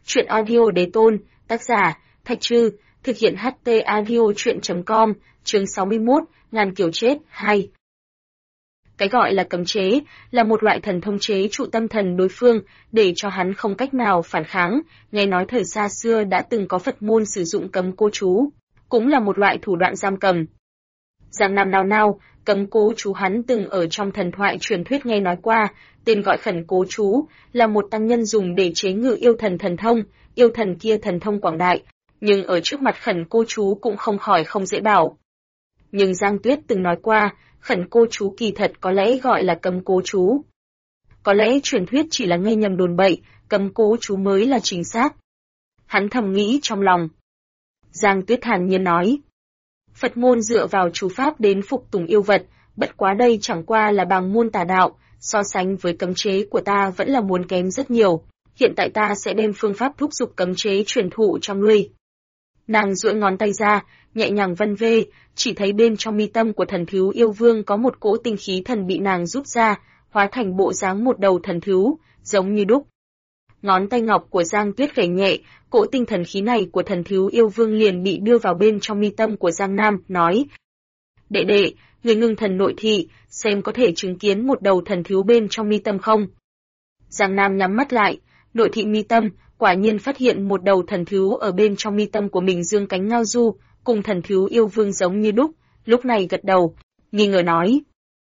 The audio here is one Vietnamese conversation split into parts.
Truyện audio đế tôn, tác giả, Thạch Trư, thực hiện HT audio truyện.com, chương 61, ngàn kiểu chết, 2. Cái gọi là cấm chế, là một loại thần thông chế trụ tâm thần đối phương, để cho hắn không cách nào phản kháng, nghe nói thời xa xưa đã từng có Phật môn sử dụng cấm cô chú, cũng là một loại thủ đoạn giam cầm. Giang Nam nào, cấm cố chú hắn từng ở trong thần thoại truyền thuyết nghe nói qua, tên gọi khẩn cố chú, là một tăng nhân dùng để chế ngự yêu thần thần thông, yêu thần kia thần thông quảng đại, nhưng ở trước mặt khẩn cô chú cũng không khỏi không dễ bảo. Nhưng Giang Tuyết từng nói qua, khẩn cô chú kỳ thật có lẽ gọi là cấm cố chú. Có lẽ truyền thuyết chỉ là nghe nhầm đồn bậy, cấm cố chú mới là chính xác. Hắn thầm nghĩ trong lòng. Giang Tuyết thản nhiên nói. Phật môn dựa vào chú pháp đến phục tùng yêu vật, bất quá đây chẳng qua là bằng môn tà đạo, so sánh với cấm chế của ta vẫn là muốn kém rất nhiều. Hiện tại ta sẽ đem phương pháp thúc giục cấm chế truyền thụ cho ngươi. Nàng duỗi ngón tay ra, nhẹ nhàng vân vê, chỉ thấy bên trong mi tâm của thần thú yêu vương có một cỗ tinh khí thần bị nàng rút ra, hóa thành bộ dáng một đầu thần thú, giống như đúc. Ngón tay ngọc của Giang Tuyết gảy nhẹ, cỗ tinh thần khí này của thần thú yêu vương liền bị đưa vào bên trong mi tâm của Giang Nam, nói. Đệ đệ, người ngưng thần nội thị, xem có thể chứng kiến một đầu thần thú bên trong mi tâm không? Giang Nam nhắm mắt lại, nội thị mi tâm, quả nhiên phát hiện một đầu thần thú ở bên trong mi tâm của mình dương cánh ngao du, cùng thần thú yêu vương giống như đúc, lúc này gật đầu, nghi ngờ nói.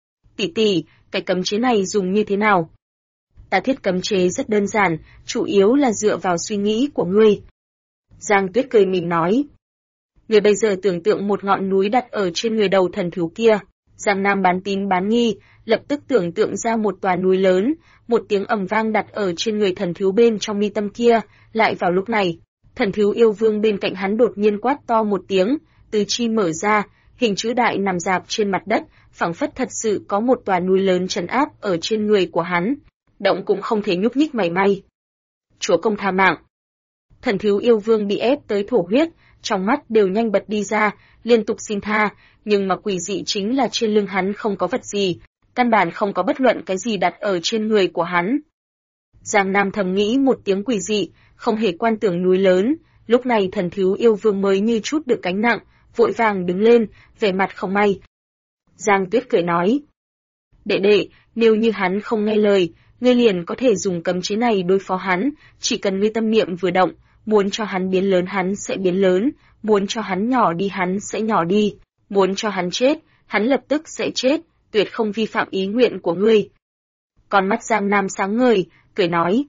Tỷ tỷ, cái cấm chế này dùng như thế nào? Ta thiết cấm chế rất đơn giản, chủ yếu là dựa vào suy nghĩ của ngươi. Giang Tuyết cười mỉm nói. Ngươi bây giờ tưởng tượng một ngọn núi đặt ở trên người đầu thần thú kia. Giang Nam bán tín bán nghi, lập tức tưởng tượng ra một tòa núi lớn, một tiếng ầm vang đặt ở trên người thần thú bên trong mi tâm kia. Lại vào lúc này, thần thú yêu vương bên cạnh hắn đột nhiên quát to một tiếng, tứ chi mở ra, hình chữ đại nằm rạp trên mặt đất, phảng phất thật sự có một tòa núi lớn trấn áp ở trên người của hắn. Động cũng không thể nhúc nhích mảy may. Chúa công tha mạng. Thần thú yêu vương bị ép tới thổ huyết, trong mắt đều nhanh bật đi ra, liên tục xin tha, nhưng mà quỷ dị chính là trên lưng hắn không có vật gì, căn bản không có bất luận cái gì đặt ở trên người của hắn. Giang Nam thầm nghĩ một tiếng quỷ dị, không hề quan tưởng núi lớn, lúc này thần thú yêu vương mới như chút được gánh nặng, vội vàng đứng lên, vẻ mặt không may. Giang Tuyết cười nói. Đệ đệ, nếu như hắn không nghe lời, ngươi liền có thể dùng cấm chế này đối phó hắn, chỉ cần ngươi tâm niệm vừa động, muốn cho hắn biến lớn hắn sẽ biến lớn, muốn cho hắn nhỏ đi hắn sẽ nhỏ đi, muốn cho hắn chết, hắn lập tức sẽ chết, tuyệt không vi phạm ý nguyện của ngươi. Con mắt Giang Nam sáng ngời, cười nói.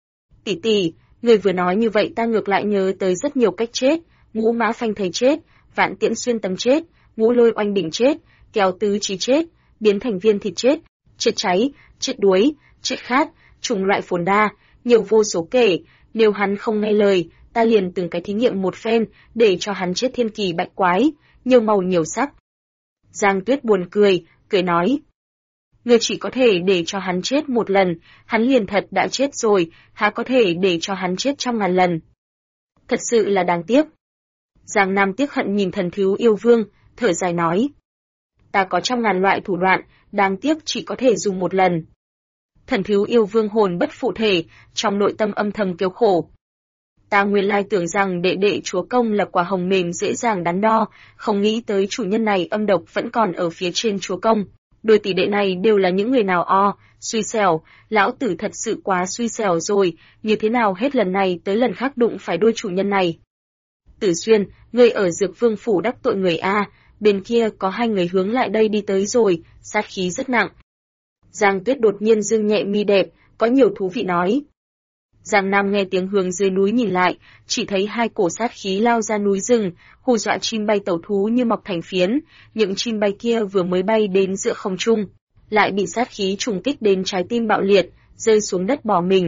Tỷ tỷ, ngươi vừa nói như vậy ta ngược lại nhớ tới rất nhiều cách chết, Ngũ Mã Phanh Thây chết, Vạn Tiễn Xuyên Tâm chết, Ngũ Lôi Oanh Đỉnh chết, Kéo Tứ Chí chết, Biến Thành Viên Thịt chết, chết cháy, chết đuối, chết khát, chủng loại phồn đa, nhiều vô số kể, nếu hắn không nghe lời, ta liền từng cái thí nghiệm một phen, để cho hắn chết thiên kỳ bách quái, nhiều màu nhiều sắc. Giang Tuyết buồn cười, cười nói. Ngươi chỉ có thể để cho hắn chết một lần, hắn liền thật đã chết rồi, há có thể để cho hắn chết trăm ngàn lần. Thật sự là đáng tiếc. Giang Nam tiếc hận nhìn thần thú yêu vương, thở dài nói. Ta có trăm ngàn loại thủ đoạn, đáng tiếc chỉ có thể dùng một lần. Thần thú yêu vương hồn bất phụ thể, trong nội tâm âm thầm kêu khổ. Ta nguyên lai tưởng rằng đệ đệ chúa công là quả hồng mềm dễ dàng đắn đo, không nghĩ tới chủ nhân này âm độc vẫn còn ở phía trên chúa công. Đôi tỷ đệ này đều là những người nào xui xẻo, lão tử thật sự quá xui xẻo rồi, như thế nào hết lần này tới lần khác đụng phải đôi chủ nhân này. Tử Xuyên, ngươi ở Dược Vương phủ đắc tội người a, bên kia có hai người hướng lại đây đi tới rồi, sát khí rất nặng. Giang Tuyết đột nhiên dương nhẹ mi đẹp, có nhiều thú vị nói. Giang Nam nghe tiếng hướng dưới núi nhìn lại, chỉ thấy hai cổ sát khí lao ra núi rừng, hù dọa chim bay tẩu thú như mọc thành phiến, những chim bay kia vừa mới bay đến giữa không trung, lại bị sát khí trùng kích đến trái tim bạo liệt, rơi xuống đất bỏ mình.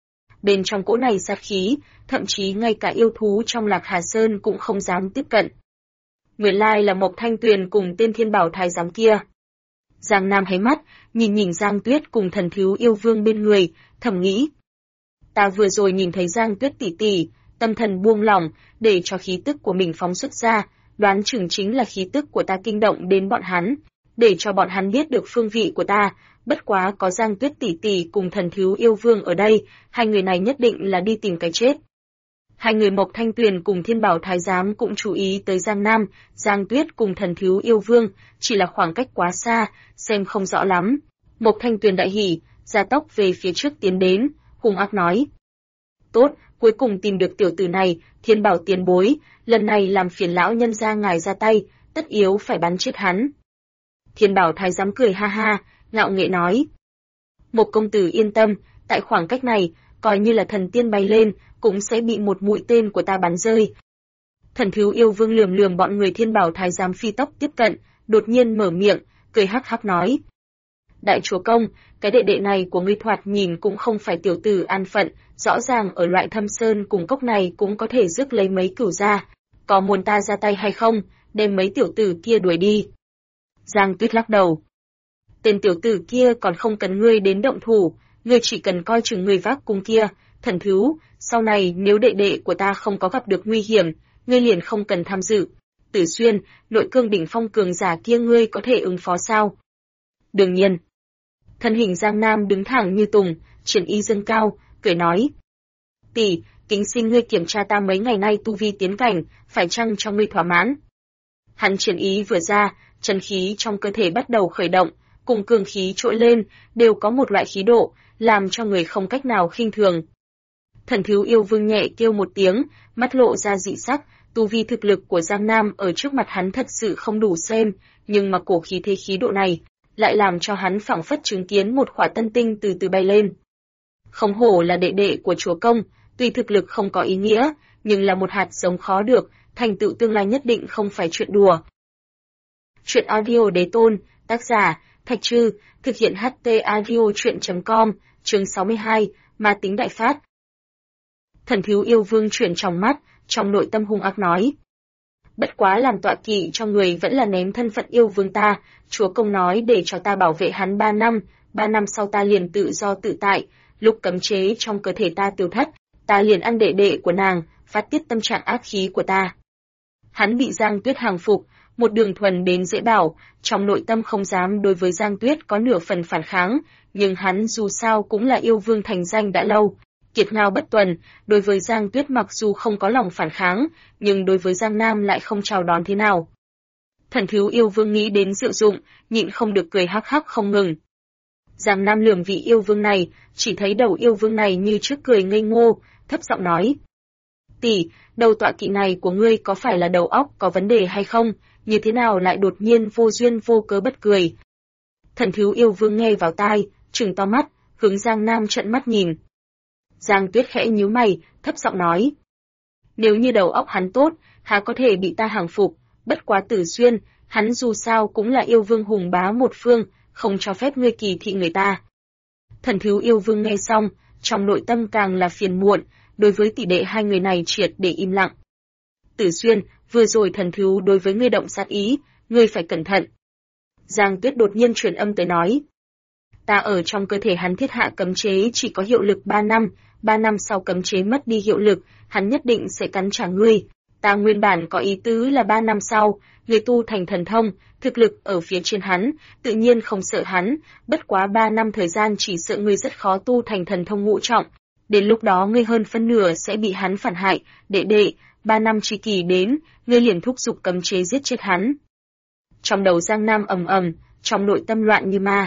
Bên trong cỗ này sát khí, thậm chí ngay cả yêu thú trong Lạc Hà Sơn cũng không dám tiếp cận. Nguyên lai là Mộc Thanh Tuyền cùng tên Thiên Bảo Thái giám kia. Giang Nam hé mắt, nhìn Giang Tuyết cùng thần thú yêu vương bên người, thầm nghĩ. Ta vừa rồi nhìn thấy Giang Tuyết tỷ tỷ, tâm thần buông lỏng, để cho khí tức của mình phóng xuất ra, đoán chừng chính là khí tức của ta kinh động đến bọn hắn, để cho bọn hắn biết được phương vị của ta, bất quá có Giang Tuyết tỷ tỷ cùng thần thú yêu vương ở đây, hai người này nhất định là đi tìm cái chết. Hai người Mộc Thanh Tuyền cùng Thiên Bảo Thái Giám cũng chú ý tới Giang Nam, Giang Tuyết cùng Thần Thiếu Yêu Vương, chỉ là khoảng cách quá xa, xem không rõ lắm. Mộc Thanh Tuyền đại hỉ, gia tốc về phía trước tiến đến, hung ác nói. Tốt, cuối cùng tìm được tiểu tử này, Thiên Bảo tiền bối, lần này làm phiền lão nhân gia ngài ra tay, tất yếu phải bắn chết hắn. Thiên Bảo Thái Giám cười ha ha, ngạo nghễ nói. Mộc công tử yên tâm, tại khoảng cách này, coi như là thần tiên bay lên, cũng sẽ bị một mũi tên của ta bắn rơi. Thần Thiếu Yêu Vương lườm lườm bọn người Thiên Bảo Thái Giám phi tốc tiếp cận, đột nhiên mở miệng, cười hắc hắc nói. Đại chúa công, cái đệ đệ này của ngươi thoạt nhìn cũng không phải tiểu tử an phận, rõ ràng ở loại thâm sơn cùng cốc này cũng có thể rước lấy mấy cửu ra. Có muốn ta ra tay hay không, đem mấy tiểu tử kia đuổi đi. Giang Tuyết lắc đầu. Tên tiểu tử kia còn không cần ngươi đến động thủ, ngươi chỉ cần coi chừng người vác cung kia. Thần Thiếu, sau này nếu đệ đệ của ta không có gặp được nguy hiểm, ngươi liền không cần tham dự. Tử Xuyên, nội cương đỉnh phong cường giả kia ngươi có thể ứng phó sao? Đương nhiên. Thân hình Giang Nam đứng thẳng như tùng, triển y dâng cao, cười nói. Tỷ, kính xin ngươi kiểm tra ta mấy ngày nay tu vi tiến cảnh, phải chăng cho ngươi thỏa mãn? Hắn triển ý vừa ra, chân khí trong cơ thể bắt đầu khởi động, cùng cường khí trỗi lên, đều có một loại khí độ, làm cho người không cách nào khinh thường. Thần Thiếu Yêu Vương nhẹ kêu một tiếng, mắt lộ ra dị sắc, tu vi thực lực của Giang Nam ở trước mặt hắn thật sự không đủ xem, nhưng mà cổ khí thế khí độ này, lại làm cho hắn phảng phất chứng kiến một khỏa tân tinh từ từ bay lên. Không hổ là đệ đệ của chúa công, tuy thực lực không có ý nghĩa, nhưng là một hạt giống khó được, thành tựu tương lai nhất định không phải chuyện đùa. Chuyện audio đế tôn, tác giả, Thạch Trư, thực hiện HT audio chuyện.com, chương 62, ma tính đại phát. Thần Thiếu Yêu Vương chuyển trong mắt, trong nội tâm hung ác nói. Bất quá làm tọa kỵ cho người vẫn là ném thân phận yêu vương ta, chúa công nói để cho ta bảo vệ hắn 3 năm sau ta liền tự do tự tại, lúc cấm chế trong cơ thể ta tiêu thất, ta liền ăn đệ đệ của nàng, phát tiết tâm trạng ác khí của ta. Hắn bị Giang Tuyết hàng phục, một đường thuần đến dễ bảo, trong nội tâm không dám đối với Giang Tuyết có nửa phần phản kháng, nhưng hắn dù sao cũng là yêu vương thành danh đã lâu. Kiệt ngao bất tuần, đối với Giang Tuyết mặc dù không có lòng phản kháng, nhưng đối với Giang Nam lại không chào đón thế nào. Thần Thiếu Yêu Vương nghĩ đến diệu dụng, nhịn không được cười hắc hắc không ngừng. Giang Nam lườm vị yêu vương này, chỉ thấy đầu yêu vương này như trước cười ngây ngô, thấp giọng nói. Tỷ, đầu tọa kỵ này của ngươi có phải là đầu óc có vấn đề hay không, như thế nào lại đột nhiên vô duyên vô cớ bật cười. Thần Thiếu Yêu Vương nghe vào tai, trừng to mắt, hướng Giang Nam trợn mắt nhìn. Giang Tuyết khẽ nhíu mày, thấp giọng nói. Nếu như đầu óc hắn tốt, há có thể bị ta hàng phục, bất quá Tử Xuyên, hắn dù sao cũng là yêu vương hùng bá một phương, không cho phép ngươi kỳ thị người ta. Thần Thiếu Yêu Vương nghe xong, trong nội tâm càng là phiền muộn, đối với tỷ đệ hai người này triệt để im lặng. Tử Xuyên, vừa rồi thần thiếu đối với ngươi động sát ý, ngươi phải cẩn thận. Giang Tuyết đột nhiên truyền âm tới nói. Ta ở trong cơ thể hắn thiết hạ cấm chế chỉ có hiệu lực 3 năm sau cấm chế mất đi hiệu lực, hắn nhất định sẽ cắn trả ngươi. Ta nguyên bản có ý tứ là 3 năm sau, ngươi tu thành thần thông, thực lực ở phía trên hắn, tự nhiên không sợ hắn, bất quá 3 năm thời gian chỉ sợ ngươi rất khó tu thành thần thông ngũ trọng. Đến lúc đó ngươi hơn phân nửa sẽ bị hắn phản hại, đệ đệ, 3 năm chi kỳ đến, ngươi liền thúc giục cấm chế giết chết hắn. Trong đầu Giang Nam ầm ầm, trong nội tâm loạn như ma.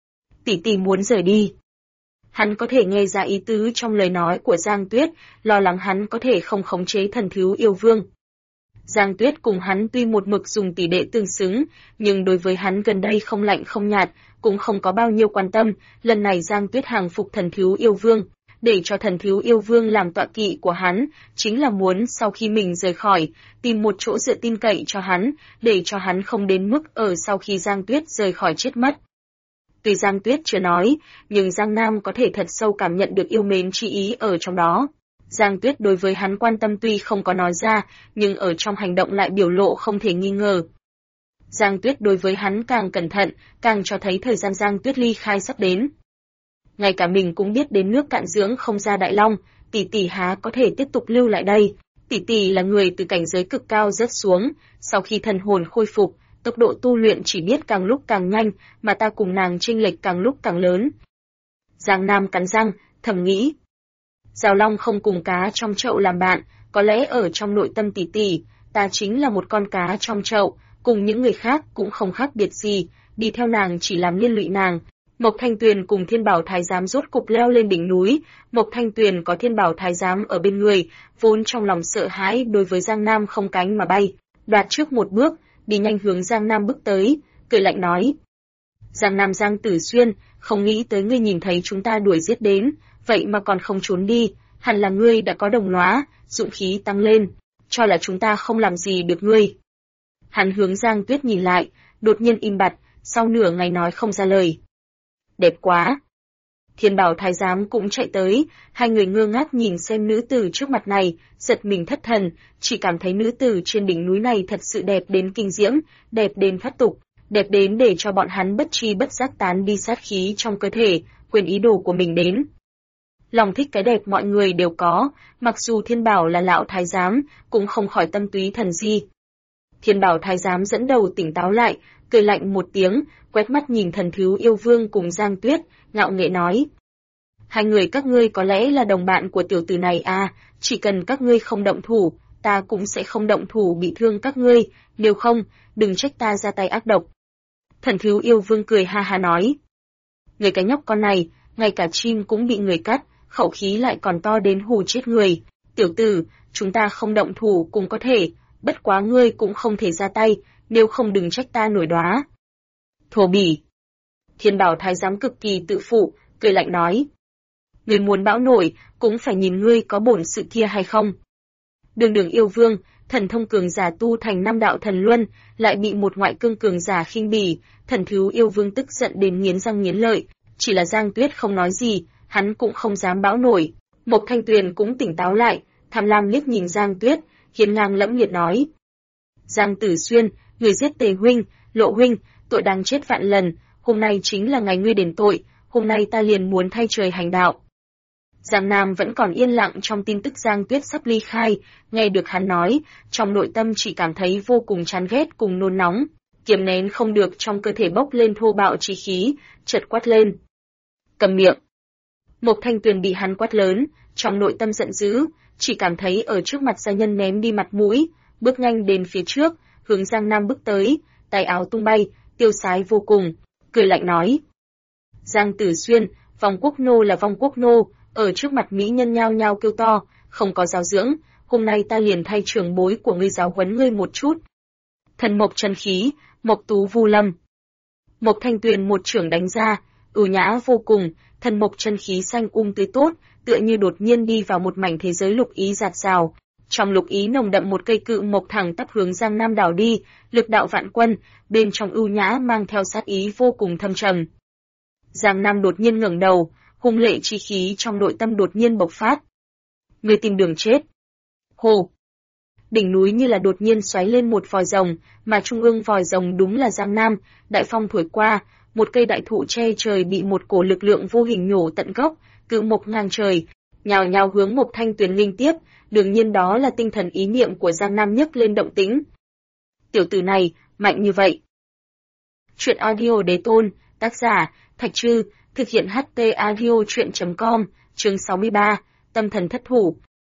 Tỷ tỷ muốn rời đi. Hắn có thể nghe ra ý tứ trong lời nói của Giang Tuyết, lo lắng hắn có thể không khống chế Thần Thiếu Yêu Vương. Giang Tuyết cùng hắn tuy một mực dùng tỷ đệ tương xứng, nhưng đối với hắn gần đây không lạnh không nhạt, cũng không có bao nhiêu quan tâm, lần này Giang Tuyết hàng phục Thần Thiếu Yêu Vương, để cho Thần Thiếu Yêu Vương làm tọa kỵ của hắn, chính là muốn sau khi mình rời khỏi, tìm một chỗ dựa tin cậy cho hắn, để cho hắn không đến mức ở sau khi Giang Tuyết rời khỏi chết mất. Tuy Giang Tuyết chưa nói, nhưng Giang Nam có thể thật sâu cảm nhận được yêu mến chi ý ở trong đó. Giang Tuyết đối với hắn quan tâm tuy không có nói ra, nhưng ở trong hành động lại biểu lộ không thể nghi ngờ. Giang Tuyết đối với hắn càng cẩn thận, càng cho thấy thời gian Giang Tuyết ly khai sắp đến. Ngay cả mình cũng biết đến nước cạn dưỡng không ra Đại Long, tỷ tỷ há có thể tiếp tục lưu lại đây. Tỷ tỷ là người từ cảnh giới cực cao rớt xuống, sau khi thần hồn khôi phục, tốc độ tu luyện chỉ biết càng lúc càng nhanh, mà ta cùng nàng chênh lệch càng lúc càng lớn. Giang Nam cắn răng, thầm nghĩ. Giao Long không cùng cá trong chậu làm bạn, có lẽ ở trong nội tâm tỷ tỷ, ta chính là một con cá trong chậu, cùng những người khác cũng không khác biệt gì, đi theo nàng chỉ làm liên lụy nàng. Mộc Thanh Tuyền cùng Thiên Bảo Thái Giám rốt cục leo lên đỉnh núi, Mộc Thanh Tuyền có Thiên Bảo Thái Giám ở bên người, vốn trong lòng sợ hãi đối với Giang Nam không cánh mà bay, đoạt trước một bước, đi nhanh hướng Giang Nam bước tới, cười lạnh nói: Giang Nam Giang Tử Xuyên, không nghĩ tới ngươi nhìn thấy chúng ta đuổi giết đến, vậy mà còn không trốn đi, hẳn là ngươi đã có đồng lõa, dũng khí tăng lên, cho là chúng ta không làm gì được ngươi. Hắn hướng Giang Tuyết nhìn lại, đột nhiên im bặt, sau nửa ngày nói không ra lời. Đẹp quá. Thiên Bảo Thái Giám cũng chạy tới, hai người ngơ ngác nhìn xem nữ tử trước mặt này, giật mình thất thần, chỉ cảm thấy nữ tử trên đỉnh núi này thật sự đẹp đến kinh diễm, đẹp đến phát tục, đẹp đến để cho bọn hắn bất tri bất giác tán đi sát khí trong cơ thể, quên ý đồ của mình đến. Lòng thích cái đẹp mọi người đều có, mặc dù Thiên Bảo là lão thái giám, cũng không khỏi tâm túy thần di. Thiên Bảo Thái Giám dẫn đầu tỉnh táo lại, cười lạnh một tiếng, quét mắt nhìn Thần Thiếu Yêu Vương cùng Giang Tuyết, ngạo nghễ nói: hai người các ngươi có lẽ là đồng bạn của tiểu tử này à, chỉ cần các ngươi không động thủ, ta cũng sẽ không động thủ bị thương các ngươi, nếu không, đừng trách ta ra tay ác độc. Thần Thiếu Yêu Vương cười ha ha nói: người cái nhóc con này, ngay cả chim cũng bị người cắt, khẩu khí lại còn to đến hù chết người. Tiểu tử, chúng ta không động thủ cũng có thể, bất quá ngươi cũng không thể ra tay, nếu không đừng trách ta nổi đoá. Thô bỉ. Thiên Bảo Thái Giám cực kỳ tự phụ, cười lạnh nói: người muốn bão nổi, cũng phải nhìn ngươi có bổn sự kia hay không. Đường Đường Yêu Vương, thần thông cường giả tu thành 5 đạo thần luân, lại bị một ngoại cương cường giả khinh bỉ, Thần Thiếu Yêu Vương tức giận đến nghiến răng nghiến lợi, chỉ là Giang Tuyết không nói gì, hắn cũng không dám bão nổi. Mộc Thanh Tuyền cũng tỉnh táo lại, tham lam liếc nhìn Giang Tuyết, hiên ngang lẫm liệt nói: Giang Tử Xuyên, người giết Tề huynh, Lộ huynh, tội đáng chết vạn lần, hôm nay chính là ngày ngươi đền tội, hôm nay ta liền muốn thay trời hành đạo. Giang Nam vẫn còn yên lặng trong tin tức Giang Tuyết sắp ly khai, nghe được hắn nói, trong nội tâm chỉ cảm thấy vô cùng chán ghét cùng nôn nóng, kiềm nén không được trong cơ thể bốc lên thô bạo chi khí, chợt quát lên: cầm miệng! Mộc Thanh Tuyền bị hắn quát lớn, trong nội tâm giận dữ, chỉ cảm thấy ở trước mặt gia nhân ném đi mặt mũi, bước nhanh đến phía trước, hướng Giang Nam bước tới, tay áo tung bay, tiêu sái vô cùng, cười lạnh nói: Giang Tử Xuyên, vong quốc nô là vong quốc nô, ở trước mặt mỹ nhân nhao nhao kêu to, không có giáo dưỡng, hôm nay ta liền thay trưởng bối của ngươi giáo huấn ngươi một chút. Thần mộc chân khí, Mộc Tú Vu Lâm. Mộc Thanh Tuyền một trưởng đánh ra, ưu nhã vô cùng, thần mộc chân khí xanh tươi tốt, tựa như đột nhiên đi vào một mảnh thế giới lục ý dạt dào. Trong lục ý nồng đậm một cây cự mộc thẳng tắp hướng Giang Nam đảo đi, lực đạo vạn quân, bên trong ưu nhã mang theo sát ý vô cùng thâm trầm. Giang Nam đột nhiên ngẩng đầu, hung lệ chi khí trong nội tâm đột nhiên bộc phát. Người tìm đường chết. Hồ. Đỉnh núi như là đột nhiên xoáy lên một vòi rồng, mà trung ương vòi rồng đúng là Giang Nam, đại phong thổi qua, một cây đại thụ che trời bị một cổ lực lượng vô hình nhổ tận gốc, cự mộc ngang trời, nhào nhào hướng Mộc Thanh Tuyền nghênh tiếp, đương nhiên đó là tinh thần ý niệm của Giang Nam nhấc lên động tĩnh. Tiểu tử này, mạnh như vậy. Truyện audio đế tôn, tác giả, Thạch Trư, thực hiện HT audio truyện.com, chương 63, tâm thần thất thủ.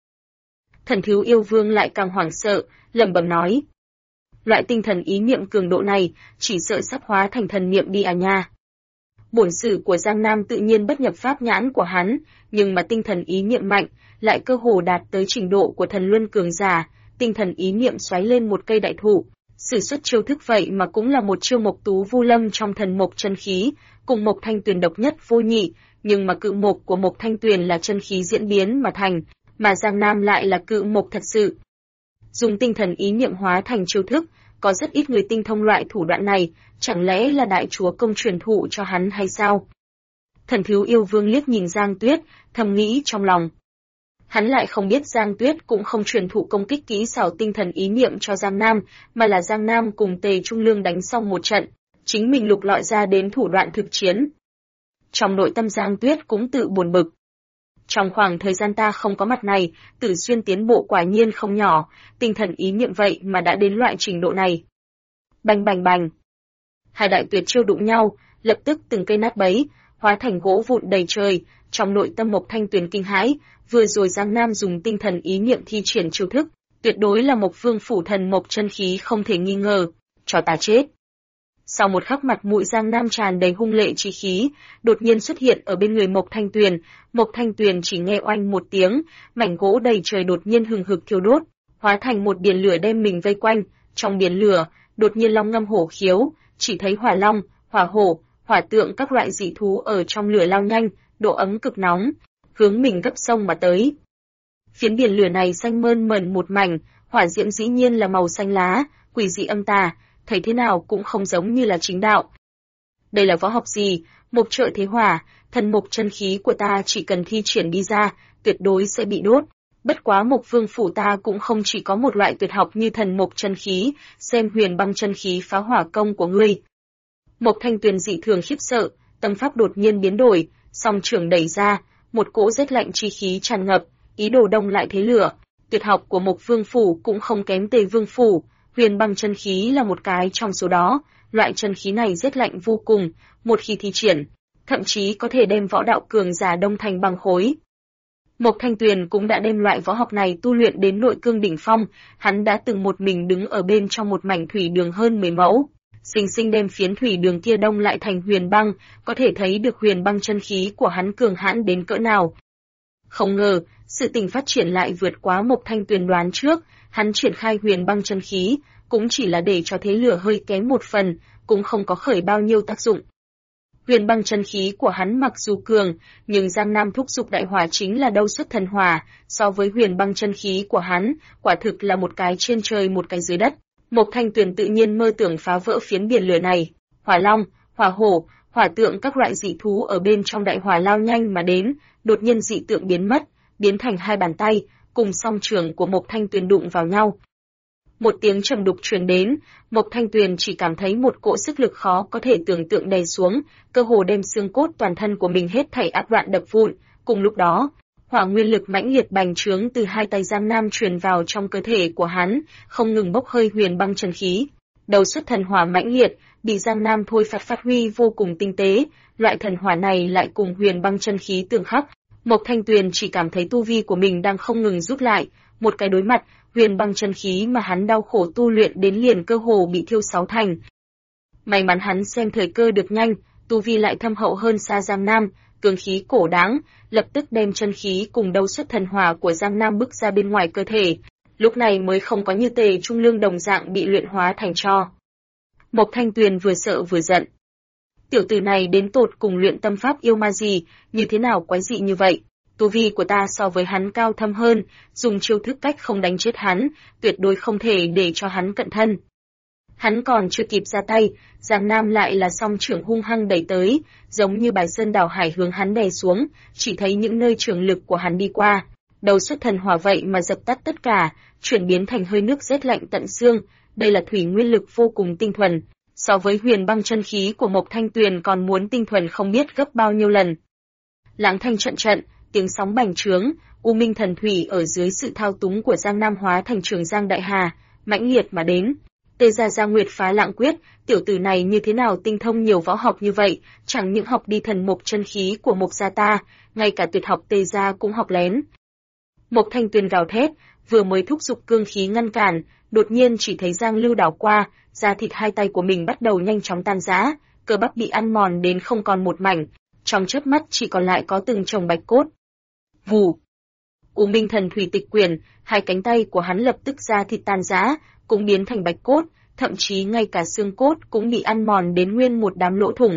Thần Thiếu Yêu Vương lại càng hoảng sợ, lẩm bẩm nói: loại tinh thần ý niệm cường độ này, chỉ sợ sắp hóa thành thần niệm đi à nha. Bổn sự của Giang Nam tự nhiên bất nhập pháp nhãn của hắn, nhưng mà tinh thần ý niệm mạnh, lại cơ hồ đạt tới trình độ của thần luân cường giả, tinh thần ý niệm xoáy lên một cây đại thụ, sử xuất chiêu thức vậy mà cũng là một chiêu Mộc Tú Vu Lâm trong thần mộc chân khí, cùng Mộc Thanh Tuyền độc nhất vô nhị, nhưng mà cự mộc của Mộc Thanh Tuyền là chân khí diễn biến mà thành, mà Giang Nam lại là cự mộc thật sự. Dùng tinh thần ý niệm hóa thành chiêu thức, có rất ít người tinh thông loại thủ đoạn này, chẳng lẽ là đại chúa công truyền thụ cho hắn hay sao? Thần Thiếu Yêu Vương liếc nhìn Giang Tuyết, thầm nghĩ trong lòng. Hắn lại không biết Giang Tuyết cũng không truyền thụ công kích kỹ xảo tinh thần ý niệm cho Giang Nam, mà là Giang Nam cùng Tề Trung Lương đánh xong một trận, chính mình lục lọi ra đến thủ đoạn thực chiến. Trong nội tâm Giang Tuyết cũng tự buồn bực. Trong khoảng thời gian ta không có mặt này, Tử Xuyên tiến bộ quả nhiên không nhỏ, tinh thần ý niệm vậy mà đã đến loại trình độ này. Bành bành bành. Hai đại tuyệt chiêu đụng nhau, lập tức từng cây nát bấy, hóa thành gỗ vụn đầy trời. Trong nội tâm Mộc Thanh Tuyền kinh hãi, vừa rồi Giang Nam dùng tinh thần ý niệm thi triển chiêu thức, tuyệt đối là Mộc Vương phủ thần mộc chân khí không thể nghi ngờ. Cho ta chết! Sau một khắc, mặt mũi Giang Nam tràn đầy hung lệ chi khí, đột nhiên xuất hiện ở bên người Mộc Thanh Tuyền. Mộc Thanh Tuyền chỉ nghe oanh một tiếng, mảnh gỗ đầy trời đột nhiên hừng hực thiêu đốt, hóa thành một biển lửa đem mình vây quanh. Trong biển lửa, đột nhiên long ngâm hổ khiếu, chỉ thấy hỏa long, hỏa hổ, hỏa tượng các loại dị thú ở trong lửa lao nhanh, độ ấm cực nóng, hướng mình gấp sông mà tới. Phiến biển lửa này xanh mơn mởn một mảnh, hỏa diễm dĩ nhiên là màu xanh lá, quỷ dị âm tà, thấy thế nào cũng không giống như là chính đạo. Đây là võ học gì? Mộc trợ thế hỏa, thần mộc chân khí của ta chỉ cần thi triển đi ra, tuyệt đối sẽ bị đốt. Bất quá Mộc Vương phủ ta cũng không chỉ có một loại tuyệt học như thần mộc chân khí, xem huyền băng chân khí phá hỏa công của ngươi. Mộc Thanh Tuyền dị thường khiếp sợ, tâm pháp đột nhiên biến đổi, song trưởng đẩy ra, một cỗ rét lạnh chi khí tràn ngập, ý đồ đông lại thế lửa. Tuyệt học của Mộc Vương phủ cũng không kém Tề Vương phủ, huyền băng chân khí là một cái trong số đó. Loại chân khí này rét lạnh vô cùng, một khi thi triển, thậm chí có thể đem võ đạo cường giả đông thành băng khối. Mộc Thanh Tuyền cũng đã đem loại võ học này tu luyện đến nội cương đỉnh phong, hắn đã từng một mình đứng ở bên trong một mảnh thủy đường hơn 10 mẫu, xinh xinh đem phiến thủy đường kia đông lại thành huyền băng, có thể thấy được huyền băng chân khí của hắn cường hãn đến cỡ nào. Không ngờ, sự tình phát triển lại vượt quá Mộc Thanh Tuyền đoán trước, hắn triển khai huyền băng chân khí, cũng chỉ là để cho thế lửa hơi kém một phần, cũng không có khởi bao nhiêu tác dụng. Huyền băng chân khí của hắn mặc dù cường, nhưng Giang Nam thúc dục đại hỏa chính là đâu xuất thần hỏa, so với huyền băng chân khí của hắn, quả thực là một cái trên trời một cái dưới đất. Mộc Thanh Tuyền tự nhiên mơ tưởng phá vỡ phiến biển lửa này. Hỏa long, hỏa hổ, hỏa tượng các loại dị thú ở bên trong đại hỏa lao nhanh mà đến, đột nhiên dị tượng biến mất, biến thành hai bàn tay, cùng song trường của Mộc Thanh Tuyền đụng vào nhau. Một tiếng trầm đục truyền đến, Mộc Thanh Tuyền chỉ cảm thấy một cỗ sức lực khó có thể tưởng tượng đè xuống, cơ hồ đem xương cốt toàn thân của mình hết thảy áp đoạn đập vụn. Cùng lúc đó, hỏa nguyên lực mãnh liệt bành trướng từ hai tay Giang Nam truyền vào trong cơ thể của hắn, không ngừng bốc hơi huyền băng chân khí. Đầu xuất thần hỏa mãnh liệt, bị Giang Nam thôi phát huy vô cùng tinh tế, loại thần hỏa này lại cùng huyền băng chân khí tương khắc. Mộc Thanh Tuyền chỉ cảm thấy tu vi của mình đang không ngừng rút lại, một cái đối mặt, huyền băng chân khí mà hắn đau khổ tu luyện đến liền cơ hồ bị thiêu sáu thành. May mắn hắn xem thời cơ được nhanh, tu vi lại thâm hậu hơn xa Giang Nam, cường khí cổ đáng, lập tức đem chân khí cùng đấu xuất thần hỏa của Giang Nam bức ra bên ngoài cơ thể, lúc này mới không có như Tề Trung Lương đồng dạng bị luyện hóa thành tro. Mộc Thanh Tuyền vừa sợ vừa giận. Tiểu tử này đến tột cùng luyện tâm pháp yêu ma gì, như thế nào quái dị như vậy? Tu vi của ta so với hắn cao thâm hơn, dùng chiêu thức cách không đánh chết hắn, tuyệt đối không thể để cho hắn cận thân. Hắn còn chưa kịp ra tay, Giang Nam lại là song trưởng hung hăng đẩy tới, giống như bài sơn đảo hải hướng hắn đè xuống, chỉ thấy những nơi trường lực của hắn đi qua, đầu xuất thần hỏa vậy mà dập tắt tất cả, chuyển biến thành hơi nước rét lạnh tận xương, đây là thủy nguyên lực vô cùng tinh thuần, so với huyền băng chân khí của Mộc Thanh Tuyền còn muốn tinh thuần không biết gấp bao nhiêu lần. Lãng thanh trận trận, tiếng sóng bành trướng, U Minh thần thủy ở dưới sự thao túng của Giang Nam hóa thành Trường Giang đại hà, mãnh liệt mà đến. Tê gia Giang Nguyệt phá lạng quyết, tiểu tử này như thế nào tinh thông nhiều võ học như vậy, chẳng những học đi thần mộc chân khí của Mộc gia ta, ngay cả tuyệt học Tê gia cũng học lén. Mộc Thanh Tuyền gào thét, vừa mới thúc giục cương khí ngăn cản, đột nhiên chỉ thấy Giang Lưu đảo qua, da thịt hai tay của mình bắt đầu nhanh chóng tan rã, cơ bắp bị ăn mòn đến không còn một mảnh, trong chớp mắt chỉ còn lại có từng chồng bạch cốt. Vù. U Minh thần thủy tịch quyển, hai cánh tay của hắn lập tức da thịt tan rã, cũng biến thành bạch cốt, thậm chí ngay cả xương cốt cũng bị ăn mòn đến nguyên một đám lỗ thủng.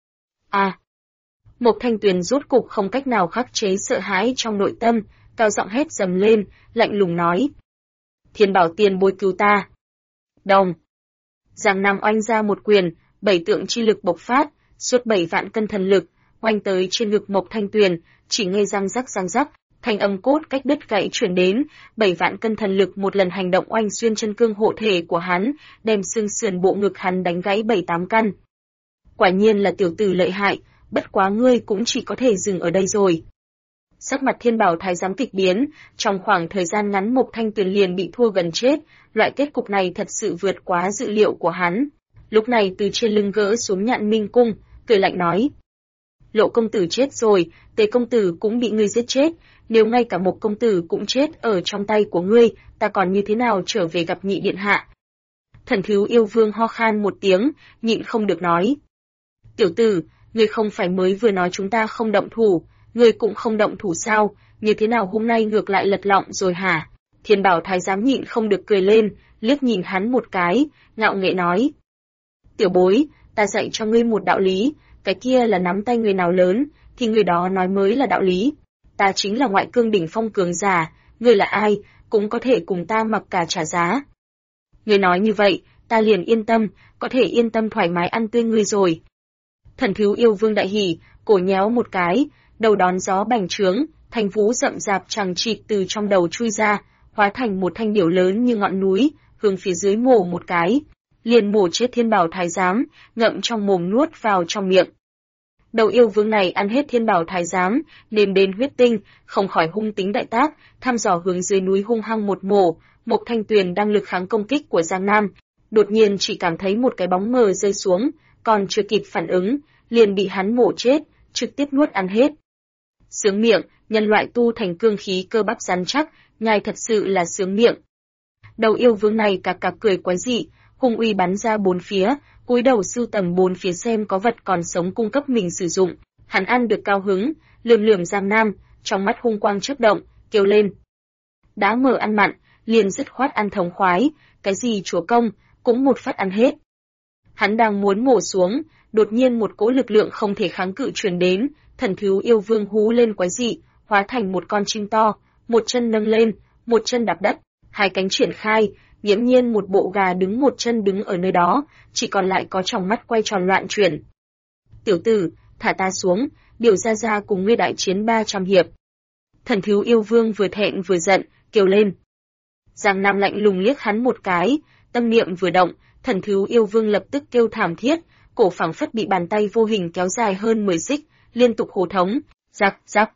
À! Mộc Thanh Tuyền rốt cục không cách nào khắc chế sợ hãi trong nội tâm, cao giọng hét dầm lên, lạnh lùng nói: Thiên Bảo tiền bối cứu ta! Đồng! Giang Nam oanh ra một quyền, 7 tượng chi lực bộc phát, suốt 7 vạn cân thần lực, oanh tới trên ngực Mộc Thanh Tuyền, chỉ nghe răng rắc, thanh âm cốt cách đứt gãy truyền đến, 7 vạn cân thần lực một lần hành động oanh xuyên chân cương hộ thể của hắn, đem xương sườn bộ ngực hắn đánh gãy 7-8 căn. Quả nhiên là tiểu tử lợi hại, bất quá ngươi cũng chỉ có thể dừng ở đây rồi. Sắc mặt Thiên Bảo thái giám kịch biến, trong khoảng thời gian ngắn Mộc Thanh Tuyền liền bị thua gần chết, loại kết cục này thật sự vượt quá dự liệu của hắn. Lúc này từ trên lưng gỡ xuống Nhạn Minh cung, cười lạnh nói: Lộ công tử chết rồi, Tề công tử cũng bị ngươi giết chết, nếu ngay cả Mộc công tử cũng chết ở trong tay của ngươi, ta còn như thế nào trở về gặp nhị điện hạ? Thần Thiếu Yêu Vương ho khan một tiếng, nhịn không được nói. Tiểu tử, ngươi không phải mới vừa nói chúng ta không động thủ, ngươi cũng không động thủ sao, như thế nào hôm nay ngược lại lật lọng rồi hả? Thiên Bảo Thái giám nhịn không được cười lên, liếc nhìn hắn một cái, ngạo nghễ nói. Tiểu bối, ta dạy cho ngươi một đạo lý, cái kia là nắm tay người nào lớn, thì người đó nói mới là đạo lý. Ta chính là ngoại cương đỉnh phong cường giả, ngươi là ai, cũng có thể cùng ta mặc cả trả giá. Ngươi nói như vậy, ta liền yên tâm, có thể yên tâm thoải mái ăn tươi ngươi rồi. Thần Thiếu Yêu Vương đại hỉ, cổ nhéo một cái, đầu đón gió bành trướng, thanh vũ rậm rạp chằng chịt từ trong đầu chui ra, hóa thành một thanh điểu lớn như ngọn núi, hướng phía dưới mổ một cái, liền mổ chết Thiên Bảo Thái giám, ngậm trong mồm nuốt vào trong miệng. Đầu yêu vương này ăn hết Thiên Bảo Thái giám, nếm đến huyết tinh, không khỏi hung tính đại tác, thăm dò hướng dưới núi hung hăng một mổ. Mộc Thanh Tuyền đang lực kháng công kích của Giang Nam, đột nhiên chỉ cảm thấy một cái bóng mờ rơi xuống, còn chưa kịp phản ứng, liền bị hắn mổ chết, trực tiếp nuốt ăn hết. Sướng miệng, nhân loại tu thành cương khí cơ bắp rắn chắc, nhai thật sự là sướng miệng. Đầu yêu vương này cạc cạc cười quái dị, hung uy bắn ra bốn phía, cúi đầu sưu tầm bốn phía xem có vật còn sống cung cấp mình sử dụng. Hắn ăn được cao hứng, lườm lườm Giang Nam, trong mắt hung quang chớp động, kêu lên. Đã mở ăn mặn, liền dứt khoát ăn thống khoái, cái gì chúa công, cũng một phát ăn hết. Hắn đang muốn mổ xuống, đột nhiên một cỗ lực lượng không thể kháng cự truyền đến, Thần Thiếu Yêu Vương hú lên quái dị, hóa thành một con chim to, một chân nâng lên, một chân đạp đất, hai cánh triển khai, nghiễm nhiên một bộ gà đứng một chân đứng ở nơi đó, chỉ còn lại có tròng mắt quay tròn loạn chuyển. Tiểu tử, thả ta xuống, điều ra cùng ngươi đại chiến 300 hiệp. Thần Thiếu Yêu Vương vừa thẹn vừa giận, kêu lên. Giang Nam lạnh lùng liếc hắn một cái, tâm niệm vừa động, Thần Thiếu Yêu Vương lập tức kêu thảm thiết, cổ phảng phất bị bàn tay vô hình kéo dài hơn 10 xích, liên tục hô thống, rắc rắc.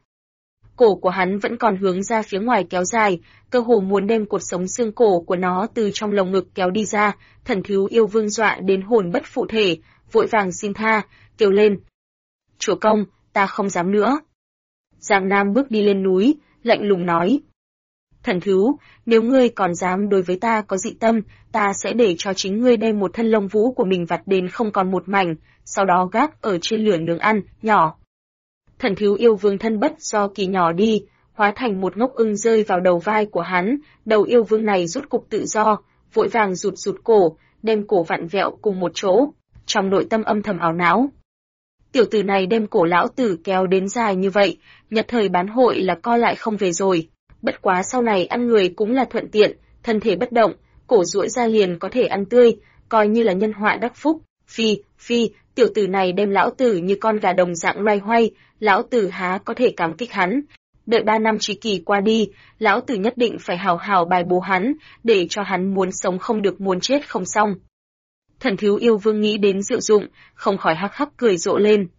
Cổ của hắn vẫn còn hướng ra phía ngoài kéo dài, cơ hồ muốn đem cột sống xương cổ của nó từ trong lồng ngực kéo đi ra. Thần Thiếu Yêu Vương dọa đến hồn bất phụ thể, vội vàng xin tha, kêu lên. Chúa công, ta không dám nữa. Giang Nam bước đi lên núi, lạnh lùng nói. Thần Thiếu, nếu ngươi còn dám đối với ta có dị tâm, ta sẽ để cho chính ngươi đem một thân lông vũ của mình vặt đến không còn một mảnh, sau đó gác ở trên lửa nướng ăn, nhỏ. Thần Thiếu Yêu Vương thân bất do kỳ nhỏ đi, hóa thành một ngốc ưng rơi vào đầu vai của hắn, đầu yêu vương này rút cục tự do, vội vàng rụt cổ, đem cổ vặn vẹo cùng một chỗ, trong nội tâm âm thầm ảo não. Tiểu tử này đem cổ lão tử kéo đến dài như vậy, nhật thời bán hội là co lại không về rồi. Bất quá sau này ăn người cũng là thuận tiện, thân thể bất động, cổ duỗi ra liền có thể ăn tươi, coi như là nhân họa đắc phúc. Phi, tiểu tử này đem lão tử như con gà đồng dạng loay hoay, lão tử há có thể cảm kích hắn. Đợi 3 năm trí kỳ qua đi, lão tử nhất định phải hào hào bài bố hắn, để cho hắn muốn sống không được muốn chết không xong. Thần Thiếu Yêu Vương nghĩ đến Diệu Dụng, không khỏi hắc hắc cười rộ lên.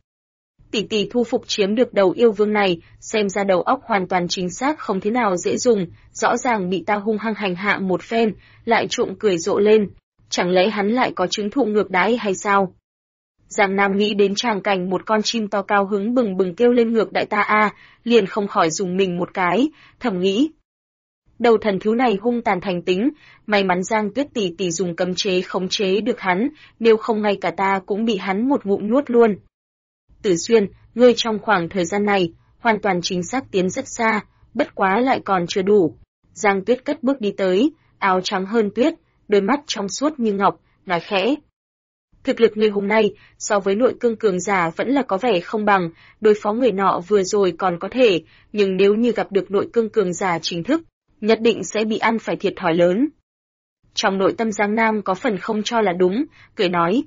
Tỷ thu phục chiếm được đầu yêu vương này, xem ra đầu óc hoàn toàn chính xác không thế nào dễ dùng, rõ ràng bị ta hung hăng hành hạ một phen, lại trộm cười rộ lên. Chẳng lẽ hắn lại có chứng thụ ngược đãi hay sao? Giang Nam nghĩ đến tràng cảnh một con chim to cao hứng bừng bừng kêu lên ngược đại ta liền không khỏi dùng mình một cái, thầm nghĩ. Đầu thần thiếu này hung tàn thành tính, may mắn Giang Tuyết tỷ dùng cấm chế khống chế được hắn, nếu không ngay cả ta cũng bị hắn một ngụm nuốt luôn. Tử Xuyên, ngươi trong khoảng thời gian này, hoàn toàn chính xác tiến rất xa, bất quá lại còn chưa đủ. Giang Tuyết cất bước đi tới, áo trắng hơn tuyết, đôi mắt trong suốt như ngọc, nói khẽ. Thực lực ngươi hôm nay, so với nội cương cường giả vẫn là có vẻ không bằng, đối phó người nọ vừa rồi còn có thể, nhưng nếu như gặp được nội cương cường giả chính thức, nhất định sẽ bị ăn phải thiệt thòi lớn. Trong nội tâm Giang Nam có phần không cho là đúng, cười nói.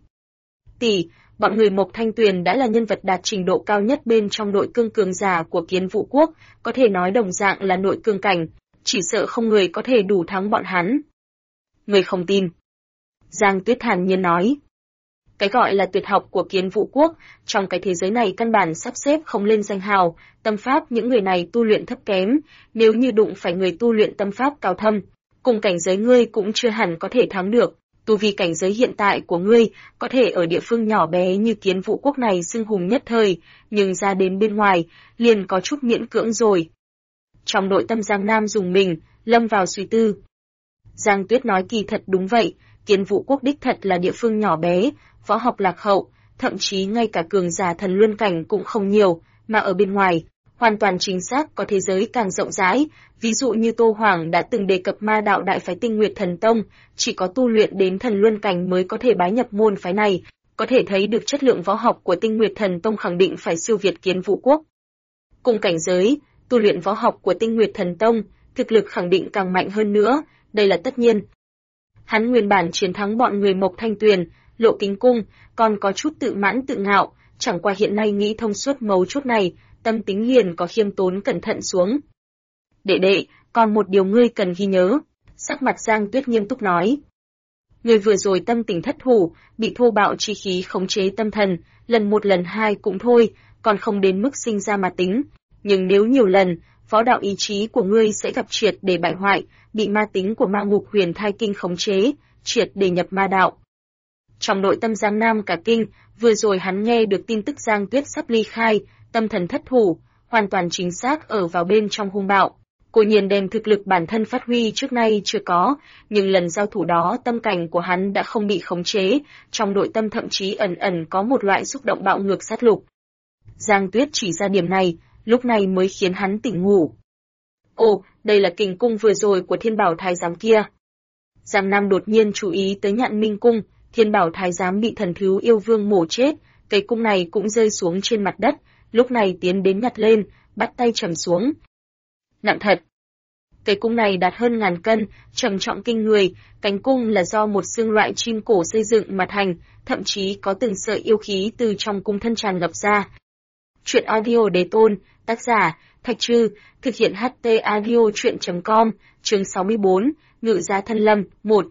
Tỷ, bọn người Mộc Thanh Tuyền đã là nhân vật đạt trình độ cao nhất bên trong nội cương cường giả của Kiến Vũ Quốc, có thể nói đồng dạng là nội cương cảnh, chỉ sợ không người có thể đủ thắng bọn hắn. Người không tin. Giang Tuyết thản nhiên nói. Cái gọi là tuyệt học của Kiến Vũ Quốc, trong cái thế giới này căn bản sắp xếp không lên danh hào, tâm pháp những người này tu luyện thấp kém, nếu như đụng phải người tu luyện tâm pháp cao thâm, cùng cảnh giới ngươi cũng chưa hẳn có thể thắng được, Tu vi cảnh giới hiện tại của ngươi có thể ở địa phương nhỏ bé như Kiến Vũ Quốc này xưng hùng nhất thời, nhưng ra đến bên ngoài, liền có chút miễn cưỡng rồi. Trong nội tâm Giang Nam dùng mình, lâm vào suy tư. Giang Tuyết nói kỳ thật đúng vậy, Kiến Vũ Quốc đích thật là địa phương nhỏ bé, võ học lạc hậu, thậm chí ngay cả cường giả thần luân cảnh cũng không nhiều, mà ở bên ngoài, hoàn toàn chính xác có thế giới càng rộng rãi, ví dụ như Tô Hoàng đã từng đề cập ma đạo đại phái Tinh Nguyệt Thần Tông, chỉ có tu luyện đến thần luân cảnh mới có thể bái nhập môn phái này, có thể thấy được chất lượng võ học của Tinh Nguyệt Thần Tông khẳng định phải siêu việt Kiến Vũ Quốc. Cùng cảnh giới, tu luyện võ học của Tinh Nguyệt Thần Tông, thực lực khẳng định càng mạnh hơn nữa, đây là tất nhiên. Hắn nguyên bản chiến thắng bọn người Mộc Thanh Tuyền, Lộ Kính Cung, còn có chút tự mãn tự ngạo, chẳng qua hiện nay nghĩ thông suốt mấu chốt này, tâm tính liền có khiêm tốn cẩn thận xuống. Đệ đệ, còn một điều ngươi cần ghi nhớ, sắc mặt Giang Tuyết nghiêm túc nói. Ngươi vừa rồi tâm tình thất thủ, bị thô bạo chi khí khống chế tâm thần, lần một lần hai cũng thôi, còn không đến mức sinh ra mà tính. Nhưng nếu nhiều lần, võ đạo ý chí của ngươi sẽ gặp triệt để bại hoại, bị ma tính của ma ngục huyền thai kinh khống chế, triệt để nhập ma đạo. Trong nội tâm Giang Nam cả kinh, vừa rồi hắn nghe được tin tức Giang Tuyết sắp ly khai, tâm thần thất thủ, hoàn toàn chính xác ở vào bên trong hung bạo. Cô nhiên đem thực lực bản thân phát huy trước nay chưa có, nhưng lần giao thủ đó tâm cảnh của hắn đã không bị khống chế, trong nội tâm thậm chí ẩn ẩn có một loại xúc động bạo ngược sát lục. Giang Tuyết chỉ ra điểm này, lúc này mới khiến hắn tỉnh ngủ. Ồ, đây là kình cung vừa rồi của Thiên Bảo Thái Giám kia. Giang Nam đột nhiên chú ý tới Nhạn Minh Cung, Thiên Bảo Thái Giám bị thần thú yêu vương mổ chết, cây cung này cũng rơi xuống trên mặt đất, lúc này tiến đến nhặt lên, bắt tay trầm xuống. Nặng thật. Cây cung này đạt hơn 1000 cân, trầm trọng kinh người, cánh cung là do một xương loại chim cổ xây dựng mà thành, thậm chí có từng sợi yêu khí từ trong cung thân tràn ngập ra. Truyện audio đề tôn, tác giả, Thạch Trư, thực hiện HT audio truyện.com, chương 64, Ngự Giá Thân Lâm, 1.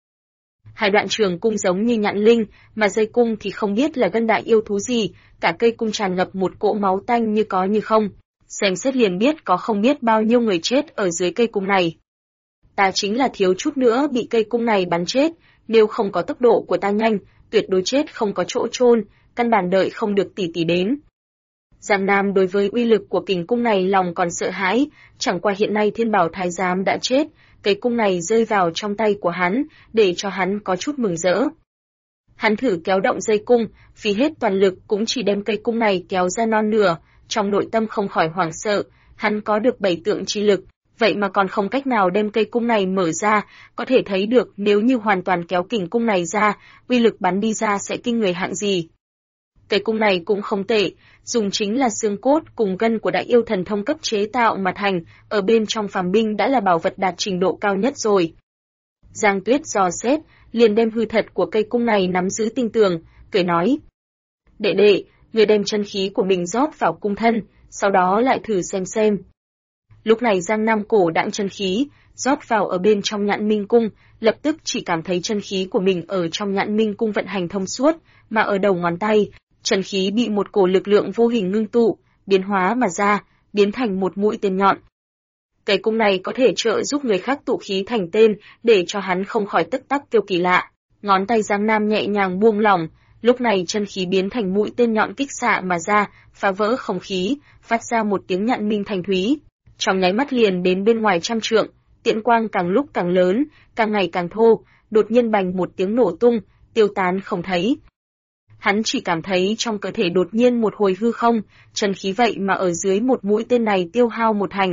Hai đoạn trường cung giống như nhạn linh, mà dây cung thì không biết là gân đại yêu thú gì, cả cây cung tràn ngập một cỗ máu tanh như có như không. Xem xét liền biết có không biết bao nhiêu người chết ở dưới cây cung này. Ta chính là thiếu chút nữa bị cây cung này bắn chết, nếu không có tốc độ của ta nhanh, tuyệt đối chết không có chỗ chôn, căn bản đợi không được tỷ tỷ đến. Giang Nam đối với uy lực của kình cung này lòng còn sợ hãi, chẳng qua hiện nay Thiên Bảo Thái Giám đã chết, cây cung này rơi vào trong tay của hắn, để cho hắn có chút mừng rỡ. Hắn thử kéo động dây cung, phí hết toàn lực cũng chỉ đem cây cung này kéo ra non nửa, trong nội tâm không khỏi hoảng sợ, hắn có được 7 tượng chi lực, vậy mà còn không cách nào đem cây cung này mở ra, có thể thấy được nếu như hoàn toàn kéo kình cung này ra, uy lực bắn đi ra sẽ kinh người hạng gì. Cây cung này cũng không tệ, dùng chính là xương cốt cùng gân của đại yêu thần thông cấp chế tạo mà thành, ở bên trong phàm binh đã là bảo vật đạt trình độ cao nhất rồi. Giang Tuyết dò xét, liền đem hư thật của cây cung này nắm giữ tinh tường, cười nói. Đệ đệ, người đem chân khí của mình rót vào cung thân, sau đó lại thử xem. Lúc này Giang Nam cổ đãng chân khí, rót vào ở bên trong Nhạn Minh Cung, lập tức chỉ cảm thấy chân khí của mình ở trong Nhạn Minh Cung vận hành thông suốt, mà ở đầu ngón tay, chân khí bị một cổ lực lượng vô hình ngưng tụ, biến hóa mà ra, biến thành một mũi tên nhọn. Cây cung này có thể trợ giúp người khác tụ khí thành tên, để cho hắn không khỏi tức tắc kêu kỳ lạ. Ngón tay Giang Nam nhẹ nhàng buông lỏng, lúc này chân khí biến thành mũi tên nhọn kích xạ mà ra, phá vỡ không khí, phát ra một tiếng nhạn minh thanh thúy. Trong nháy mắt liền đến bên ngoài trăm trượng, tiễn quang càng lúc càng lớn, càng ngày càng thô, đột nhiên bành một tiếng nổ tung, tiêu tán không thấy. Hắn chỉ cảm thấy trong cơ thể đột nhiên một hồi hư không, chân khí vậy mà ở dưới một mũi tên này tiêu hao một thành.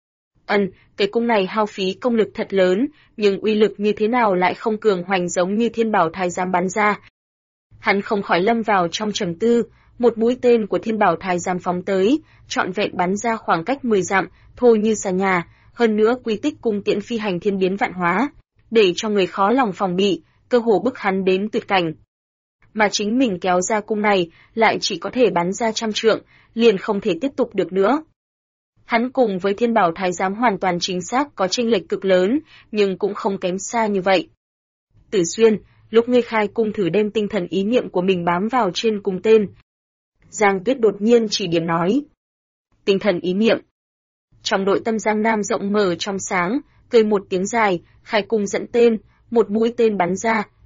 Cái cung này hao phí công lực thật lớn, nhưng uy lực như thế nào lại không cường hoành giống như Thiên Bảo Thái Giám bắn ra. Hắn không khỏi lâm vào trong trầm tư, một mũi tên của Thiên Bảo Thái Giám phóng tới, trọn vẹn bắn ra khoảng cách 10 dặm, thô như xà nhà, hơn nữa quy tích cung tiễn phi hành thiên biến vạn hóa, để cho người khó lòng phòng bị, cơ hồ bức hắn đến tuyệt cảnh. Mà chính mình kéo ra cung này, lại chỉ có thể bắn ra trăm trượng, liền không thể tiếp tục được nữa. Hắn cùng với Thiên Bảo Thái Giám hoàn toàn chính xác có chênh lệch cực lớn, nhưng cũng không kém xa như vậy. Tử Xuyên, lúc ngươi khai cung thử đem tinh thần ý niệm của mình bám vào trên cung tên. Giang Tuyết đột nhiên chỉ điểm nói. Tinh thần ý niệm. Trong nội tâm Giang Nam rộng mở trong sáng, cười một tiếng dài, khai cung dẫn tên, một mũi tên bắn ra,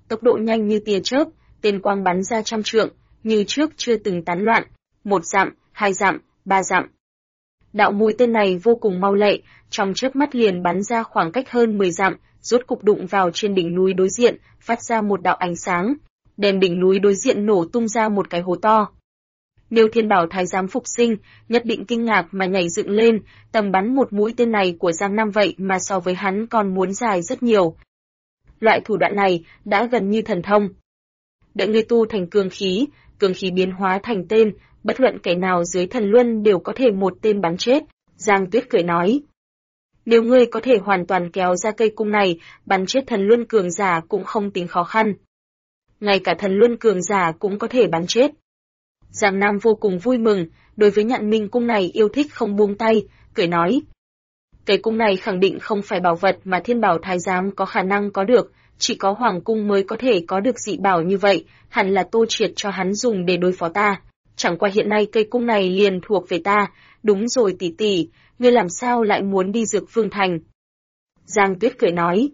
tốc độ nhanh như tia chớp, tên quang bắn ra trăm trượng, như trước chưa từng tán loạn, 1 dặm, 2 dặm, 3 dặm. Đạo mũi tên này vô cùng mau lẹ, trong chớp mắt liền bắn ra khoảng cách hơn 10 dặm, rốt cục đụng vào trên đỉnh núi đối diện, phát ra một đạo ánh sáng, đem đỉnh núi đối diện nổ tung ra một cái hố to. Nếu Thiên Bảo Thái giám phục sinh, nhất định kinh ngạc mà nhảy dựng lên, tầm bắn một mũi tên này của Giang Nam vậy mà so với hắn còn muốn dài rất nhiều. Loại thủ đoạn này đã gần như thần thông. Đợi ngươi tu thành cương khí biến hóa thành tên, bất luận kẻ nào dưới thần luân đều có thể một tên bắn chết. Giang Tuyết cười nói. Nếu ngươi có thể hoàn toàn kéo ra cây cung này, bắn chết thần luân cường giả cũng không tính khó khăn. Ngay cả thần luân cường giả cũng có thể bắn chết. Giang Nam vô cùng vui mừng, đối với Nhạn Minh cung này yêu thích không buông tay, cười nói. Cây cung này khẳng định không phải bảo vật mà Thiên Bảo Thái giám có khả năng có được, chỉ có Hoàng cung mới có thể có được dị bảo như vậy, hẳn là Tô Triệt cho hắn dùng để đối phó ta. Chẳng qua hiện nay cây cung này liền thuộc về ta, đúng rồi tỷ tỷ, ngươi làm sao lại muốn đi Dược Vương Thành? Giang Tuyết cười nói.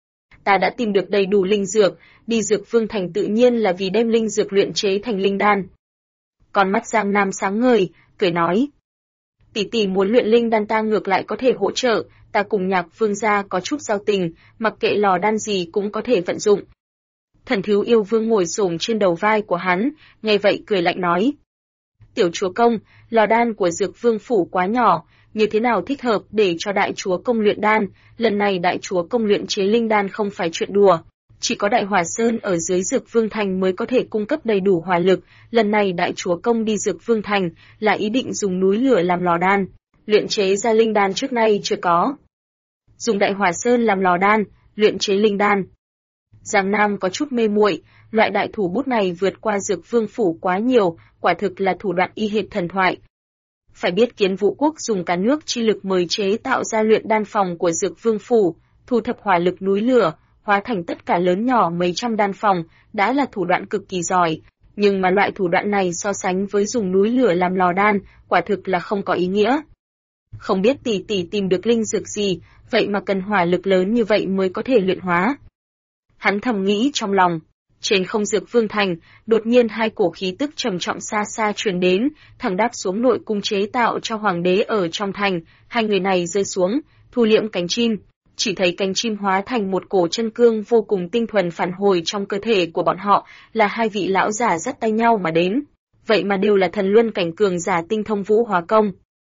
Ta đã tìm được đầy đủ linh dược, đi Dược Vương Thành tự nhiên là vì đem linh dược luyện chế thành linh đan. Con mắt Giang Nam sáng ngời, cười nói. Tỷ tỷ muốn luyện linh đan ta ngược lại có thể hỗ trợ, ta cùng Nhạc Vương gia có chút giao tình, mặc kệ lò đan gì cũng có thể vận dụng. Thần Thiếu Yêu Vương ngồi xổm trên đầu vai của hắn, nghe vậy cười lạnh nói. Tiểu chúa công, lò đan của Dược Vương phủ quá nhỏ, như thế nào thích hợp để cho đại chúa công luyện đan, lần này đại chúa công luyện chế linh đan không phải chuyện đùa. Chỉ có Đại Hỏa Sơn ở dưới Dược Vương Thành mới có thể cung cấp đầy đủ hỏa lực, lần này đại chúa công đi Dược Vương Thành là ý định dùng núi lửa làm lò đan, luyện chế ra linh đan trước nay chưa có. Dùng Đại Hỏa Sơn làm lò đan, luyện chế linh đan. Giang Nam có chút mê muội, loại đại thủ bút này vượt qua Dược Vương phủ quá nhiều, quả thực là thủ đoạn y hệt thần thoại. Phải biết Kiến Vũ quốc dùng cả nước chi lực mới chế tạo ra luyện đan phòng của Dược Vương phủ, thu thập hỏa lực núi lửa, hóa thành tất cả lớn nhỏ mấy trăm đan phòng, đã là thủ đoạn cực kỳ giỏi, nhưng mà loại thủ đoạn này so sánh với dùng núi lửa làm lò đan, quả thực là không có ý nghĩa. Không biết tỷ tỷ tìm được linh dược gì, vậy mà cần hỏa lực lớn như vậy mới có thể luyện hóa. Hắn thầm nghĩ trong lòng. Trên không Dược Vương Thành, đột nhiên hai cổ khí tức trầm trọng xa xa truyền đến, thẳng đáp xuống nội cung chế tạo cho hoàng đế ở trong thành, hai người này rơi xuống, thu liễm cánh chim, chỉ thấy cánh chim hóa thành một cổ chân cương vô cùng tinh thuần phản hồi trong cơ thể của bọn họ, là hai vị lão giả dắt tay nhau mà đến, vậy mà đều là thần luân cảnh cường giả tinh thông vũ hóa công.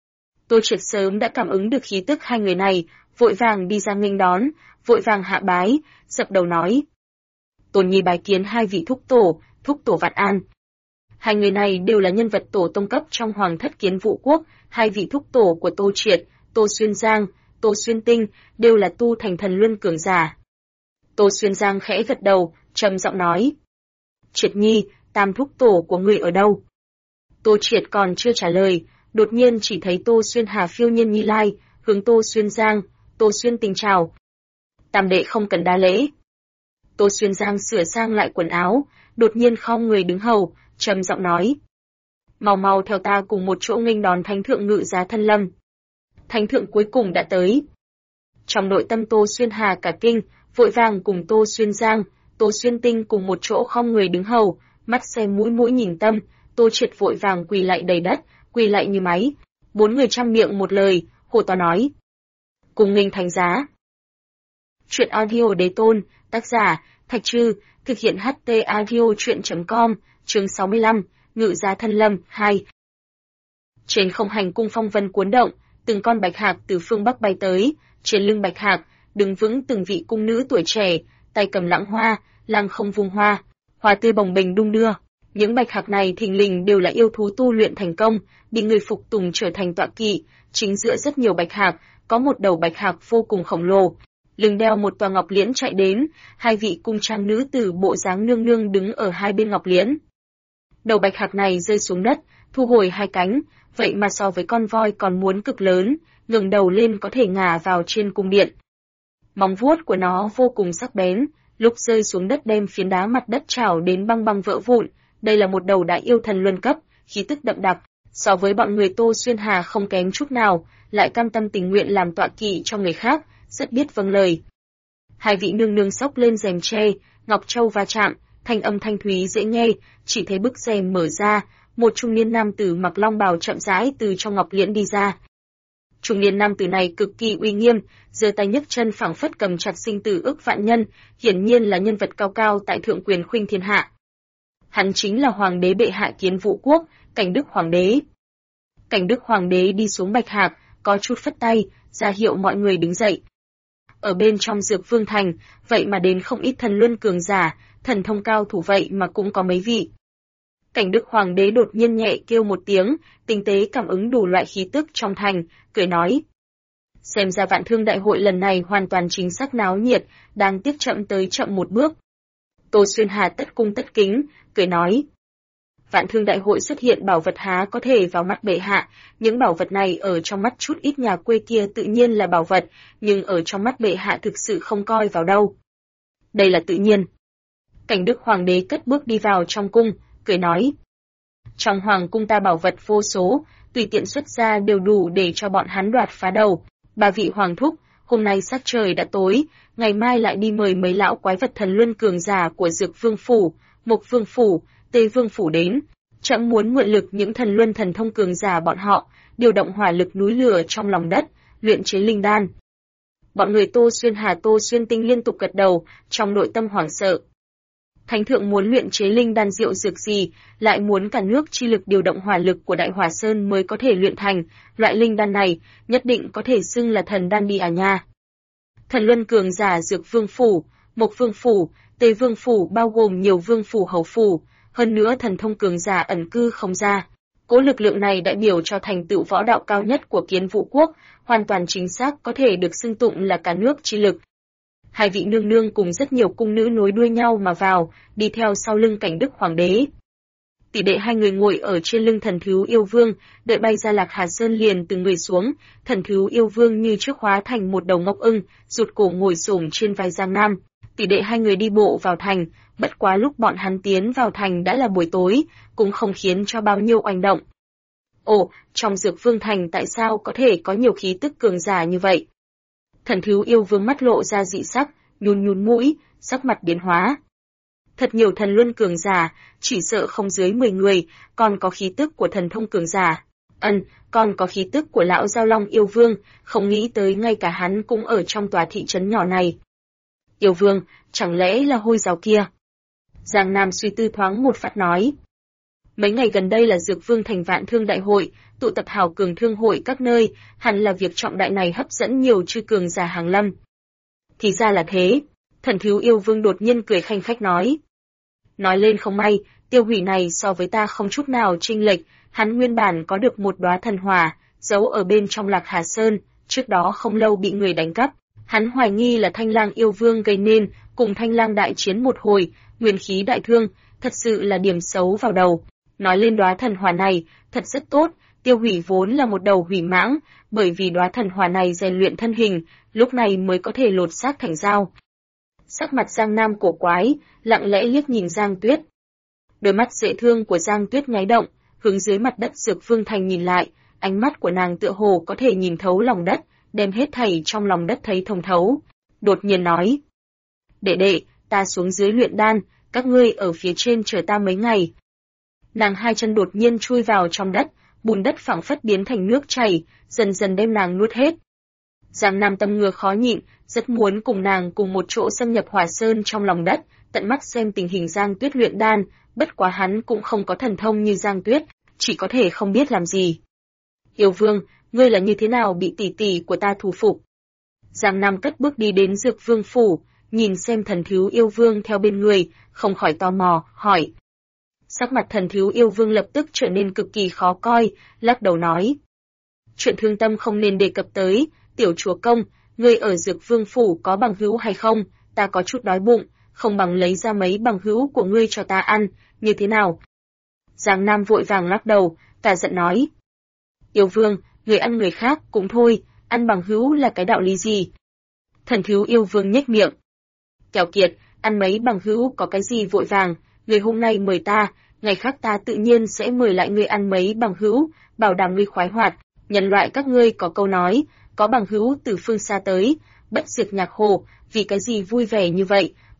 Tô Triệt sớm đã cảm ứng được khí tức hai người này, vội vàng đi ra nghênh đón, vội vàng hạ bái, dập đầu nói. Tôn nhi bái kiến hai vị thúc tổ vạn an. Hai người này đều là nhân vật tổ tông cấp trong hoàng thất Kiến Vũ quốc, hai vị thúc tổ của Tô Triệt, Tô Xuyên Giang, Tô Xuyên Tinh, đều là tu thành thần luân cường giả. Tô Xuyên Giang khẽ gật đầu, trầm giọng nói. Triệt nhi, tam thúc tổ của người ở đâu? Tô Triệt còn chưa trả lời, đột nhiên chỉ thấy Tô Xuyên Hà phiêu nhiên nhi lai, hướng Tô Xuyên Giang, Tô Xuyên Tinh chào. Tam đệ không cần đa lễ. Tô Xuyên Giang sửa sang lại quần áo, đột nhiên khom người đứng hầu, trầm giọng nói. Mau mau theo ta cùng một chỗ nghênh đón Thánh thượng Ngự Giá Thân Lâm. Thánh thượng cuối cùng đã tới. Trong nội tâm Tô Xuyên Hà cả kinh, vội vàng cùng Tô Xuyên Giang, Tô Xuyên Tinh cùng một chỗ khom người đứng hầu, mắt xem mũi nhìn tâm, Tô Triệt vội vàng quỳ lạy đầy đất, quỳ lạy như máy. Bốn người trăm miệng một lời, hô to nói. Cùng nghênh thánh giá. Chuyện audio đế tôn, tác giả, Thạch Trư, thực hiện HT audio chuyện.com, chương 65, Ngự Giá Thân Lâm, 2. Trên không hành cung phong vân cuốn động, từng con bạch hạc từ phương Bắc bay tới, trên lưng bạch hạc, đứng vững từng vị cung nữ tuổi trẻ, tay cầm lãng hoa, lăng không vung hoa, hoa tươi bồng bềnh đung đưa. Những bạch hạc này thình lình đều là yêu thú tu luyện thành công, bị người phục tùng trở thành tọa kỵ, chính giữa rất nhiều bạch hạc, có một đầu bạch hạc vô cùng khổng lồ. Lưng đeo một tòa ngọc liễn chạy đến, hai vị cung trang nữ tử bộ dáng nương nương đứng ở hai bên ngọc liễn. Đầu bạch hạc này rơi xuống đất, thu hồi hai cánh, vậy mà so với con voi còn muốn cực lớn, ngẩng đầu lên có thể ngả vào trên cung điện. Móng vuốt của nó vô cùng sắc bén, lúc rơi xuống đất đem phiến đá mặt đất chảo đến băng băng vỡ vụn. Đây là một đầu đại yêu thần luân cấp, khí tức đậm đặc, so với bọn người Tô Xuyên Hà không kém chút nào, lại cam tâm tình nguyện làm tọa kỵ cho người khác, rất biết vâng lời. Hai vị nương nương xốc lên rèm tre, ngọc châu va chạm, thanh âm thanh thúy dễ nghe, chỉ thấy bức rèm mở ra, một trung niên nam tử mặc long bào chậm rãi từ trong ngọc liễn đi ra. Trung niên nam tử này cực kỳ uy nghiêm, giơ tay nhấc chân phảng phất cầm chặt sinh tử ức vạn nhân, hiển nhiên là nhân vật cao cao tại thượng quyền khuynh thiên hạ. Hắn chính là hoàng đế bệ hạ Kiến Vũ quốc, Cảnh Đức hoàng đế. Cảnh Đức hoàng đế đi xuống bạch hạc, có chút phất tay, ra hiệu mọi người đứng dậy. Ở bên trong Dược Vương thành, vậy mà đến không ít thần luân cường giả, thần thông cao thủ vậy mà cũng có mấy vị. Cảnh Đức hoàng đế đột nhiên nhẹ kêu một tiếng, tinh tế cảm ứng đủ loại khí tức trong thành, cười nói: xem ra Vạn Thương đại hội lần này hoàn toàn chính xác náo nhiệt, đang tiếc chậm tới chậm một bước. Tô Xuyên Hà tất cung tất kính, cười nói: Vạn Thương đại hội xuất hiện bảo vật há có thể vào mắt bệ hạ, những bảo vật này ở trong mắt chút ít nhà quê kia tự nhiên là bảo vật, nhưng ở trong mắt bệ hạ thực sự không coi vào đâu. Đây là tự nhiên. Cảnh Đức hoàng đế cất bước đi vào trong cung, cười nói: trong hoàng cung ta bảo vật vô số, tùy tiện xuất ra đều đủ để cho bọn hắn đoạt phá đầu. Ba vị hoàng thúc, hôm nay sắc trời đã tối, ngày mai lại đi mời mấy lão quái vật thần luân cường giả của Dược Vương phủ, Mộc Vương phủ, Tây Vương phủ đến. Trẫm muốn mượn lực những thần luân thần thông cường giả bọn họ, điều động hỏa lực núi lửa trong lòng đất, luyện chế linh đan. Bọn người Tô Xuyên Hà, Tô Xuyên Tinh liên tục gật đầu, trong nội tâm hoảng sợ. Thánh thượng muốn luyện chế linh đan diệu dược gì, lại muốn cả nước chi lực điều động hỏa lực của Đại Hỏa Sơn mới có thể luyện thành, loại linh đan này, nhất định có thể xưng là thần đan đi à nha. Thần luân cường giả Dược Vương phủ, Mộc Vương phủ, Tây Vương phủ bao gồm nhiều vương phủ hầu phủ, hơn nữa thần thông cường giả ẩn cư không ra. Cố lực lượng này đại biểu cho thành tựu võ đạo cao nhất của Kiến Vũ quốc, hoàn toàn chính xác có thể được xưng tụng là cả nước chi lực. Hai vị nương nương cùng rất nhiều cung nữ nối đuôi nhau mà vào, đi theo sau lưng Cảnh Đức hoàng đế. Tỷ đệ hai người ngồi ở trên lưng Thần Thú Yêu Vương, đợi bay ra Lạc Hà Sơn liền từng người xuống, Thần Thú Yêu Vương như trước hóa thành một đầu ngọc ưng, rụt cổ ngồi xổm trên vai Giang Nam. Tỷ đệ hai người đi bộ vào thành, bất quá lúc bọn hắn tiến vào thành đã là buổi tối, cũng không khiến cho bao nhiêu oanh động. Ồ, trong Dược Vương thành tại sao có thể có nhiều khí tức cường giả như vậy? Thần Thú Yêu Vương mắt lộ ra dị sắc, nhún nhún mũi, sắc mặt biến hóa. Thật nhiều thần luân cường giả, chỉ sợ không dưới 10 người, còn có khí tức của thần thông cường giả. Còn có khí tức của lão Giao Long Yêu Vương, không nghĩ tới ngay cả hắn cũng ở trong tòa thị trấn nhỏ này. Yêu Vương, chẳng lẽ là hôi giáo kia? Giang Nam suy tư thoáng một phát nói. Mấy ngày gần đây là Dược Vương thành Vạn Thương đại hội, tụ tập hào cường thương hội các nơi, hẳn là việc trọng đại này hấp dẫn nhiều chư cường giả hàng lâm. Thì ra là thế, Thần Thú Yêu Vương đột nhiên cười khanh khách nói. Nói lên không may, Tiêu Hủy này so với ta không chút nào chênh lệch, hắn nguyên bản có được một đóa thần hỏa, giấu ở bên trong Lạc Hà Sơn, trước đó không lâu bị người đánh cắp. Hắn hoài nghi là Thanh Lang Yêu Vương gây nên, cùng Thanh Lang đại chiến một hồi, nguyên khí đại thương, thật sự là điểm xấu vào đầu. Nói lên đóa thần hỏa này, thật rất tốt, Tiêu Hủy vốn là một đầu hủy mãng, bởi vì đóa thần hỏa này rèn luyện thân hình, lúc này mới có thể lột xác thành dao. Sắc mặt Giang Nam cổ quái, lặng lẽ liếc nhìn Giang Tuyết. Đôi mắt dễ thương của Giang Tuyết nháy động, hướng dưới mặt đất Dược Vương thành nhìn lại, ánh mắt của nàng tựa hồ có thể nhìn thấu lòng đất, đem hết thảy trong lòng đất thấy thông thấu. Đột nhiên nói: Đệ đệ, ta xuống dưới luyện đan, các ngươi ở phía trên chờ ta mấy ngày. Nàng hai chân đột nhiên chui vào trong đất, bùn đất phảng phất biến thành nước chảy, dần dần đem nàng nuốt hết. Giang Nam tâm ngừa khó nhịn, rất muốn cùng nàng cùng một chỗ xâm nhập Hỏa Sơn trong lòng đất, tận mắt xem tình hình Giang Tuyết luyện đan, bất quá hắn cũng không có thần thông như Giang Tuyết, chỉ có thể không biết làm gì. Yêu Vương, ngươi là như thế nào bị tỷ tỷ của ta thu phục? Giang Nam cất bước đi đến Dược Vương phủ, nhìn xem Thần Thú Yêu Vương theo bên người, không khỏi tò mò, hỏi. Sắc mặt Thần Thú Yêu Vương lập tức trở nên cực kỳ khó coi, lắc đầu nói. Chuyện thương tâm không nên đề cập tới, tiểu chúa công, ngươi ở Dược Vương phủ có bằng hữu hay không? Ta có chút đói bụng, không bằng lấy ra mấy bằng hữu của ngươi cho ta ăn, như thế nào? Giang Nam vội vàng lắc đầu, cả giận nói. Yêu Vương, người ăn người khác cũng thôi, ăn bằng hữu là cái đạo lý gì? Thần Thú Yêu Vương nhếch miệng. Kẻo kiệt, ăn mấy bằng hữu có cái gì vội vàng, người hôm nay mời ta, ngày khác ta tự nhiên sẽ mời lại ngươi ăn mấy bằng hữu, bảo đảm ngươi khoái hoạt. Nhân loại các ngươi có câu nói, có bằng hữu từ phương xa tới, bất diệt nhạc hồ, vì cái gì vui vẻ như vậy,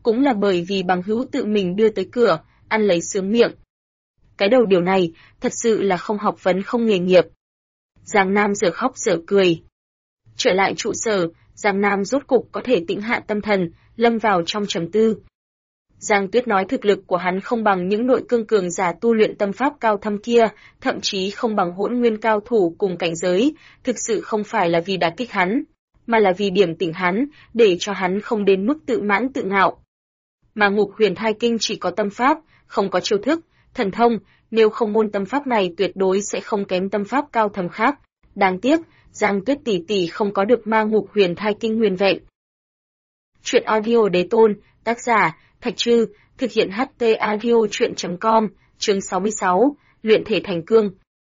cũng là bởi vì bằng hữu tự mình đưa tới cửa, ăn lấy sướng miệng. Cái đầu điều này, thật sự là không học vấn không nghề nghiệp. Giang Nam giờ khóc giờ cười. Trở lại trụ sở, Giang Nam rốt cục có thể tĩnh hạ tâm thần, lâm vào trong trầm tư. Giang Tuyết nói thực lực của hắn không bằng những nội cương cường giả tu luyện tâm pháp cao thâm kia, thậm chí không bằng hỗn nguyên cao thủ cùng cảnh giới, thực sự không phải là vì đả kích hắn, mà là vì điểm tỉnh hắn, để cho hắn không đến mức tự mãn tự ngạo. Mà Ngục Huyền Thai Kinh chỉ có tâm pháp, không có chiêu thức, thần thông, nếu không môn tâm pháp này tuyệt đối sẽ không kém tâm pháp cao thâm khác. Đáng tiếc, Giang Tuyết tỷ tỷ không có được ma Ngục Huyền Thai Kinh nguyên vẹn. Truyện audio đế tôn, tác giả Thạch Trư, thực hiện HT audio truyện.com, chương 66, luyện thể thành cương.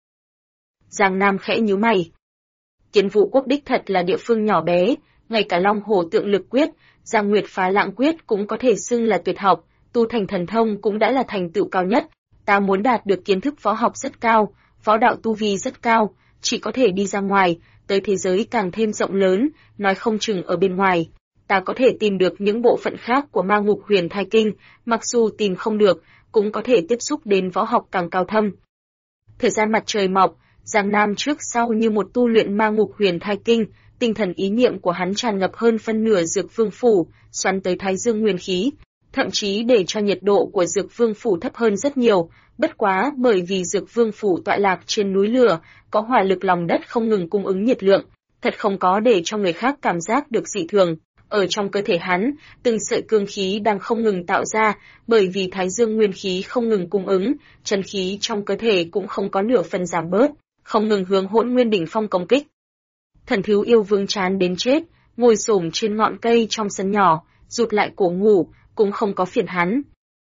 Giang Nam khẽ nhíu mày. Kiến Vũ Quốc đích thật là địa phương nhỏ bé, ngay cả Long Hổ Tượng Lực Quyết, Giang Nguyệt Phá Lạng Quyết cũng có thể xưng là tuyệt học, tu thành thần thông cũng đã là thành tựu cao nhất. Ta muốn đạt được kiến thức võ học rất cao, võ đạo tu vi rất cao, chỉ có thể đi ra ngoài, tới thế giới càng thêm rộng lớn, nói không chừng ở bên ngoài. Ta có thể tìm được những bộ phận khác của ma Ngục Huyền Thai Kinh, mặc dù tìm không được, cũng có thể tiếp xúc đến võ học càng cao thâm. Thời gian mặt trời mọc, Giang Nam trước sau như một tu luyện ma Ngục Huyền Thai Kinh, tinh thần ý niệm của hắn tràn ngập hơn phân nửa Dược Vương phủ, xoắn tới Thái Dương nguyên khí, thậm chí để cho nhiệt độ của Dược Vương phủ thấp hơn rất nhiều. Bất quá bởi vì Dược Vương phủ tọa lạc trên núi lửa, có hỏa lực lòng đất không ngừng cung ứng nhiệt lượng, thật không có để cho người khác cảm giác được dị thường. Ở trong cơ thể hắn, từng sợi cương khí đang không ngừng tạo ra, bởi vì Thái Dương nguyên khí không ngừng cung ứng, chân khí trong cơ thể cũng không có nửa phần giảm bớt, không ngừng hướng Hỗn Nguyên đỉnh phong công kích. Thần Thiếu Yêu Vương chán đến chết, ngồi xổm trên ngọn cây trong sân nhỏ, rụt lại cổ ngủ, cũng không có phiền hắn.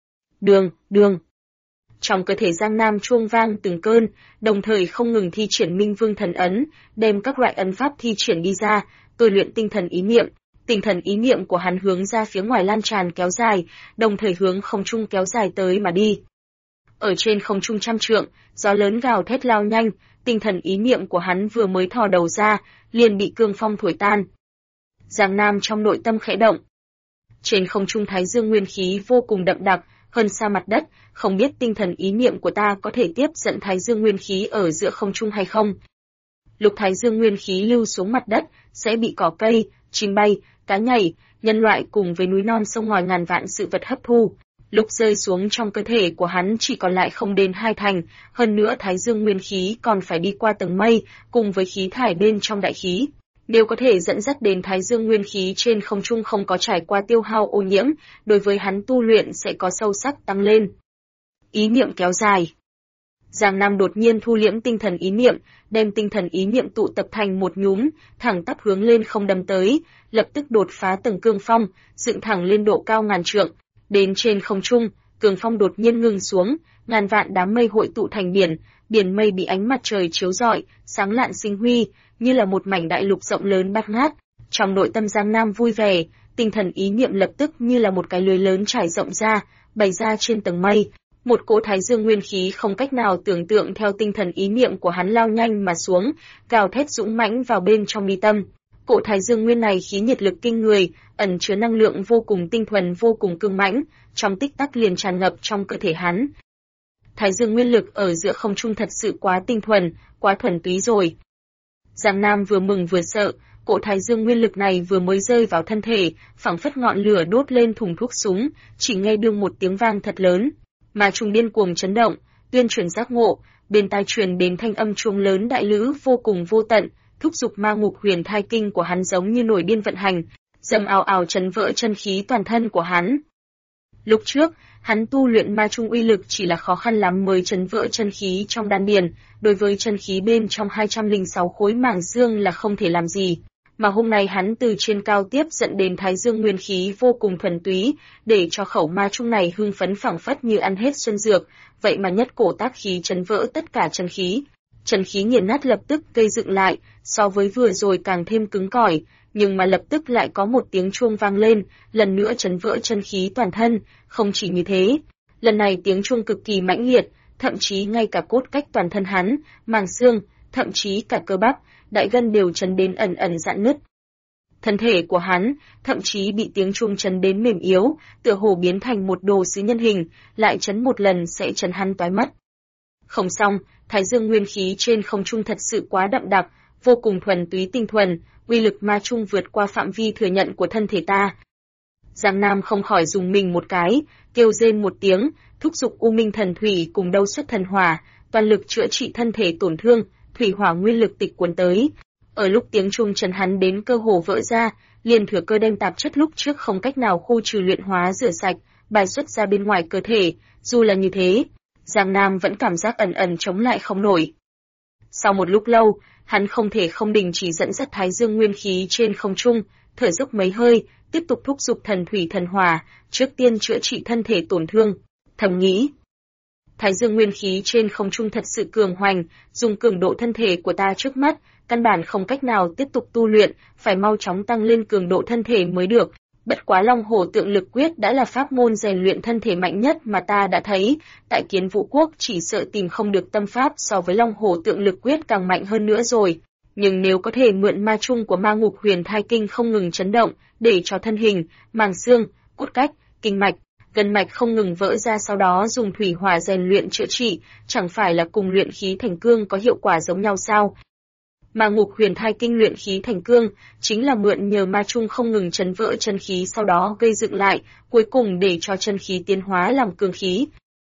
Đường. Trong cơ thể Giang Nam chuông vang từng cơn, đồng thời không ngừng thi triển Minh Vương thần ấn, đem các loại ấn pháp thi triển đi ra, tôi luyện tinh thần ý niệm. Tinh thần ý niệm của hắn hướng ra phía ngoài lan tràn kéo dài, đồng thời hướng không trung kéo dài tới mà đi. Ở trên không trung trăm trượng, gió lớn gào thét lao nhanh, tinh thần ý niệm của hắn vừa mới thò đầu ra, liền bị cương phong thổi tan. Giang Nam trong nội tâm khẽ động. Trên không trung Thái Dương nguyên khí vô cùng đậm đặc, hơn xa mặt đất, không biết tinh thần ý niệm của ta có thể tiếp dẫn Thái Dương nguyên khí ở giữa không trung hay không. Lúc Thái Dương nguyên khí lưu xuống mặt đất, sẽ bị cỏ cây, chim bay, cá nhảy, nhân loại cùng với núi non sông ngòi ngàn vạn sự vật hấp thu. Lúc rơi xuống trong cơ thể của hắn chỉ còn lại không đến 2/2, hơn nữa Thái Dương nguyên khí còn phải đi qua tầng mây, cùng với khí thải bên trong đại khí. Nếu có thể dẫn dắt đến Thái Dương nguyên khí trên không trung không có trải qua tiêu hao ô nhiễm, đối với hắn tu luyện sẽ có sâu sắc tăng lên. Ý niệm kéo dài. Giang Nam đột nhiên thu liễm tinh thần ý niệm, đem tinh thần ý niệm tụ tập thành một nhúm, thẳng tắp hướng lên không đâm tới, lập tức đột phá tầng cương phong, dựng thẳng lên độ cao ngàn trượng. Đến trên không trung, cương phong đột nhiên ngừng xuống, ngàn vạn đám mây hội tụ thành biển, biển mây bị ánh mặt trời chiếu rọi, sáng lạn sinh huy, như là một mảnh đại lục rộng lớn bát ngát. Trong nội tâm Giang Nam vui vẻ, tinh thần ý niệm lập tức như là một cái lưới lớn trải rộng ra, bày ra trên tầng mây. Một cỗ Thái Dương nguyên khí không cách nào tưởng tượng theo tinh thần ý niệm của hắn lao nhanh mà xuống, gào thét dũng mãnh vào bên trong mi tâm. Cỗ Thái Dương nguyên này khí nhiệt lực kinh người, ẩn chứa năng lượng vô cùng tinh thuần vô cùng cương mãnh, trong tích tắc liền tràn ngập trong cơ thể hắn. Thái Dương nguyên lực ở giữa không trung thật sự quá tinh thuần, quá thuần túy rồi. Giang Nam vừa mừng vừa sợ, cỗ Thái Dương nguyên lực này vừa mới rơi vào thân thể, phảng phất ngọn lửa đốt lên thùng thuốc súng, chỉ nghe đương một tiếng vang thật lớn. Mà trùng điên cuồng chấn động, tuyên truyền giác ngộ, bên tai truyền đến thanh âm chuông lớn đại lữ vô cùng vô tận, thúc giục ma Ngục Huyền Thai Kinh của hắn giống như nổi điên vận hành, dầm ào ào chấn vỡ chân khí toàn thân của hắn. Lúc trước, hắn tu luyện ma trung uy lực chỉ là khó khăn lắm mới chấn vỡ chân khí trong đan điền, đối với chân khí bên trong 206 khối màng xương là không thể làm gì. Mà hôm nay hắn từ trên cao tiếp dẫn đến Thái Dương nguyên khí vô cùng thuần túy, để cho khẩu ma trung này hưng phấn phảng phất như ăn hết xuân dược, vậy mà nhất cổ tác khí chấn vỡ tất cả chân khí. Chân khí nghiền nát lập tức gây dựng lại, so với vừa rồi càng thêm cứng cỏi, nhưng mà lập tức lại có một tiếng chuông vang lên, lần nữa chấn vỡ chân khí toàn thân, không chỉ như thế, lần này tiếng chuông cực kỳ mãnh liệt, thậm chí ngay cả cốt cách toàn thân hắn, màng xương, thậm chí cả cơ bắp, đại gân đều chấn đến ẩn ẩn rạn nứt. Thân thể của hắn thậm chí bị tiếng chuông chấn đến mềm yếu, tựa hồ biến thành một đồ sứ nhân hình, lại chấn một lần sẽ chấn hắn toái mất. Không xong, Thái Dương nguyên khí trên không trung thật sự quá đậm đặc, vô cùng thuần túy tinh thuần, uy lực ma chung vượt qua phạm vi thừa nhận của thân thể ta. Giang Nam không khỏi dùng mình một cái, kêu rên một tiếng, thúc giục U Minh thần thủy cùng đâu xuất thần hỏa, toàn lực chữa trị thân thể tổn thương, thủy hỏa nguyên lực tịch cuốn tới. Ở lúc tiếng chuông chấn hắn đến cơ hồ vỡ ra, liền thừa cơ đem tạp chất lúc trước không cách nào khu trừ luyện hóa rửa sạch, bài xuất ra bên ngoài cơ thể. Dù là như thế, Giang Nam vẫn cảm giác ẩn ẩn chống lại không nổi. Sau một lúc lâu, hắn không thể không đình chỉ dẫn dắt Thái Dương nguyên khí trên không trung, thở dốc mấy hơi, tiếp tục thúc giục thần thủy thần hỏa, trước tiên chữa trị thân thể tổn thương. Thầm nghĩ, Thái Dương nguyên khí trên không trung thật sự cường hoành, dùng cường độ thân thể của ta trước mắt, căn bản không cách nào tiếp tục tu luyện, phải mau chóng tăng lên cường độ thân thể mới được. Bất quá Long Hổ Tượng Lực Quyết đã là pháp môn rèn luyện thân thể mạnh nhất mà ta đã thấy, tại Kiến Vũ Quốc chỉ sợ tìm không được tâm pháp so với Long Hổ Tượng Lực Quyết càng mạnh hơn nữa rồi. Nhưng nếu có thể mượn ma chung của Ma Ngục Huyền Thai Kinh không ngừng chấn động, để cho thân hình, màng xương, cốt cách, kinh mạch, gân mạch không ngừng vỡ ra, sau đó dùng thủy hỏa rèn luyện chữa trị, chẳng phải là cùng luyện khí thành cương có hiệu quả giống nhau sao? Ma Ngục Huyền Thai Kinh luyện khí thành cương, chính là mượn nhờ ma chung không ngừng chấn vỡ chân khí, sau đó gây dựng lại, cuối cùng để cho chân khí tiến hóa làm cương khí.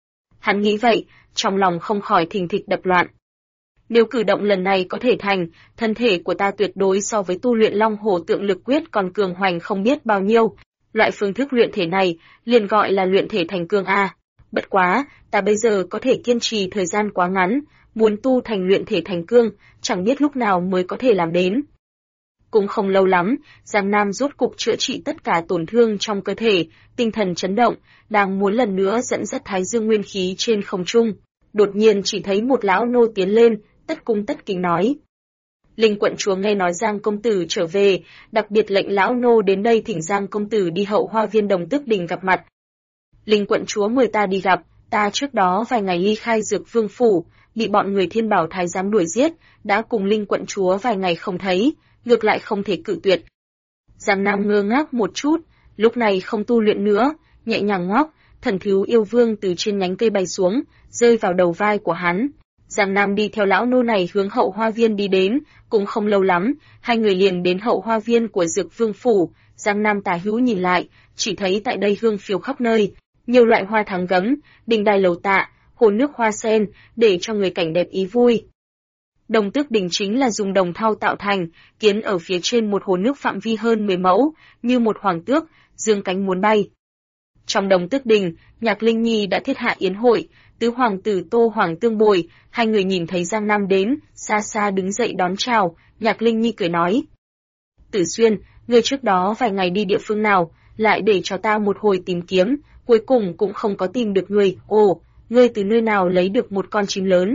Hắn nghĩ vậy, trong lòng không khỏi thình thịch đập loạn. Nếu cử động lần này có thể thành, thân thể của ta tuyệt đối so với tu luyện Long Hổ Tượng Lực Quyết còn cường hoành không biết bao nhiêu. Loại phương thức luyện thể này liền gọi là luyện thể thành cương a. Bất quá, ta bây giờ có thể kiên trì thời gian quá ngắn, muốn tu thành luyện thể thành cương, chẳng biết lúc nào mới có thể làm đến. Cũng không lâu lắm, Giang Nam rốt cục chữa trị tất cả tổn thương trong cơ thể, tinh thần chấn động, đang muốn lần nữa dẫn dắt Thái Dương nguyên khí trên không trung. Đột nhiên chỉ thấy một lão nô tiến lên, tất cung tất kính nói. Linh quận chúa nghe nói Giang công tử trở về, đặc biệt lệnh lão nô đến đây thỉnh Giang công tử đi Hậu Hoa Viên Đồng Tước Đình gặp mặt. Linh quận chúa mời ta đi gặp, ta trước đó vài ngày ly khai Dược Vương phủ, bị bọn người Thiên Bảo Thái giám đuổi giết, đã cùng Linh quận chúa vài ngày không thấy, ngược lại không thể cự tuyệt. Giang Nam ngơ ngác một chút, lúc này không tu luyện nữa, nhẹ nhàng ngoắc, thần thiếu yêu vương từ trên nhánh cây bay xuống, rơi vào đầu vai của hắn. Giang Nam đi theo lão nô này hướng Hậu Hoa Viên đi đến, cũng không lâu lắm, hai người liền đến Hậu Hoa Viên của Dược Vương phủ. Giang Nam tả hữu nhìn lại, chỉ thấy tại đây hương phiêu khắp nơi, nhiều loại hoa thắng gấm, đình đài lầu tạ, hồ nước hoa sen, để cho người cảnh đẹp ý vui. Đồng Tước Đình chính là dùng đồng thau tạo thành, kiến ở phía trên một hồ nước phạm vi hơn 10 mẫu, như một hoàng tước, dương cánh muốn bay. Trong Đồng Tước Đình, Nhạc Linh Nhi đã thiết hạ yến hội, tứ hoàng tử Tô Hoàng tương bồi, hai người nhìn thấy Giang Nam đến, xa xa đứng dậy đón chào, Nhạc Linh Nhi cười nói. Tử Xuyên, ngươi trước đó vài ngày đi địa phương nào, lại để cho ta một hồi tìm kiếm, cuối cùng cũng không có tìm được ngươi, ồ, ngươi từ nơi nào lấy được một con chim lớn.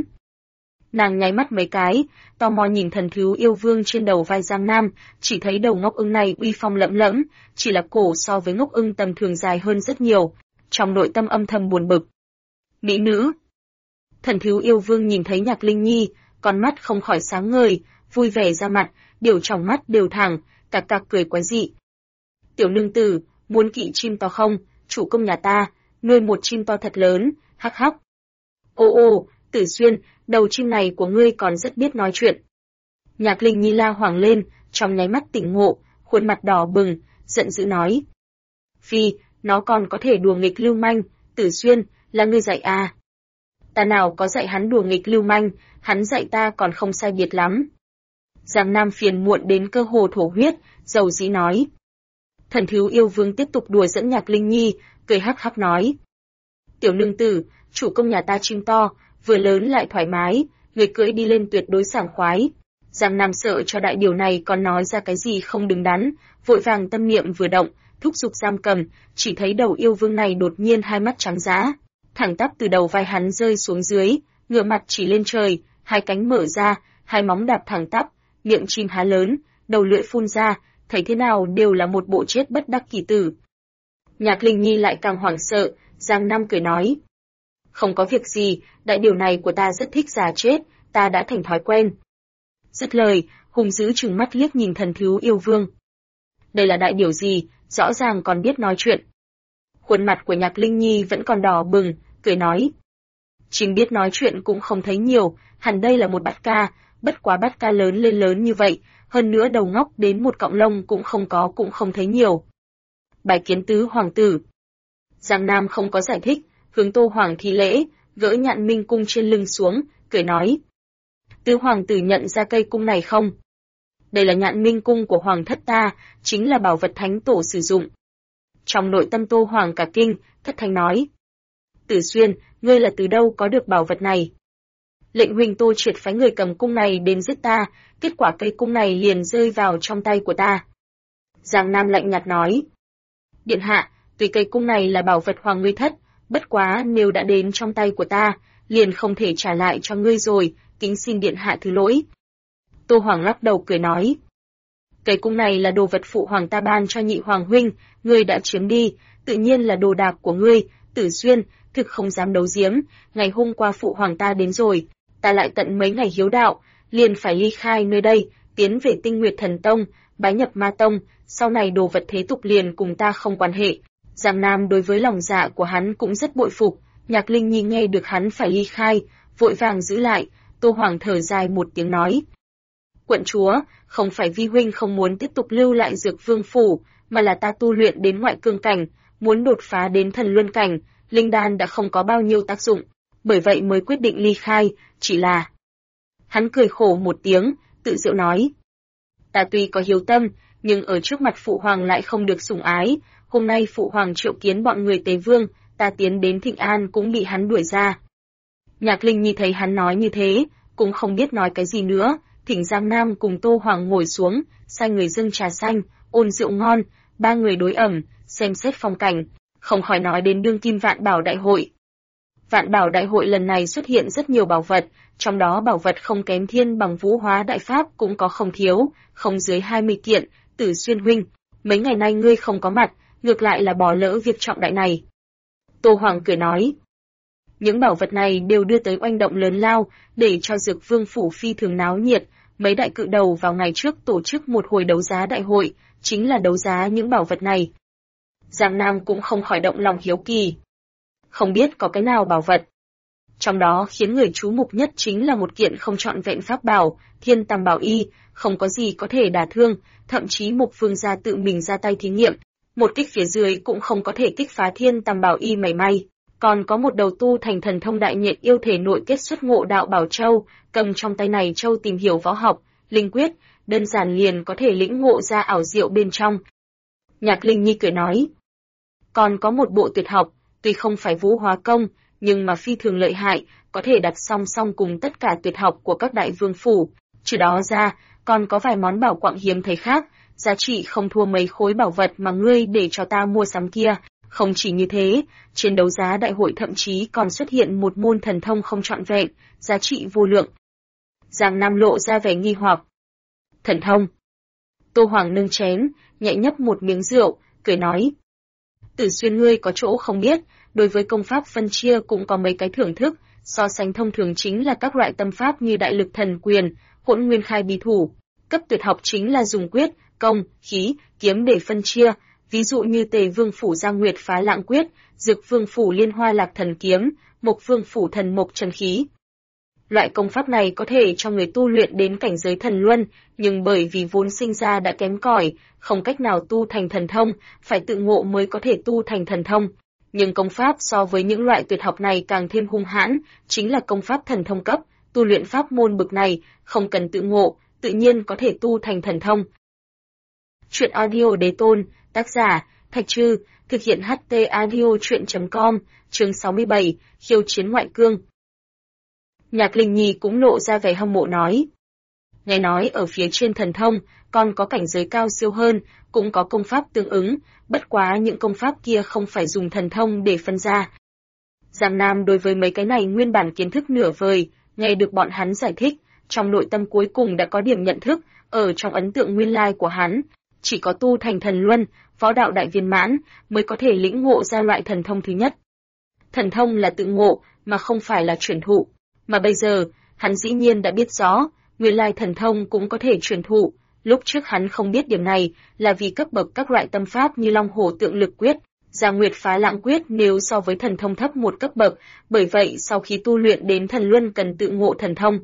Nàng nháy mắt mấy cái, tò mò nhìn thần thú yêu vương trên đầu vai Giang Nam, chỉ thấy đầu ngốc ưng này uy phong lẫm lẫm, chỉ là cổ so với ngốc ưng tầm thường dài hơn rất nhiều, trong nội tâm âm thầm buồn bực. Mỹ nữ. Thần thú yêu vương nhìn thấy Nhạc Linh Nhi, con mắt không khỏi sáng ngời, vui vẻ ra mặt, điều trong mắt đều thẳng, cạc cạc cười quái dị. Tiểu nương tử, muốn kỵ chim to không? Chủ công nhà ta, nuôi một chim to thật lớn, hắc hắc. Ô, Tử Xuyên, đầu chim này của ngươi còn rất biết nói chuyện. Nhạc Linh Nhi la hoảng lên, trong nháy mắt tỉnh ngộ, khuôn mặt đỏ bừng, giận dữ nói. Phi, nó còn có thể đùa nghịch lưu manh, Tử Xuyên, là ngươi dạy à? Ta nào có dạy hắn đùa nghịch lưu manh, hắn dạy ta còn không sai biệt lắm. Giang Nam phiền muộn đến cơ hồ thổ huyết, dầu dĩ nói. Thần thú yêu vương tiếp tục đùa dẫn Nhạc Linh Nhi, cười hắc hắc nói. Tiểu nương tử, chủ công nhà ta chim to, vừa lớn lại thoải mái, người cưỡi đi lên tuyệt đối sảng khoái. Giang Nam sợ cho đại điều này còn nói ra cái gì không đứng đắn, vội vàng tâm niệm vừa động, thúc giục giam cầm, chỉ thấy đầu yêu vương này đột nhiên hai mắt trắng dã, thẳng tắp từ đầu vai hắn rơi xuống dưới, ngửa mặt chỉ lên trời, hai cánh mở ra, hai móng đạp thẳng tắp, miệng chim há lớn, đầu lưỡi phun ra, thấy thế nào đều là một bộ chết bất đắc kỳ tử. Nhạc Linh Nhi lại càng hoảng sợ, Giang Nam cười nói. Không có việc gì, đại điều này của ta rất thích già chết, ta đã thành thói quen. Dứt lời, hùng dữ trừng mắt liếc nhìn thần thú yêu vương. Đây là đại điều gì, rõ ràng còn biết nói chuyện. Khuôn mặt của Nhạc Linh Nhi vẫn còn đỏ bừng, cười nói. Chính biết nói chuyện cũng không thấy nhiều, hẳn đây là một bát ca, bất quá bát ca lớn lên lớn như vậy, hơn nữa đầu ngóc đến một cọng lông cũng không thấy nhiều. Bài kiến tứ hoàng tử. Giang Nam không có giải thích, hướng Tô Hoàng thi lễ, gỡ nhạn minh cung trên lưng xuống, cười nói. Tứ hoàng tử nhận ra cây cung này không? Đây là nhạn minh cung của hoàng thất ta, chính là bảo vật thánh tổ sử dụng. Trong nội tâm Tô Hoàng cả kinh, thất thanh nói. Tử Xuyên, ngươi là từ đâu có được bảo vật này? Lệnh huynh Tô Triệt phái người cầm cung này đến giết ta, kết quả cây cung này liền rơi vào trong tay của ta. Giang Nam lạnh nhạt nói. Điện hạ, tuy cây cung này là bảo vật hoàng ngươi thất, bất quá nếu đã đến trong tay của ta, liền không thể trả lại cho ngươi rồi, kính xin điện hạ thứ lỗi. Tô Hoàng lắc đầu cười nói. Cây cung này là đồ vật phụ hoàng ta ban cho nhị hoàng huynh, ngươi đã chiếm đi, tự nhiên là đồ đạc của ngươi, Tử Xuyên, thực không dám đấu giếm, ngày hôm qua phụ hoàng ta đến rồi, ta lại tận mấy ngày hiếu đạo, liền phải ly khai nơi đây, tiến về Tinh Nguyệt Thần Tông, bái nhập Ma Tông, sau này đồ vật thế tục liền cùng ta không quan hệ. Giang Nam đối với lòng dạ của hắn cũng rất bội phục, Nhạc Linh Nhi nghe được hắn phải ly khai, vội vàng giữ lại, Tô Hoàng thở dài một tiếng nói. Quận chúa, không phải vi huynh không muốn tiếp tục lưu lại Dược Vương phủ, mà là ta tu luyện đến ngoại cương cảnh, muốn đột phá đến thần luân cảnh, linh đan đã không có bao nhiêu tác dụng, bởi vậy mới quyết định ly khai, chỉ là... Hắn cười khổ một tiếng, tự giễu nói. Ta tuy có hiếu tâm, nhưng ở trước mặt phụ hoàng lại không được sủng ái, hôm nay phụ hoàng triệu kiến bọn người Tế Vương, ta tiến đến Thịnh An cũng bị hắn đuổi ra. Nhạc Linh Nhi thấy hắn nói như thế, cũng không biết nói cái gì nữa, thỉnh Giang Nam cùng Tô Hoàng ngồi xuống, sai người dâng trà xanh, ôn rượu ngon, ba người đối ẩm, xem xét phong cảnh, không khỏi nói đến đương kim Vạn Bảo Đại hội. Vạn Bảo Đại hội lần này xuất hiện rất nhiều bảo vật, trong đó bảo vật không kém Thiên Bằng Vũ Hóa Đại Pháp cũng có không thiếu, không dưới 20 kiện, Tử Xuyên huynh, mấy ngày nay ngươi không có mặt, ngược lại là bỏ lỡ việc trọng đại này. Tô Hoàng cười nói. Những bảo vật này đều đưa tới oanh động lớn lao, để cho Dược Vương phủ phi thường náo nhiệt, mấy đại cự đầu vào ngày trước tổ chức một hồi đấu giá đại hội, chính là đấu giá những bảo vật này. Giang Nam cũng không khỏi động lòng hiếu kỳ. Không biết có cái nào bảo vật. Trong đó khiến người chú mục nhất chính là một kiện không trọn vẹn pháp bảo, Thiên Tam Bảo Y, không có gì có thể đả thương, thậm chí Mục Vương gia tự mình ra tay thí nghiệm, một kích phía dưới cũng không có thể kích phá Thiên Tam Bảo Y mảy may. Còn có một đầu tu thành thần thông đại nhện yêu thể nội kết xuất Ngộ Đạo Bảo Châu, cầm trong tay này châu tìm hiểu võ học, linh quyết, đơn giản liền có thể lĩnh ngộ ra ảo diệu bên trong. Nhạc Linh Nhi cười nói, còn có một bộ tuyệt học, tuy không phải Vũ Hóa Công, nhưng mà phi thường lợi hại, có thể đặt song song cùng tất cả tuyệt học của các đại vương phủ. Trừ đó ra, còn có vài món bảo quặng hiếm thấy khác, giá trị không thua mấy khối bảo vật mà ngươi để cho ta mua sắm kia. Không chỉ như thế, trên đấu giá đại hội thậm chí còn xuất hiện một môn thần thông không trọn vẹn, giá trị vô lượng. Giang Nam lộ ra vẻ nghi hoặc. Thần thông. Tô Hoàng nâng chén, nhẹ nhấp một miếng rượu, cười nói. Tử Xuyên ngươi có chỗ không biết, đối với công pháp phân chia cũng có mấy cái thưởng thức, so sánh thông thường chính là các loại tâm pháp như Đại Lực Thần Quyền, Hỗn Nguyên Khai Bí Thủ. Cấp tuyệt học chính là dùng quyết, công, khí, kiếm để phân chia, ví dụ như Tề Vương phủ Giang Nguyệt Phá Lạng Quyết, Dực Vương phủ Liên Hoa Lạc Thần Kiếm, Mộc Vương phủ Thần Mộc Chân Khí. Loại công pháp này có thể cho người tu luyện đến cảnh giới thần luân, nhưng bởi vì vốn sinh ra đã kém cỏi, không cách nào tu thành thần thông, phải tự ngộ mới có thể tu thành thần thông. Nhưng công pháp so với những loại tuyệt học này càng thêm hung hãn, chính là công pháp thần thông cấp, tu luyện pháp môn bực này, không cần tự ngộ, tự nhiên có thể tu thành thần thông. Truyện audio Đế Tôn, tác giả, Thạch Trư, thực hiện HT audio truyện.com, chương 67, khiêu chiến ngoại cương. Nhạc Linh Nhi cũng lộ ra vẻ hâm mộ nói. Nghe nói ở phía trên thần thông, còn có cảnh giới cao siêu hơn, cũng có công pháp tương ứng, bất quá những công pháp kia không phải dùng thần thông để phân ra. Giang Nam đối với mấy cái này nguyên bản kiến thức nửa vời, nghe được bọn hắn giải thích, trong nội tâm cuối cùng đã có điểm nhận thức, ở trong ấn tượng nguyên lai của hắn, chỉ có tu thành thần luân, võ đạo đại viên mãn, mới có thể lĩnh ngộ ra loại thần thông thứ nhất. Thần thông là tự ngộ, mà không phải là truyền thụ. Mà bây giờ, hắn dĩ nhiên đã biết rõ, nguyên lai thần thông cũng có thể truyền thụ, Lúc trước hắn không biết điểm này là vì cấp bậc các loại tâm pháp như Long Hổ Tượng Lực Quyết, Giang Nguyệt Phá Lãng Quyết nếu so với thần thông thấp một cấp bậc, bởi vậy sau khi tu luyện đến thần luân cần tự ngộ thần thông.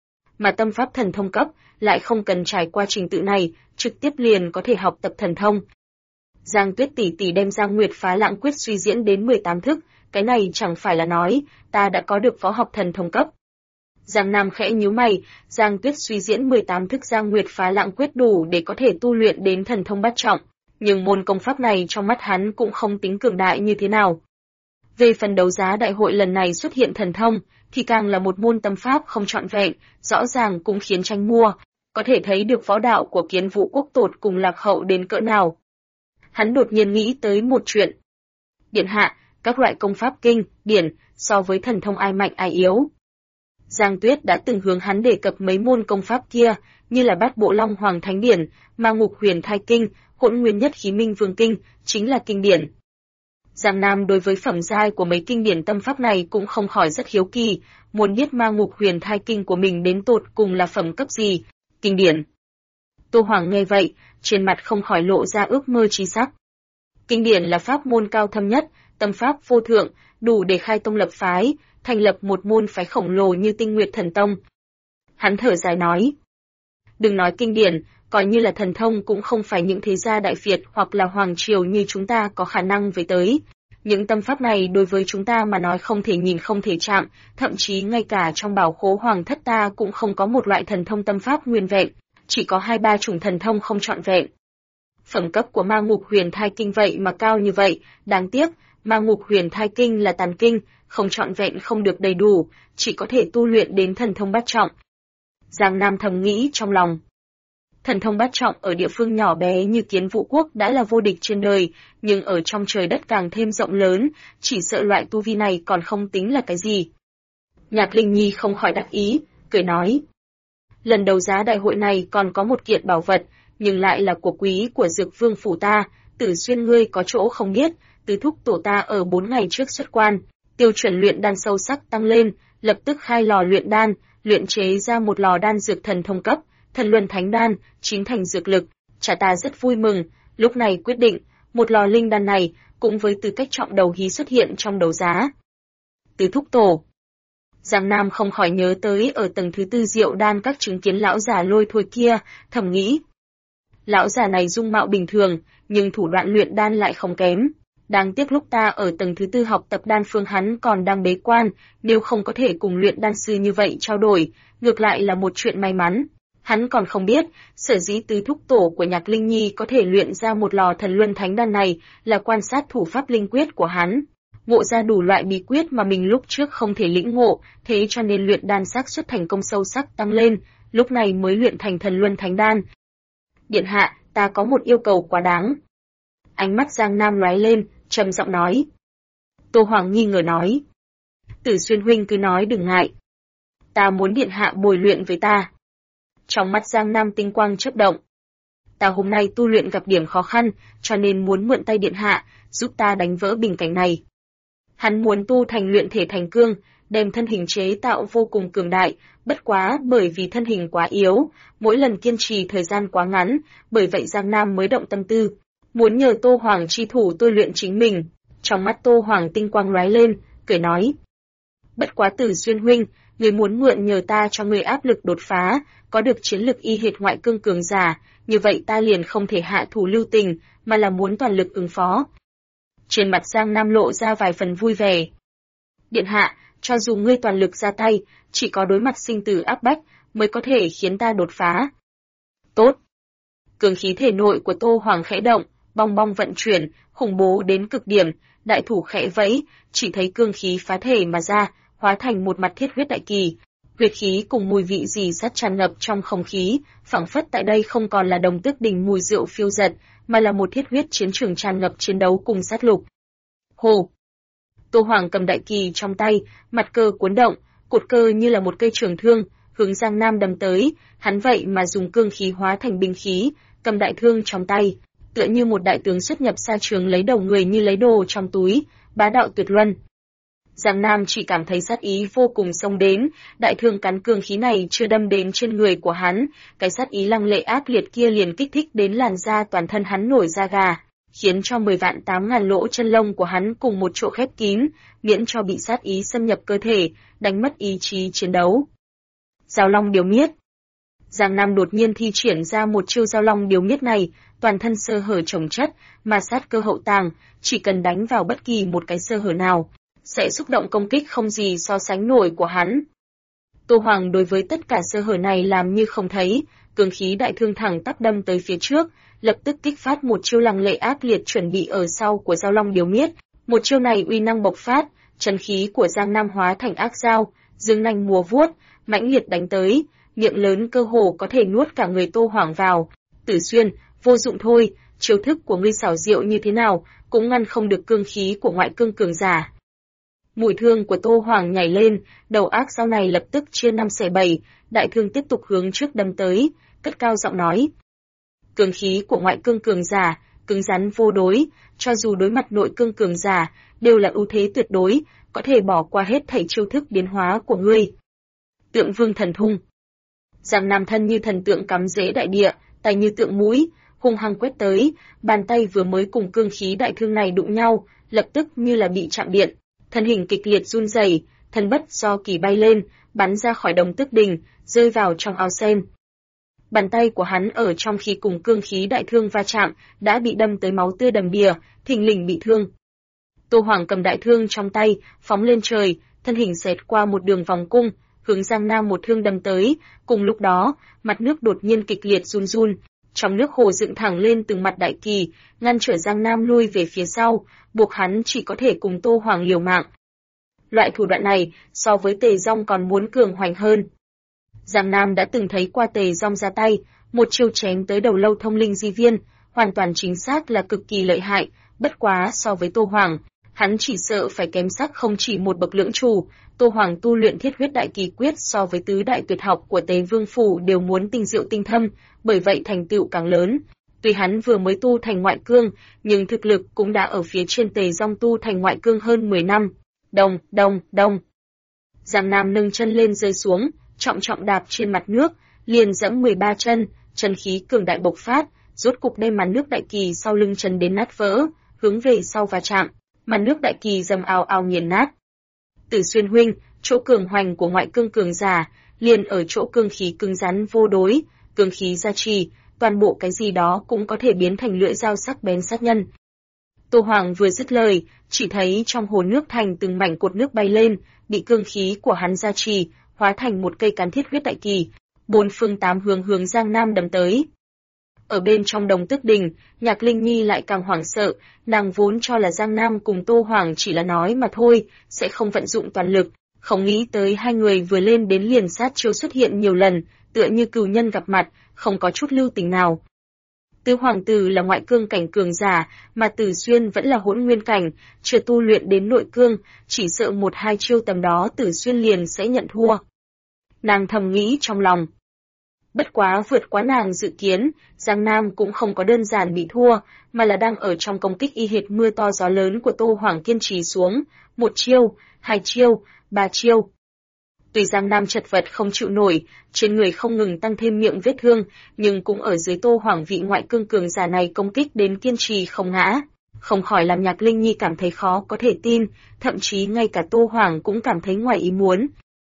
Mà tâm pháp thần thông cấp lại không cần trải qua trình tự này, trực tiếp liền có thể học tập thần thông. Giang Tuyết tỷ tỷ đem Giang Nguyệt Phá Lãng Quyết suy diễn đến 18 thức, cái này chẳng phải là nói ta đã có được võ học thần thông cấp. Giang Nam khẽ nhíu mày, Giang Tuyết suy diễn 18 thức Giang Nguyệt Phá Lãng Quyết đủ để có thể tu luyện đến thần thông bát trọng, nhưng môn công pháp này trong mắt hắn cũng không tính cường đại như thế nào. Về phần đấu giá đại hội lần này xuất hiện thần thông, thì càng là một môn tâm pháp không trọn vẹn, rõ ràng cũng khiến tranh mua, có thể thấy được võ đạo của Kiến Vũ quốc tột cùng lạc hậu đến cỡ nào. Hắn đột nhiên nghĩ tới một chuyện. Điện hạ, các loại công pháp kinh, điển, so với thần thông ai mạnh ai yếu. Giang Tuyết đã từng hướng hắn đề cập mấy môn công pháp kia, như là Bát Bộ Long Hoàng Thánh Điển, Ma Ngục Huyền Thai Kinh, Hỗn Nguyên Nhất Khí Minh Vương Kinh, chính là kinh điển. Giang Nam đối với phẩm giai của mấy kinh điển tâm pháp này cũng không khỏi rất hiếu kỳ, muốn biết Ma Ngục Huyền Thai Kinh của mình đến tột cùng là phẩm cấp gì, kinh điển. Tô Hoàng nghe vậy, trên mặt không khỏi lộ ra ước mơ chí sắc. Kinh điển là pháp môn cao thâm nhất, tâm pháp vô thượng, đủ để khai tông lập phái, thành lập một môn phái khổng lồ như Tinh Nguyệt Thần Tông. Hắn thở dài nói, đừng nói kinh điển, coi như là thần thông cũng không phải những thế gia đại Việt hoặc là hoàng triều như chúng ta có khả năng với tới. Những tâm pháp này đối với chúng ta mà nói không thể nhìn không thể chạm, thậm chí ngay cả trong bảo khố hoàng thất ta cũng không có một loại thần thông tâm pháp nguyên vẹn, chỉ có 2-3 chủng thần thông không trọn vẹn. Phẩm cấp của Ma Ngục Huyền Thai Kinh vậy mà cao như vậy, đáng tiếc, Ma Ngục Huyền Thai Kinh là tàn kinh, không trọn vẹn không được đầy đủ, chỉ có thể tu luyện đến thần thông bát trọng. Giang Nam thầm nghĩ trong lòng. Thần thông bát trọng ở địa phương nhỏ bé như Kiến Vũ quốc đã là vô địch trên đời, nhưng ở trong trời đất càng thêm rộng lớn, chỉ sợ loại tu vi này còn không tính là cái gì. Nhạc Linh Nhi không khỏi đắc ý, cười nói. Lần đấu giá đại hội này còn có một kiện bảo vật, nhưng lại là của quý của Dược Vương phủ ta, Tử Xuyên ngươi có chỗ không biết, tứ thúc tổ ta ở 4 ngày trước xuất quan, tiêu chuẩn luyện đan sâu sắc tăng lên, lập tức khai lò luyện đan, luyện chế ra một lò đan dược thần thông cấp, Thần Luân Thánh Đan, 9 thành dược lực, cha ta rất vui mừng, lúc này quyết định, một lò linh đan này cũng với tư cách trọng đầu hí xuất hiện trong đấu giá. Tứ thúc tổ. Giang Nam không khỏi nhớ tới ở tầng thứ 4 Diệu Đan các chứng kiến lão già lôi thôi kia, thầm nghĩ. Lão già này dung mạo bình thường, nhưng thủ đoạn luyện đan lại không kém. Đáng tiếc lúc ta ở tầng thứ 4 học tập đan phương hắn còn đang bế quan, nếu không có thể cùng luyện đan sư như vậy trao đổi, ngược lại là một chuyện may mắn. Hắn còn không biết, sở dĩ tứ thúc tổ của Nhạc Linh Nhi có thể luyện ra một lò Thần Luân Thánh Đan này là quan sát thủ pháp linh quyết của hắn, ngộ ra đủ loại bí quyết mà mình lúc trước không thể lĩnh ngộ, thế cho nên luyện đan xác suất thành công sâu sắc tăng lên, lúc này mới luyện thành Thần Luân Thánh Đan. Điện hạ, ta có một yêu cầu quá đáng. Ánh mắt Giang Nam lóe lên, trầm giọng nói. Tô Hoàng nghi ngờ nói. Tử Xuyên huynh cứ nói đừng ngại. Ta muốn điện hạ bồi luyện với ta. Trong mắt Giang Nam tinh quang chớp động. Ta hôm nay tu luyện gặp điểm khó khăn, cho nên muốn mượn tay điện hạ, giúp ta đánh vỡ bình cảnh này. Hắn muốn tu thành luyện thể thành cương, đem thân hình chế tạo vô cùng cường đại, bất quá bởi vì thân hình quá yếu, mỗi lần kiên trì thời gian quá ngắn, bởi vậy Giang Nam mới động tâm tư, muốn nhờ Tô Hoàng chi thủ tôi luyện chính mình. Trong mắt Tô Hoàng tinh quang lóe lên, cười nói. Bất quá Tử Xuyên huynh, người muốn mượn nhờ ta cho người áp lực đột phá, có được chiến lực y hệt ngoại cương cường giả, như vậy ta liền không thể hạ thủ lưu tình, mà là muốn toàn lực ứng phó. Trên mặt Giang Nam lộ ra vài phần vui vẻ. Điện hạ, cho dù ngươi toàn lực ra tay, chỉ có đối mặt sinh tử áp bách, mới có thể khiến ta đột phá. Tốt. Cường khí thể nội của Tô Hoàng khẽ động, bong bong vận chuyển, khủng bố đến cực điểm, đại thủ khẽ vẫy, chỉ thấy cương khí phá thể mà ra, hóa thành một mặt thiết huyết đại kỳ. Huyết khí cùng mùi vị rì sắt tràn ngập trong không khí, phảng phất tại đây không còn là Đồng Tước Đình mùi rượu phiêu dật, mà là một thiết huyết chiến trường tràn ngập chiến đấu cùng sát lục. Hồ! Tô Hoàng cầm đại kỳ trong tay, mặt cơ cuốn động, cột cơ như là một cây trường thương, hướng Giang Nam đâm tới, hắn vậy mà dùng cương khí hóa thành binh khí, cầm đại thương trong tay, tựa như một đại tướng xuất nhập xa trường lấy đầu người như lấy đồ trong túi, bá đạo tuyệt luân. Giang Nam chỉ cảm thấy sát ý vô cùng xông đến, đại thương cắn cương khí này chưa đâm đến trên người của hắn, cái sát ý lăng lệ ác liệt kia liền kích thích đến làn da toàn thân hắn nổi da gà, khiến cho 10.800.000 lỗ chân lông của hắn cùng một chỗ khép kín, miễn cho bị sát ý xâm nhập cơ thể, đánh mất ý chí chiến đấu. Giao Long Điếu Miết. Giang Nam đột nhiên thi triển ra một chiêu Giao Long Điếu Miết này, toàn thân sơ hở chồng chất, mà sát cơ hậu tàng, chỉ cần đánh vào bất kỳ một cái sơ hở nào, sẽ xúc động công kích không gì so sánh nổi của hắn. Tô Hoàng đối với tất cả sơ hở này làm như không thấy, cương khí đại thương thẳng tắp đâm tới phía trước, lập tức kích phát một chiêu lăng lệ ác liệt chuẩn bị ở sau của Giao Long Điếu Miết. Một chiêu này uy năng bộc phát, chân khí của Giang Nam hóa thành ác dao, dương nanh múa vuốt, mãnh liệt đánh tới, miệng lớn cơ hồ có thể nuốt cả người Tô Hoàng vào. Tử Xuyên, vô dụng thôi, chiêu thức của ngươi xảo diệu như thế nào, cũng ngăn không được cương khí của ngoại cương cường giả. Mũi thương của Tô Hoàng nhảy lên, đầu ác dao này lập tức chia 5 xẻ 7, đại thương tiếp tục hướng trước đâm tới, cất cao giọng nói. Cương khí của ngoại cương cường giả, cứng rắn vô đối, cho dù đối mặt nội cương cường giả, đều là ưu thế tuyệt đối, có thể bỏ qua hết thảy chiêu thức biến hóa của ngươi. Tượng Vương Thần Thung. Giang Nam thân như thần tượng cắm rễ đại địa, tay như tượng mũi, hung hăng quét tới, bàn tay vừa mới cùng cương khí đại thương này đụng nhau, lập tức như là bị chạm điện, thân hình kịch liệt run rẩy, thân bất do kỳ bay lên, bắn ra khỏi Đồng Tức Đình, rơi vào trong ao sen. Bàn tay của hắn ở trong khi cùng cương khí đại thương va chạm, đã bị đâm tới máu tươi đầm đìa, thình lình bị thương. Tô Hoàng cầm đại thương trong tay, phóng lên trời, thân hình xẹt qua một đường vòng cung, hướng Giang Nam một thương đâm tới, cùng lúc đó, mặt nước đột nhiên kịch liệt run run, trong nước hồ dựng thẳng lên từng mặt đại kỳ, ngăn trở Giang Nam lui về phía sau, buộc hắn chỉ có thể cùng Tô Hoàng liều mạng. Loại thủ đoạn này, so với Tề Dong còn muốn cường hoành hơn. Giang Nam đã từng thấy qua Tề Dong ra tay, một chiêu chém tới đầu lâu thông linh di viên, hoàn toàn chính xác là cực kỳ lợi hại, bất quá so với Tô Hoàng, hắn chỉ sợ phải kém sắc không chỉ một bậc lưỡng chủ. Tô Hoàng tu luyện Thiết Huyết Đại Kỳ Quyết so với tứ đại tuyệt học của Tề Vương Phủ đều muốn tinh diệu tinh thâm, bởi vậy thành tựu càng lớn. Tuy hắn vừa mới tu thành ngoại cương, nhưng thực lực cũng đã ở phía trên Tề Dong tu thành ngoại cương hơn 10 năm. Đông. Giang Nam nâng chân lên rơi xuống, trọng trọng đạp trên mặt nước, liền dẫm 13 chân, chân khí cường đại bộc phát, rốt cục đem màn nước đại kỳ sau lưng chân đến nát vỡ, hướng về sau va chạm, màn nước đại kỳ dầm ào ào nghiền nát. Tử Xuyên huynh, chỗ cường hoành của ngoại cương cường giả, liền ở chỗ cương khí cứng rắn vô đối, cương khí gia trì, toàn bộ cái gì đó cũng có thể biến thành lưỡi dao sắc bén sát nhân. Tô Hoàng vừa dứt lời, chỉ thấy trong hồ nước thành từng mảnh cột nước bay lên, bị cương khí của hắn gia trì, hóa thành một cây cán thiết huyết đại kỳ, bốn phương tám hướng hướng Giang Nam đâm tới. Ở bên trong Đồng Tức Đình, Nhạc Linh Nhi lại càng hoảng sợ, nàng vốn cho là Giang Nam cùng Tô Hoàng chỉ là nói mà thôi, sẽ không vận dụng toàn lực, không nghĩ tới hai người vừa lên đến liền sát chiêu xuất hiện nhiều lần, tựa như cừu nhân gặp mặt, không có chút lưu tình nào. Tứ hoàng tử là ngoại cương cảnh cường giả, mà Tử Xuyên vẫn là hỗn nguyên cảnh, chưa tu luyện đến nội cương, chỉ sợ một hai chiêu tầm đó Tử Xuyên liền sẽ nhận thua. Nàng thầm nghĩ trong lòng. Bất quá vượt quá nàng dự kiến, Giang Nam cũng không có đơn giản bị thua, mà là đang ở trong công kích y hệt mưa to gió lớn của Tô Hoàng kiên trì xuống, một chiêu, hai chiêu, ba chiêu. Tuy Giang Nam chật vật không chịu nổi, trên người không ngừng tăng thêm miệng vết thương, nhưng cũng ở dưới Tô Hoàng vị ngoại cương cường giả này công kích đến kiên trì không ngã. Không khỏi làm Nhạc Linh Nhi cảm thấy khó có thể tin, thậm chí ngay cả Tô Hoàng cũng cảm thấy ngoài ý muốn.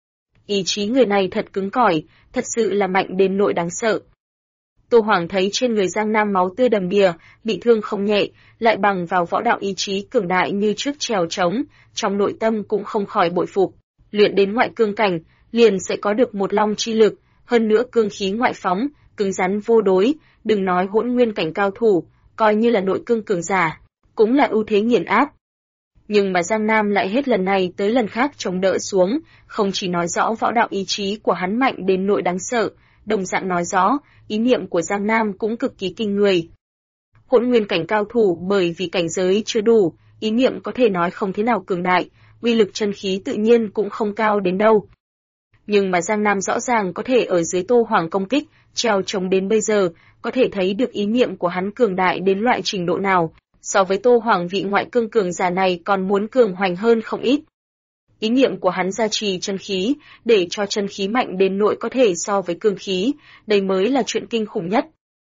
Ý chí người này thật cứng cỏi, thật sự là mạnh đến nỗi đáng sợ. Tô Hoàng thấy trên người Giang Nam máu tươi đầm đìa, bị thương không nhẹ, lại bằng vào võ đạo ý chí cường đại như trước trèo trống, trong nội tâm cũng không khỏi bội phục. Luyện đến ngoại cương cảnh, liền sẽ có được một long chi lực, hơn nữa cương khí ngoại phóng, cứng rắn vô đối, đừng nói hỗn nguyên cảnh cao thủ, coi như là nội cương cường giả, cũng là ưu thế nghiền áp. Nhưng mà Giang Nam lại hết lần này tới lần khác chống đỡ xuống, không chỉ nói rõ võ đạo ý chí của hắn mạnh đến nỗi đáng sợ, đồng dạng nói rõ, ý niệm của Giang Nam cũng cực kỳ kinh người. Hỗn nguyên cảnh cao thủ bởi vì cảnh giới chưa đủ, ý niệm có thể nói không thế nào cường đại, uy lực chân khí tự nhiên cũng không cao đến đâu. Nhưng mà Giang Nam rõ ràng có thể ở dưới Tô Hoàng công kích, treo chống đến bây giờ, có thể thấy được ý niệm của hắn cường đại đến loại trình độ nào, so với Tô Hoàng vị ngoại cương cường giả này còn muốn cường hoành hơn không ít. Ý niệm của hắn gia trì chân khí, để cho chân khí mạnh đến nỗi có thể so với cương khí, đây mới là chuyện kinh khủng nhất.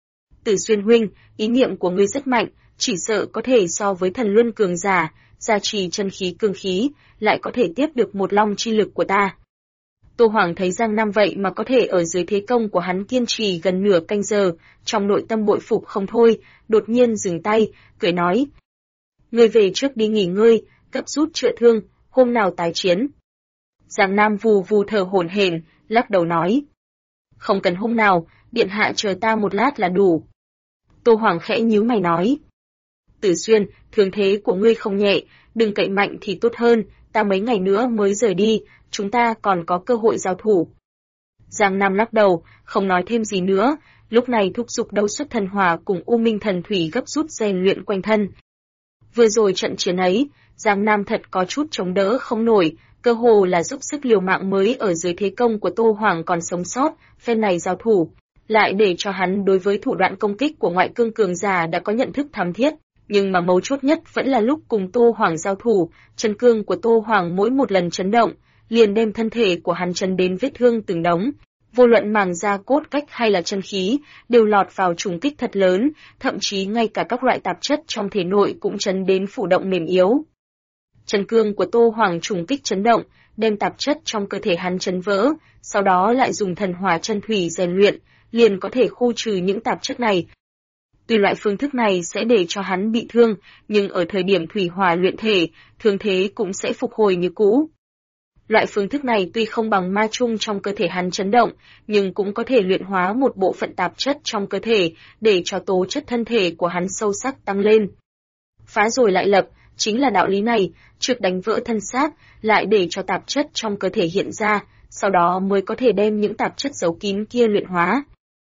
Tử Xuyên huynh, ý niệm của ngươi rất mạnh, chỉ sợ có thể so với thần luân cường giả, gia trì chân khí cương khí, lại có thể tiếp được một long chi lực của ta. Tô Hoàng thấy Giang Nam vậy mà có thể ở dưới thế công của hắn kiên trì gần nửa canh giờ, trong nội tâm bội phục không thôi, đột nhiên dừng tay, cười nói. Ngươi về trước đi nghỉ ngơi, gấp rút chữa thương, hôm nào tái chiến. Giang Nam vù vù thở hổn hển, lắc đầu nói. Không cần hôm nào, điện hạ chờ ta một lát là đủ. Tô Hoàng khẽ nhíu mày nói. Tử Xuyên, thương thế của ngươi không nhẹ, đừng cậy mạnh thì tốt hơn, ta mấy ngày nữa mới rời đi, chúng ta còn có cơ hội giao thủ. Giang Nam lắc đầu, không nói thêm gì nữa, lúc này thúc giục đấu xuất thần hỏa cùng U Minh thần thủy gấp rút rèn luyện quanh thân. Vừa rồi trận chiến ấy, Giang Nam thật có chút chống đỡ không nổi, cơ hồ là dốc sức liều mạng mới ở dưới thế công của Tô Hoàng còn sống sót, phen này giao thủ, lại để cho hắn đối với thủ đoạn công kích của ngoại cương cường giả đã có nhận thức thắm thiết. Nhưng mà mấu chốt nhất vẫn là lúc cùng Tô Hoàng giao thủ, chân cương của Tô Hoàng mỗi một lần chấn động, liền đem thân thể của hắn chấn đến vết thương từng đống. Vô luận màng da cốt cách hay là chân khí, đều lọt vào trùng kích thật lớn, thậm chí ngay cả các loại tạp chất trong thể nội cũng chấn đến phủ động mềm yếu. Chân cương của Tô Hoàng trùng kích chấn động, đem tạp chất trong cơ thể hắn chấn vỡ, sau đó lại dùng thần hỏa chân thủy rèn luyện, liền có thể khu trừ những tạp chất này. Tuy loại phương thức này sẽ để cho hắn bị thương, nhưng ở thời điểm thủy hỏa luyện thể, thương thế cũng sẽ phục hồi như cũ. Loại phương thức này tuy không bằng ma chung trong cơ thể hắn chấn động, nhưng cũng có thể luyện hóa một bộ phận tạp chất trong cơ thể, để cho tố chất thân thể của hắn sâu sắc tăng lên. Phá rồi lại lập, chính là đạo lý này, trước đánh vỡ thân xác, lại để cho tạp chất trong cơ thể hiện ra, sau đó mới có thể đem những tạp chất giấu kín kia luyện hóa.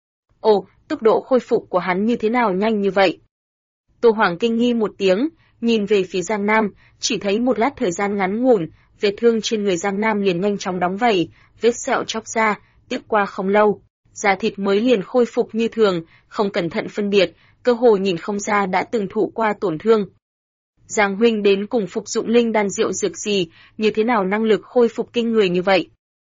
Ồ, tốc độ khôi phục của hắn như thế nào nhanh như vậy? Tô Hoàng kinh nghi một tiếng, nhìn về phía Giang Nam, chỉ thấy một lát thời gian ngắn ngủn, vết thương trên người Giang Nam liền nhanh chóng đóng vảy, vết sẹo chóc ra, tiếp qua không lâu, da thịt mới liền khôi phục như thường, không cẩn thận phân biệt, cơ hồ nhìn không ra đã từng thụ qua tổn thương. Giang huynh đến cùng phục dụng linh đan rượu dược gì, như thế nào năng lực khôi phục kinh người như vậy?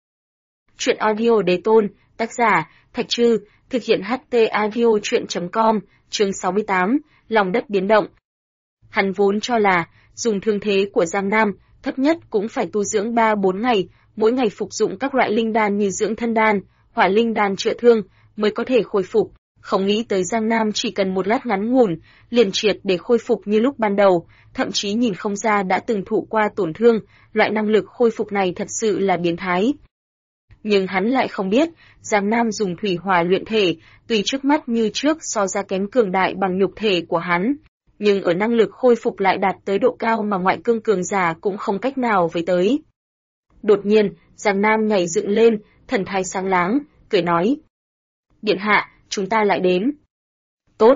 Truyện audio Đế Tôn, tác giả, Thạch Trư, thực hiện HT audio truyện.com, chương 68, lòng đất biến động. Hắn vốn cho là, dùng thương thế của Giang Nam, thấp nhất cũng phải tu dưỡng 3-4 ngày, mỗi ngày phục dụng các loại linh đan như dưỡng thân đan, hỏa linh đan chữa thương, mới có thể khôi phục. Không nghĩ tới Giang Nam chỉ cần một lát ngắn ngủn, liền triệt để khôi phục như lúc ban đầu, thậm chí nhìn không ra đã từng thụ qua tổn thương, loại năng lực khôi phục này thật sự là biến thái. Nhưng hắn lại không biết, Giang Nam dùng thủy hỏa luyện thể, tuy trước mắt như trước so ra kém cường đại bằng nhục thể của hắn, nhưng ở năng lực khôi phục lại đạt tới độ cao mà ngoại cương cường giả cũng không cách nào với tới. Đột nhiên, Giang Nam nhảy dựng lên, thần thái sáng láng, cười nói. Điện hạ, chúng ta lại đến. Tốt.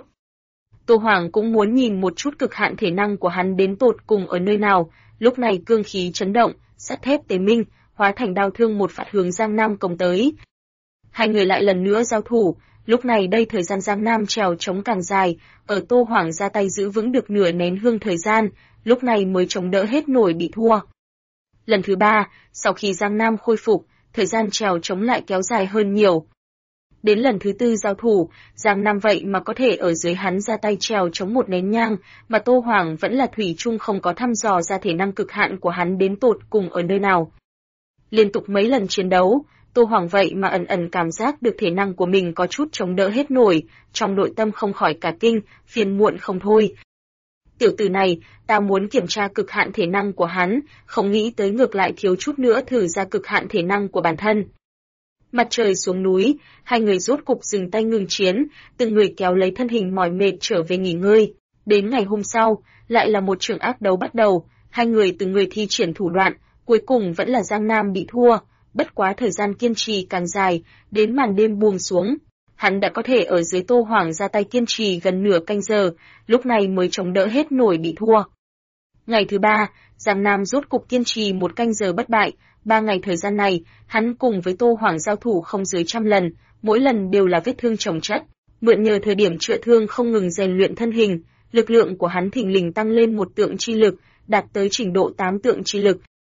Tô Hoàng cũng muốn nhìn một chút cực hạn thể năng của hắn đến tột cùng ở nơi nào, lúc này cương khí chấn động, sắt thép tế minh, hóa thành đao thương một phát hướng Giang Nam công tới. Hai người lại lần nữa giao thủ, lúc này đây thời gian Giang Nam trèo chống càng dài, ở Tô Hoàng ra tay giữ vững được nửa nén hương thời gian, lúc này mới chống đỡ hết nổi bị thua. Lần thứ ba, sau khi Giang Nam khôi phục, thời gian trèo chống lại kéo dài hơn nhiều. Đến lần thứ tư giao thủ, Giang Nam vậy mà có thể ở dưới hắn ra tay trèo chống một nén nhang, mà Tô Hoàng vẫn là thủy chung không có thăm dò ra thể năng cực hạn của hắn đến tột cùng ở nơi nào. Liên tục mấy lần chiến đấu, Tô Hoàng vậy mà ẩn ẩn cảm giác được thể năng của mình có chút chống đỡ hết nổi, trong nội tâm không khỏi cả kinh, phiền muộn không thôi. Tiểu tử này, ta muốn kiểm tra cực hạn thể năng của hắn, không nghĩ tới ngược lại thiếu chút nữa thử ra cực hạn thể năng của bản thân. Mặt trời xuống núi, hai người rốt cục dừng tay ngừng chiến, từng người kéo lấy thân hình mỏi mệt trở về nghỉ ngơi. Đến ngày hôm sau, lại là một trường ác đấu bắt đầu, hai người từng người thi triển thủ đoạn, cuối cùng vẫn là Giang Nam bị thua, bất quá thời gian kiên trì càng dài, đến màn đêm buông xuống. Hắn đã có thể ở dưới Tô Hoàng ra tay kiên trì gần nửa canh giờ, lúc này mới chống đỡ hết nổi bị thua. Ngày thứ ba, Giang Nam rốt cục kiên trì một canh giờ bất bại, 3 ngày thời gian này, hắn cùng với Tô Hoàng giao thủ không dưới 100 lần, mỗi lần đều là vết thương chồng chất. Mượn nhờ thời điểm chữa thương không ngừng rèn luyện thân hình, lực lượng của hắn thình lình tăng lên một tượng chi lực, đạt tới trình độ 8 tượng chi lực.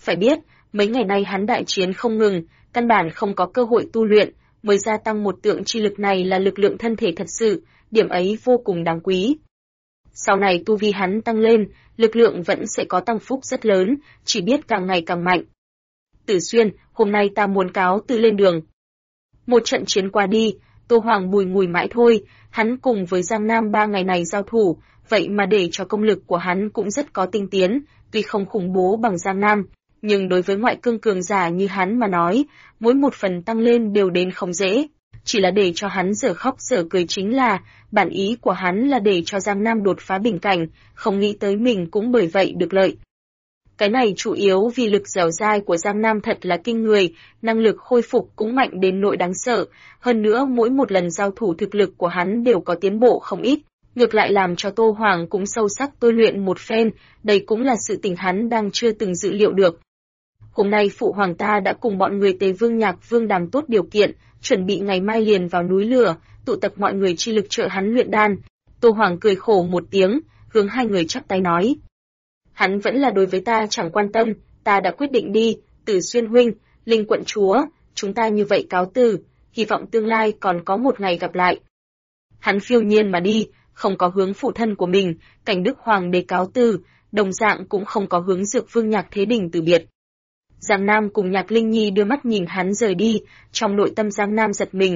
Phải biết, mấy ngày nay hắn đại chiến không ngừng, căn bản không có cơ hội tu luyện, mới gia tăng một tượng chi lực này là lực lượng thân thể thật sự, điểm ấy vô cùng đáng quý. Sau này tu vi hắn tăng lên, lực lượng vẫn sẽ có tăng phúc rất lớn, chỉ biết càng ngày càng mạnh. Tử Xuyên, hôm nay ta muốn cáo từ lên đường. Một trận chiến qua đi, Tô Hoàng bùi ngùi mãi thôi, hắn cùng với Giang Nam 3 ngày này giao thủ, vậy mà để cho công lực của hắn cũng rất có tinh tiến, tuy không khủng bố bằng Giang Nam, nhưng đối với ngoại cương cường giả như hắn mà nói, mỗi một phần tăng lên đều đến không dễ. Chỉ là để cho hắn dở khóc dở cười chính là, bản ý của hắn là để cho Giang Nam đột phá bình cảnh, không nghĩ tới mình cũng bởi vậy được lợi. Cái này chủ yếu vì lực dẻo dai của Giang Nam thật là kinh người, năng lực khôi phục cũng mạnh đến nỗi đáng sợ, hơn nữa mỗi một lần giao thủ thực lực của hắn đều có tiến bộ không ít, ngược lại làm cho Tô Hoàng cũng sâu sắc tôi luyện một phen, đây cũng là sự tình hắn đang chưa từng dự liệu được. Hôm nay phụ hoàng ta đã cùng bọn người Tề Vương Nhạc Vương đàm tốt điều kiện, chuẩn bị ngày mai liền vào núi lửa, tụ tập mọi người chi lực trợ hắn luyện đan. Tô Hoàng cười khổ một tiếng, hướng hai người chắp tay nói. Hắn vẫn là đối với ta chẳng quan tâm, ta đã quyết định đi, Tử Xuyên huynh, Linh quận chúa, chúng ta như vậy cáo từ, hy vọng tương lai còn có một ngày gặp lại. Hắn phiêu nhiên mà đi, không có hướng phụ thân của mình, Cảnh Đức Hoàng đế cáo từ, đồng dạng cũng không có hướng Dược Vương Nhạc Thế Đình từ biệt. Giang Nam cùng Nhạc Linh Nhi đưa mắt nhìn hắn rời đi, trong nội tâm Giang Nam giật mình.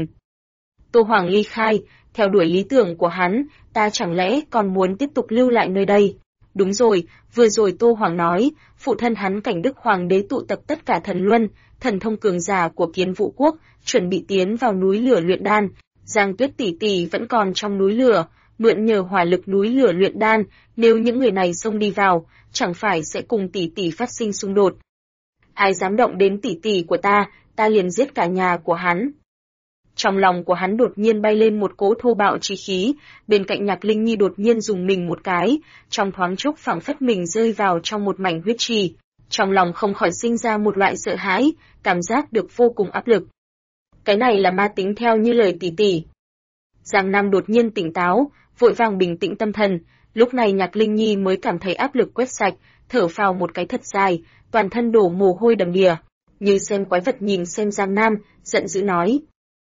Tô Hoàng ly khai, theo đuổi lý tưởng của hắn, ta chẳng lẽ còn muốn tiếp tục lưu lại nơi đây? Đúng rồi, vừa rồi Tô Hoàng nói, phụ thân hắn Cảnh Đức Hoàng đế tụ tập tất cả thần luân, thần thông cường giả của Kiến Vũ quốc, chuẩn bị tiến vào núi lửa luyện đan. Giang Tuyết tỷ tỷ vẫn còn trong núi lửa, mượn nhờ hỏa lực núi lửa luyện đan, nếu những người này xông đi vào, chẳng phải sẽ cùng tỷ tỷ phát sinh xung đột. Ai dám động đến tỷ tỷ của ta liền giết cả nhà của hắn. Trong lòng của hắn đột nhiên bay lên một cỗ thô bạo chi khí, bên cạnh Nhạc Linh Nhi đột nhiên dùng mình một cái, trong thoáng chốc phảng phất mình rơi vào trong một mảnh huyết trì. Trong lòng không khỏi sinh ra một loại sợ hãi, cảm giác được vô cùng áp lực. Cái này là ma tính theo như lời tỷ tỷ. Giang Nam đột nhiên tỉnh táo, vội vàng bình tĩnh tâm thần, lúc này Nhạc Linh Nhi mới cảm thấy áp lực quét sạch, thở phào một cái thật dài, toàn thân đổ mồ hôi đầm đìa, như xem quái vật nhìn xem Giang Nam, giận dữ nói.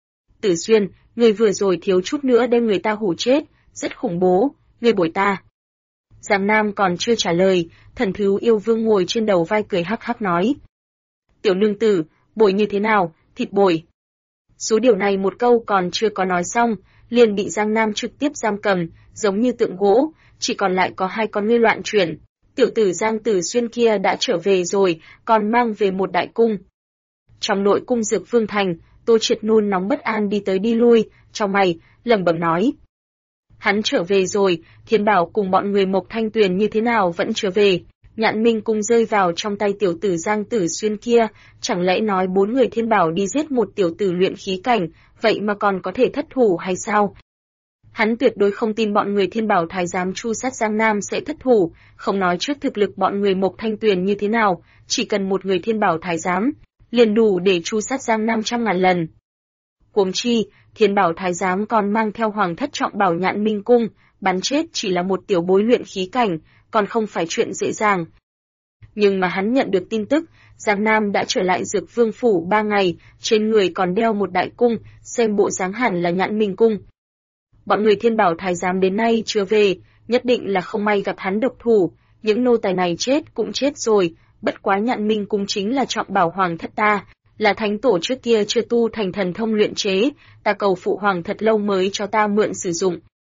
Tử Xuyên, người vừa rồi thiếu chút nữa đem người ta hù chết, rất khủng bố, người bồi ta. Giang Nam còn chưa trả lời, Thần Thú Yêu Vương ngồi trên đầu vai cười hắc hắc nói. Tiểu nương tử, bồi như thế nào, thịt bồi. Số điều này một câu còn chưa có nói xong, liền bị Giang Nam trực tiếp giam cầm, giống như tượng gỗ, chỉ còn lại có hai con ngươi loạn chuyển. Tiểu tử Giang Tử Xuyên kia đã trở về rồi, còn mang về một đại cung. Trong nội cung Dược Vương Thành, Tô Triệt nôn nóng bất an đi tới đi lui, trong mày, lẩm bẩm nói. Hắn trở về rồi, Thiên Bảo cùng bọn người Mộc Thanh Tuyền như thế nào vẫn chưa về. Nhạn Minh cung rơi vào trong tay tiểu tử Giang Tử Xuyên kia, chẳng lẽ nói 4 người Thiên Bảo đi giết một tiểu tử luyện khí cảnh, vậy mà còn có thể thất thủ hay sao? Hắn tuyệt đối không tin bọn người Thiên Bảo thái giám chu sát Giang Nam sẽ thất thủ, không nói trước thực lực bọn người Mộc Thanh Tuyền như thế nào, chỉ cần một người Thiên Bảo thái giám, liền đủ để chu sát Giang Nam 100.000 lần. Huống chi, Thiên Bảo thái giám còn mang theo hoàng thất trọng bảo Nhạn Minh cung, bắn chết chỉ là một tiểu bối luyện khí cảnh, còn không phải chuyện dễ dàng. Nhưng mà hắn nhận được tin tức, Giang Nam đã trở lại Dược Vương phủ 3 ngày, trên người còn đeo một đại cung, xem bộ dáng hẳn là Nhạn Minh cung. Bọn người Thiên Bảo thái giám đến nay chưa về, nhất định là không may gặp hắn độc thủ, những nô tài này chết cũng chết rồi, bất quá Nhạn Minh cung chính là trọng bảo hoàng thất ta, là thánh tổ trước kia chưa tu thành thần thông luyện chế, ta cầu phụ hoàng thật lâu mới cho ta mượn sử dụng.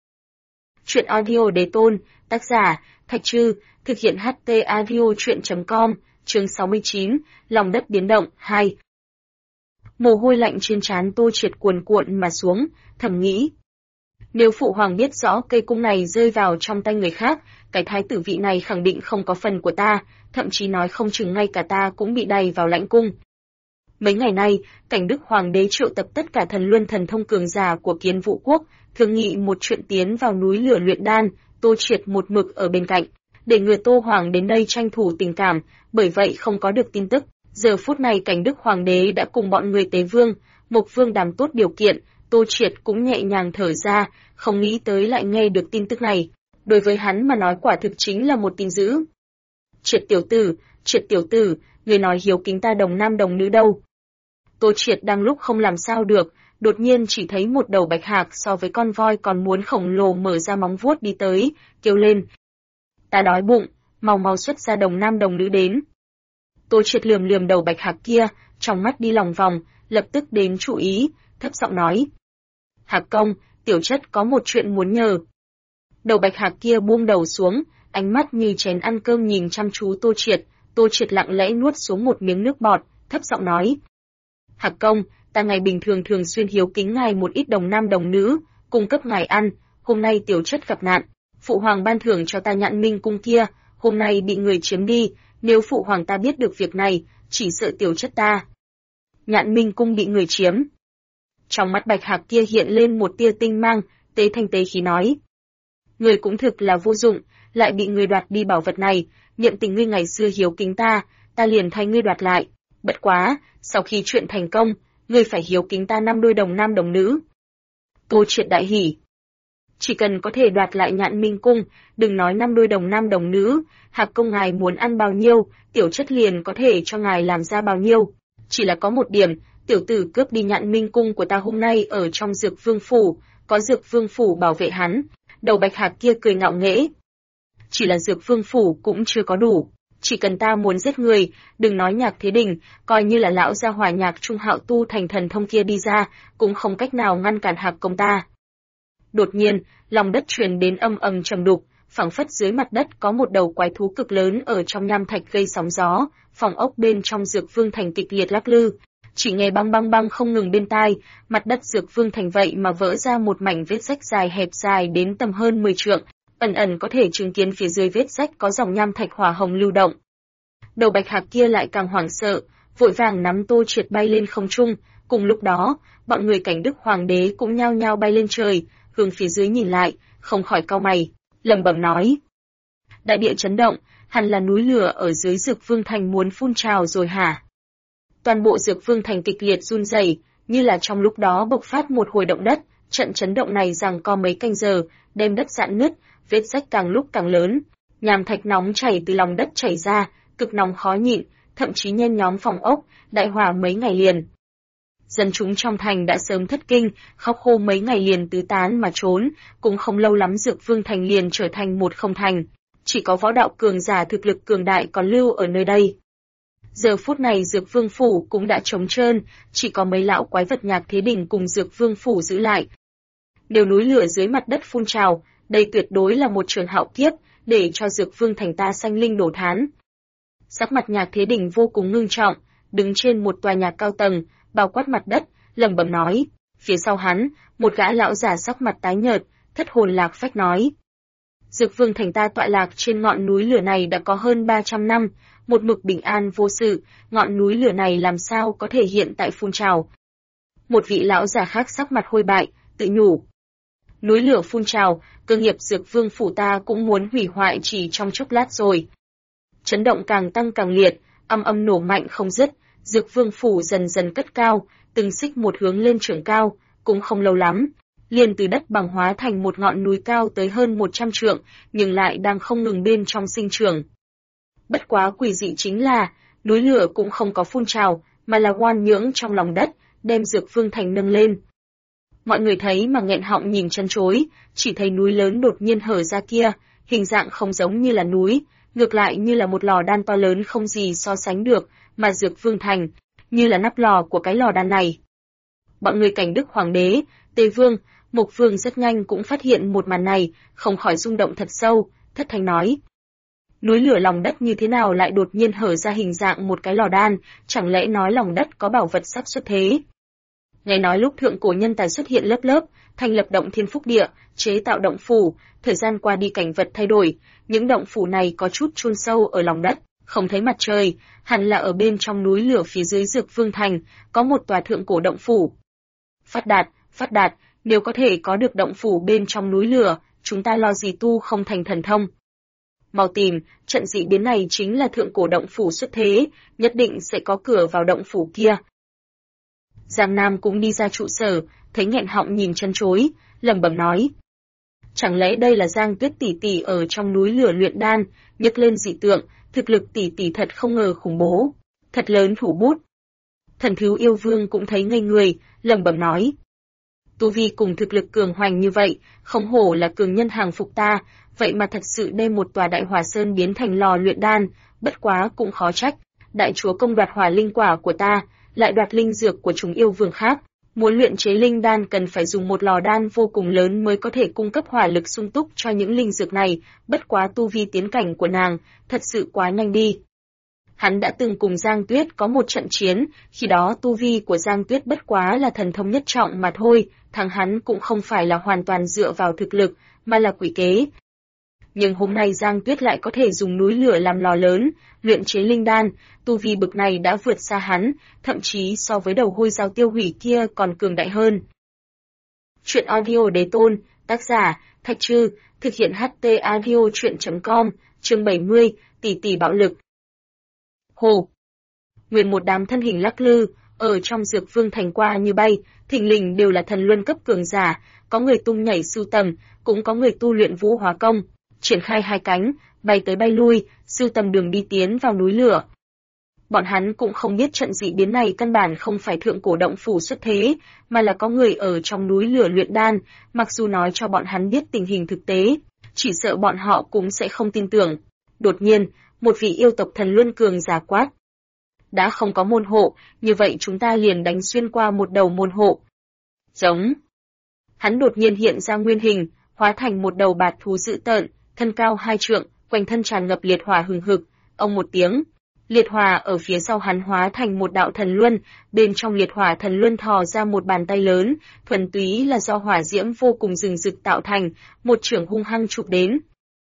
Chuyện audio đế tôn, tác giả, Thạch Trư, thực hiện HT audio chuyện.com, chương 69, lòng đất biến động, 2. Mồ hôi lạnh trên trán Tô Triệt cuồn cuộn mà xuống, thầm nghĩ. Nếu phụ hoàng biết rõ cây cung này rơi vào trong tay người khác, cái thái tử vị này khẳng định không có phần của ta, thậm chí nói không chừng ngay cả ta cũng bị đày vào lãnh cung. Mấy ngày nay, Cảnh Đức Hoàng đế triệu tập tất cả thần luân thần thông cường giả của Kiến Vũ quốc, thương nghị một chuyện tiến vào núi lửa luyện đan, Tô Triệt một mực ở bên cạnh, để người Tô Hoàng đến đây tranh thủ tình cảm, bởi vậy không có được tin tức. Giờ phút này Cảnh Đức Hoàng đế đã cùng bọn người Tế Vương, Mộc Vương đàm tốt điều kiện, Tô Triệt cũng nhẹ nhàng thở ra, không nghĩ tới lại nghe được tin tức này. Đối với hắn mà nói quả thực chính là một tin dữ. Triệt tiểu tử, Người nói hiếu kính ta đồng nam đồng nữ đâu? Tô Triệt đang lúc không làm sao được, đột nhiên chỉ thấy một đầu bạch hạc so với con voi còn muốn khổng lồ mở ra móng vuốt đi tới, kêu lên. Ta đói bụng, mau mau xuất ra đồng nam đồng nữ đến. Tô Triệt lườm lườm đầu bạch hạc kia, trong mắt đi lòng vòng, lập tức đến chú ý, thấp giọng nói. Hạc công, tiểu chất có một chuyện muốn nhờ. Đầu bạch hạc kia buông đầu xuống, ánh mắt như chén ăn cơm nhìn chăm chú Tô Triệt lặng lẽ nuốt xuống một miếng nước bọt, thấp giọng nói. Hạc công, ta ngày bình thường thường xuyên hiếu kính ngài một ít đồng nam đồng nữ, cung cấp ngài ăn, hôm nay tiểu chất gặp nạn, phụ hoàng ban thưởng cho ta Nhạn Minh cung kia, hôm nay bị người chiếm đi, nếu phụ hoàng ta biết được việc này, chỉ sợ tiểu chất ta. Nhạn Minh cung bị người chiếm. Trong mắt bạch hạc kia hiện lên một tia tinh mang, tế thanh tế khí nói. Người cũng thực là vô dụng, lại bị người đoạt đi bảo vật này, niệm tình ngươi ngày xưa hiếu kính ta liền thay ngươi đoạt lại. Bất quá, sau khi chuyện thành công, ngươi phải hiếu kính ta 5 đôi đồng nam đồng nữ. Tô Triệt đại hỉ. Chỉ cần có thể đoạt lại Nhạn Minh cung, đừng nói 5 đôi đồng nam đồng nữ, Hạc công ngài muốn ăn bao nhiêu, tiểu chất liền có thể cho ngài làm ra bao nhiêu. Chỉ là có một điểm, tiểu tử cướp đi Nhạn Minh cung của ta hôm nay ở trong Dược Vương phủ, có Dược Vương phủ bảo vệ hắn. Đầu bạch hạc kia cười ngạo nghễ. Chỉ là Dược Vương phủ cũng chưa có đủ, chỉ cần ta muốn giết người, đừng nói Nhạc Thế Đình, coi như là lão gia hỏa Nhạc Trung Hạo tu thành thần thông kia đi ra, cũng không cách nào ngăn cản Hạc công ta. Đột nhiên, lòng đất truyền đến âm ầm trầm đục, phảng phất dưới mặt đất có một đầu quái thú cực lớn ở trong nham thạch gây sóng gió, phòng ốc bên trong Dược Vương thành kịch liệt lắc lư. Chỉ nghe băng băng băng không ngừng bên tai, mặt đất Dược Vương thành vậy mà vỡ ra một mảnh vết rách dài hẹp dài đến tầm hơn 10 trượng, ẩn ẩn có thể chứng kiến phía dưới vết rách có dòng nham thạch hỏa hồng lưu động. Đầu bạch hạc kia lại càng hoảng sợ, vội vàng nắm Tô Triệt bay lên không trung, cùng lúc đó, bọn người Cảnh Đức Hoàng đế cũng nhao nhao bay lên trời, hướng phía dưới nhìn lại, không khỏi cau mày, lẩm bẩm nói: đại địa chấn động, hẳn là núi lửa ở dưới Dược Vương thành muốn phun trào rồi hả? Toàn bộ Dược Vương thành kịch liệt run rẩy, như là trong lúc đó bộc phát một hồi động đất, trận chấn động này giằng co mấy canh giờ, đem đất rạn nứt, vết rách càng lúc càng lớn, nham thạch nóng chảy từ lòng đất chảy ra, cực nóng khó nhịn, thậm chí nhen nhóm phòng ốc, đại hỏa mấy ngày liền. Dân chúng trong thành đã sớm thất kinh, khóc hô mấy ngày liền tứ tán mà trốn, cũng không lâu lắm Dược Vương thành liền trở thành một không thành, chỉ có võ đạo cường giả thực lực cường đại còn lưu ở nơi đây. Giờ phút này Dược Vương phủ cũng đã trống trơn, chỉ có mấy lão quái vật Nhạc Thế Đình cùng Dược Vương phủ giữ lại. Nếu núi lửa dưới mặt đất phun trào, đây tuyệt đối là một trường hạo kiếp, để cho Dược Vương thành ta sanh linh đổ thán. Sắc mặt Nhạc Thế Đình vô cùng ngưng trọng, đứng trên một tòa nhà cao tầng, bao quát mặt đất, lẩm bẩm nói. Phía sau hắn, một gã lão giả sắc mặt tái nhợt, thất hồn lạc phách nói: Dược Vương thành ta tọa lạc trên ngọn núi lửa này đã có hơn 300 năm, một mực bình an vô sự, ngọn núi lửa này làm sao có thể hiện tại phun trào. Một vị lão giả khác sắc mặt hôi bại, tự nhủ: núi lửa phun trào, cơ nghiệp Dược Vương phủ ta cũng muốn hủy hoại chỉ trong chốc lát rồi. Chấn động càng tăng càng liệt, âm âm nổ mạnh không dứt, Dược Vương phủ dần dần cất cao, từng xích một hướng lên trưởng cao, cũng không lâu lắm, liền từ đất bằng hóa thành một ngọn núi cao tới hơn 100 trượng, nhưng lại đang không ngừng bên trong sinh trưởng. Bất quá quỷ dị chính là, núi lửa cũng không có phun trào, mà là oan nhưỡng trong lòng đất, đem Dược Vương thành nâng lên. Mọi người thấy mà nghẹn họng nhìn chân chối, chỉ thấy núi lớn đột nhiên hở ra kia, hình dạng không giống như là núi, ngược lại như là một lò đan to lớn không gì so sánh được, mà Dược Vương thành, như là nắp lò của cái lò đan này. Bọn người Cảnh Đức Hoàng đế, Tề Vương, Mộc Vương rất nhanh cũng phát hiện một màn này, không khỏi rung động thật sâu, thất thanh nói: núi lửa lòng đất như thế nào lại đột nhiên hở ra hình dạng một cái lò đan, chẳng lẽ nói lòng đất có bảo vật sắp xuất thế? Nghe nói lúc thượng cổ nhân tài xuất hiện lớp lớp, thành lập động thiên phúc địa, chế tạo động phủ, thời gian qua đi cảnh vật thay đổi, những động phủ này có chút chôn sâu ở lòng đất, không thấy mặt trời, hẳn là ở bên trong núi lửa phía dưới Dược Vương thành, có một tòa thượng cổ động phủ. Phát đạt, nếu có thể có được động phủ bên trong núi lửa, chúng ta lo gì tu không thành thần thông. Mau tìm, trận dị biến này chính là thượng cổ động phủ xuất thế, nhất định sẽ có cửa vào động phủ kia. Giang Nam cũng đi ra trụ sở, thấy nghẹn họng nhìn chân chối, lẩm bẩm nói: chẳng lẽ đây là Giang Tuyết tỷ tỷ ở trong núi lửa luyện đan, nhấc lên dị tượng, thực lực tỷ tỷ thật không ngờ khủng bố. thật lớn thủ bút. Thần Thiếu Yêu Vương cũng thấy ngây người, lẩm bẩm nói. Tu vi cùng thực lực cường hoành như vậy, không hổ là cường nhân hàng phục ta, vậy mà thật sự đem một tòa đại hỏa sơn biến thành lò luyện đan, bất quá cũng khó trách. Đại chúa công đoạt hỏa linh quả của ta, lại đoạt linh dược của chúng yêu vương khác. Muốn luyện chế linh đan cần phải dùng một lò đan vô cùng lớn mới có thể cung cấp hỏa lực sung túc cho những linh dược này, bất quá tu vi tiến cảnh của nàng, thật sự quá nhanh đi. Hắn đã từng cùng Giang Tuyết có một trận chiến, khi đó tu vi của Giang Tuyết bất quá là thần thông nhất trọng mà thôi, thắng hắn cũng không phải là hoàn toàn dựa vào thực lực, mà là quỷ kế. Nhưng hôm nay Giang Tuyết lại có thể dùng núi lửa làm lò lớn, luyện chế linh đan, tu vi bực này đã vượt xa hắn, thậm chí so với đầu hôi dao tiêu hủy kia còn cường đại hơn. Chuyện audio đế tôn, tác giả, Thạch Trư, thực hiện HT audio chuyện.com, chương 70, tỷ tỷ bạo lực. Hồ. Nguyên một đám thân hình lắc lư, ở trong Dược Vương thành qua như bay, thình lình đều là thần luân cấp cường giả, có người tung nhảy sưu tầm, cũng có người tu luyện vũ hóa công, triển khai hai cánh, bay tới bay lui, sưu tầm đường đi tiến vào núi lửa. Bọn hắn cũng không biết trận dị biến này căn bản không phải thượng cổ động phủ xuất thế, mà là có người ở trong núi lửa luyện đan, mặc dù nói cho bọn hắn biết tình hình thực tế, chỉ sợ bọn họ cũng sẽ không tin tưởng. Đột nhiên, một vị yêu tộc thần luân cường giả quát. Đã không có môn hộ, như vậy chúng ta liền đánh xuyên qua một đầu môn hộ. Giống. Hắn đột nhiên hiện ra nguyên hình, hóa thành một đầu bạt thú dữ tợn, thân cao 2 trượng, quanh thân tràn ngập liệt hỏa hừng hực, ông một tiếng. Liệt hỏa ở phía sau hắn hóa thành một đạo thần luân, bên trong liệt hỏa thần luân thò ra một bàn tay lớn, thuần túy là do hỏa diễm vô cùng rừng rực tạo thành, một chưởng hung hăng chụp đến.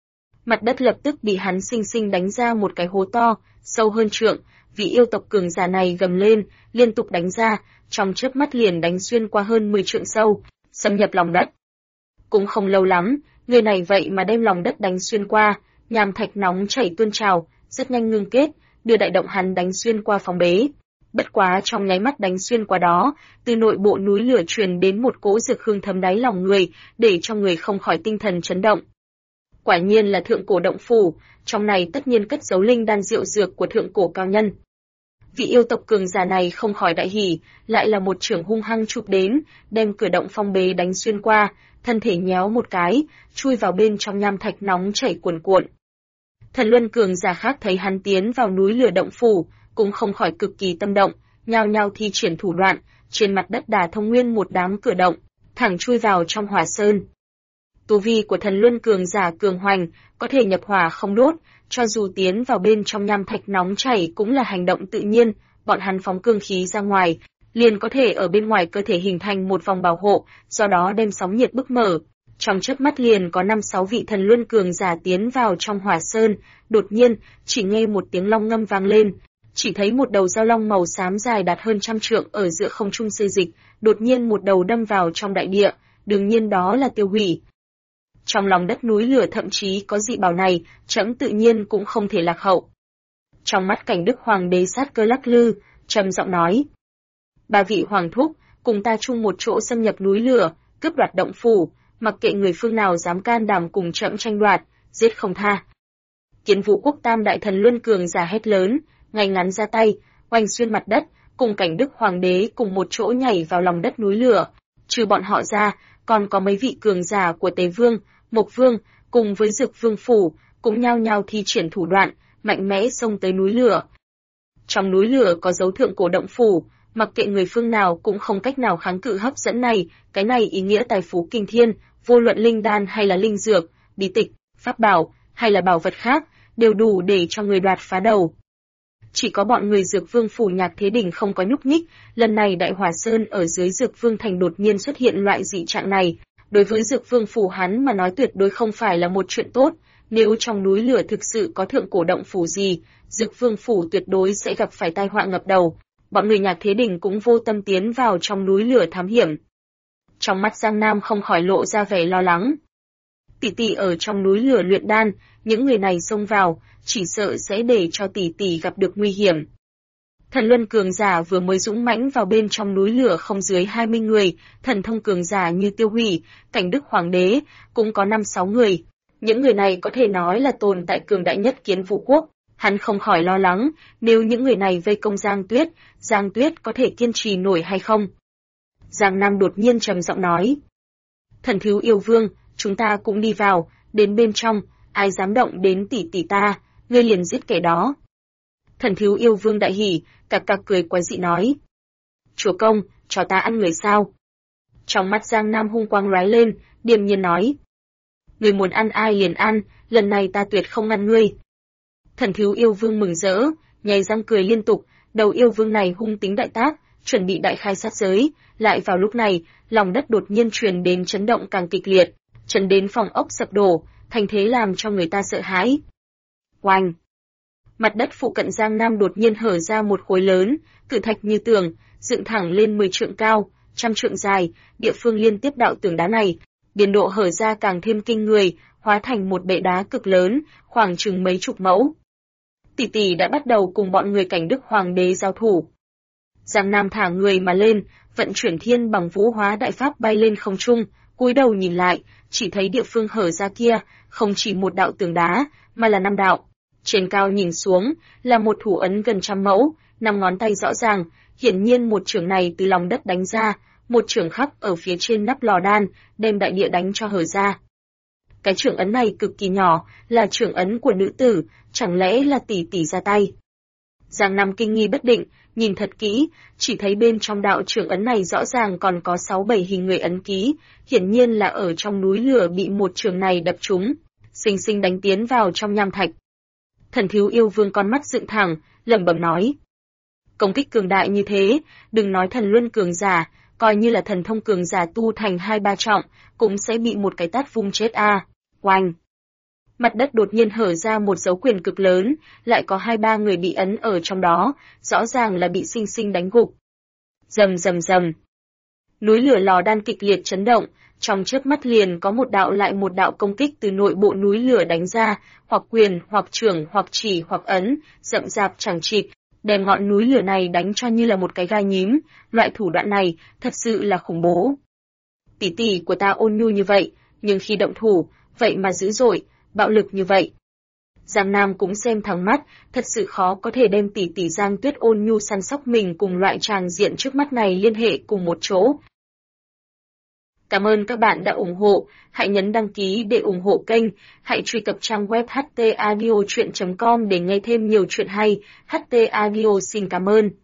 Mặt đất lập tức bị hắn sinh sinh đánh ra một cái hố to, sâu hơn trượng, vị yêu tộc cường giả này gầm lên, liên tục đánh ra, trong chớp mắt liền đánh xuyên qua hơn 10 trượng sâu, xâm nhập lòng đất. Cũng không lâu lắm, người này vậy mà đem lòng đất đánh xuyên qua, nham thạch nóng chảy tuôn trào, rất nhanh ngưng kết, đưa đại động hắn đánh xuyên qua phòng bế. Bất quá trong nháy mắt đánh xuyên qua đó, từ nội bộ núi lửa truyền đến một cỗ dược hương thấm đáy lòng người, để cho người không khỏi tinh thần chấn động. Quả nhiên là thượng cổ động phủ, trong này tất nhiên cất giấu linh đan diệu dược của thượng cổ cao nhân. Vị yêu tộc cường giả này không khỏi đại hỉ, lại là một chưởng hung hăng chụp đến, đem cửa động phong bế đánh xuyên qua, thân thể nhéo một cái, chui vào bên trong nham thạch nóng chảy cuồn cuộn. Thần luân cường giả khác thấy hắn tiến vào núi lửa động phủ, cũng không khỏi cực kỳ tâm động, nhao nhao thi triển thủ đoạn, trên mặt đất đả thông nguyên một đám cửa động, thẳng chui vào trong hỏa sơn. Tu vi của thần luân cường giả cường hoành, có thể nhập hỏa không đốt, cho dù tiến vào bên trong nham thạch nóng chảy cũng là hành động tự nhiên, bọn hắn phóng cương khí ra ngoài, liền có thể ở bên ngoài cơ thể hình thành một vòng bảo hộ, do đó đem sóng nhiệt bức mở. Trong chớp mắt liền có 5-6 vị thần luân cường giả tiến vào trong hỏa sơn, đột nhiên, chỉ nghe một tiếng long ngâm vang lên, chỉ thấy một đầu dao long màu xám dài đạt hơn 100 trượng ở giữa không trung xê dịch, đột nhiên một đầu đâm vào trong đại địa, đương nhiên đó là Tiêu Hủy. Trong lòng đất núi lửa thậm chí có dị bảo này, trẫm tự nhiên cũng không thể lạc hậu. Trong mắt Cảnh Đức Hoàng đế sát cơ lắc lư, trầm giọng nói: "Ba vị hoàng thúc, cùng ta chung một chỗ xâm nhập núi lửa, cướp đoạt động phủ, mặc kệ người phương nào dám can đảm cùng trẫm tranh đoạt, giết không tha." Kiến Vũ Quốc Tam đại thần luân cường giả hét lớn, ngay ngắn ra tay, oanh xuyên mặt đất, cùng Cảnh Đức Hoàng đế cùng một chỗ nhảy vào lòng đất núi lửa. Trừ bọn họ ra, còn có mấy vị cường giả của Tế Vương, Mộc Vương, cùng với Dược Vương phủ, cũng nhao nhao thi triển thủ đoạn, mạnh mẽ xông tới núi lửa. Trong núi lửa có dấu thượng cổ động phủ, mặc kệ người phương nào cũng không cách nào kháng cự hấp dẫn này, cái này ý nghĩa tài phú kinh thiên, vô luận linh đan hay là linh dược, bí tịch, pháp bảo, hay là bảo vật khác, đều đủ để cho người đoạt phá đầu. Chỉ có bọn người Dược Vương phủ Nhạc Thế Đình không có nhúc nhích, lần này Đại Hỏa Sơn ở dưới Dược Vương thành đột nhiên xuất hiện loại dị trạng này, đối với Dược Vương phủ hắn mà nói tuyệt đối không phải là một chuyện tốt, nếu trong núi lửa thực sự có thượng cổ động phủ gì, Dược Vương phủ tuyệt đối sẽ gặp phải tai họa ngập đầu. Bọn người Nhạc Thế Đình cũng vô tâm tiến vào trong núi lửa thám hiểm. Trong mắt Giang Nam không khỏi lộ ra vẻ lo lắng. Tỷ tỷ ở trong núi lửa luyện đan, những người này xông vào, chỉ sợ sẽ để cho tỷ tỷ gặp được nguy hiểm. Thần luân cường giả vừa mới dũng mãnh vào bên trong núi lửa không dưới 20 người, thần thông cường giả như Tiêu Hủy, Cảnh Đức Hoàng đế, cũng có 5-6 người. Những người này có thể nói là tồn tại cường đại nhất Kiến Vũ Quốc, Hắn không khỏi lo lắng, nếu những người này vây công Giang Tuyết có thể kiên trì nổi hay không? Giang Nam đột nhiên trầm giọng nói. Thần thiếu yêu vương, chúng ta cũng đi vào, đến bên trong, ai dám động đến tỷ tỷ ta, ngươi liền giết kẻ đó. Thần thiếu yêu vương đại hỉ, cặc cặc cười quái dị nói. Chúa công, cho ta ăn người sao? Trong mắt Giang Nam hung quang lóe lên, điềm nhiên nói. Ngươi muốn ăn ai liền ăn, lần này ta tuyệt không ngăn ngươi. Thần thiếu yêu vương mừng rỡ, nhảy răng cười liên tục, đầu yêu vương này hung tính đại tác, chuẩn bị đại khai sát giới, lại vào lúc này, lòng đất đột nhiên truyền đến chấn động càng kịch liệt, chấn đến phòng ốc sập đổ, thành thế làm cho người ta sợ hãi. Oanh! Mặt đất phụ cận Giang Nam đột nhiên hở ra một khối lớn, cự thạch như tường, dựng thẳng lên 10 trượng cao, 100 trượng dài, địa phương liên tiếp đạo tường đá này, biên độ hở ra càng thêm kinh người, hóa thành một bệ đá cực lớn, khoảng chừng mấy chục mẫu. Tỷ tỷ đã bắt đầu cùng bọn người Cảnh Đức Hoàng đế giao thủ. Giang Nam thả người mà lên, vận chuyển thiên bằng vũ hóa đại pháp bay lên không trung, cúi đầu nhìn lại, chỉ thấy địa phương hở ra kia, không chỉ một đạo tường đá, mà là 5 đạo. Trên cao nhìn xuống, là một thủ ấn gần 100 mẫu, 5 ngón tay rõ ràng, hiển nhiên một chưởng này từ lòng đất đánh ra, một chưởng khắc ở phía trên nắp lò đan, đem đại địa đánh cho hở ra. Cái chưởng ấn này cực kỳ nhỏ, là chưởng ấn của nữ tử, chẳng lẽ là tỷ tỷ ra tay? Giang Nam kinh nghi bất định, nhìn thật kỹ, chỉ thấy bên trong đạo chưởng ấn này rõ ràng còn có 6-7 hình người ấn ký, hiển nhiên là ở trong núi lửa bị một chưởng này đập trúng, xinh xinh đánh tiến vào trong nham thạch. Thần thiếu yêu vương con mắt dựng thẳng, lẩm bẩm nói. Công kích cường đại như thế, đừng nói thần luân cường giả, coi như là thần thông cường giả tu thành 2-3 trọng, cũng sẽ bị một cái tát vung chết a. Oanh! Mặt đất đột nhiên hở ra một dấu quyền cực lớn, lại có 2-3 người bị ấn ở trong đó, rõ ràng là bị xinh xinh đánh gục. Rầm rầm rầm. Núi lửa lò đan kịch liệt chấn động, trong chớp mắt liền có một đạo lại một đạo công kích từ nội bộ núi lửa đánh ra, hoặc quyền, hoặc chưởng, hoặc chỉ, hoặc ấn, rậm rạp chẳng chịt, đem ngọn núi lửa này đánh cho như là một cái gai nhím, loại thủ đoạn này thật sự là khủng bố. Tỷ tỷ của ta ôn nhu như vậy, nhưng khi động thủ, vậy mà dữ dội, bạo lực như vậy. Giang Nam cũng xem thẳng mắt, thật sự khó có thể đem tỷ tỷ Giang Tuyết ôn nhu săn sóc mình cùng loại tràng diện trước mắt này liên hệ cùng một chỗ. Cảm ơn các bạn đã ủng hộ, hãy nhấn đăng ký để ủng hộ kênh, hãy truy cập trang web htaudio.com để nghe thêm nhiều chuyện hay. HT Audio xin cảm ơn.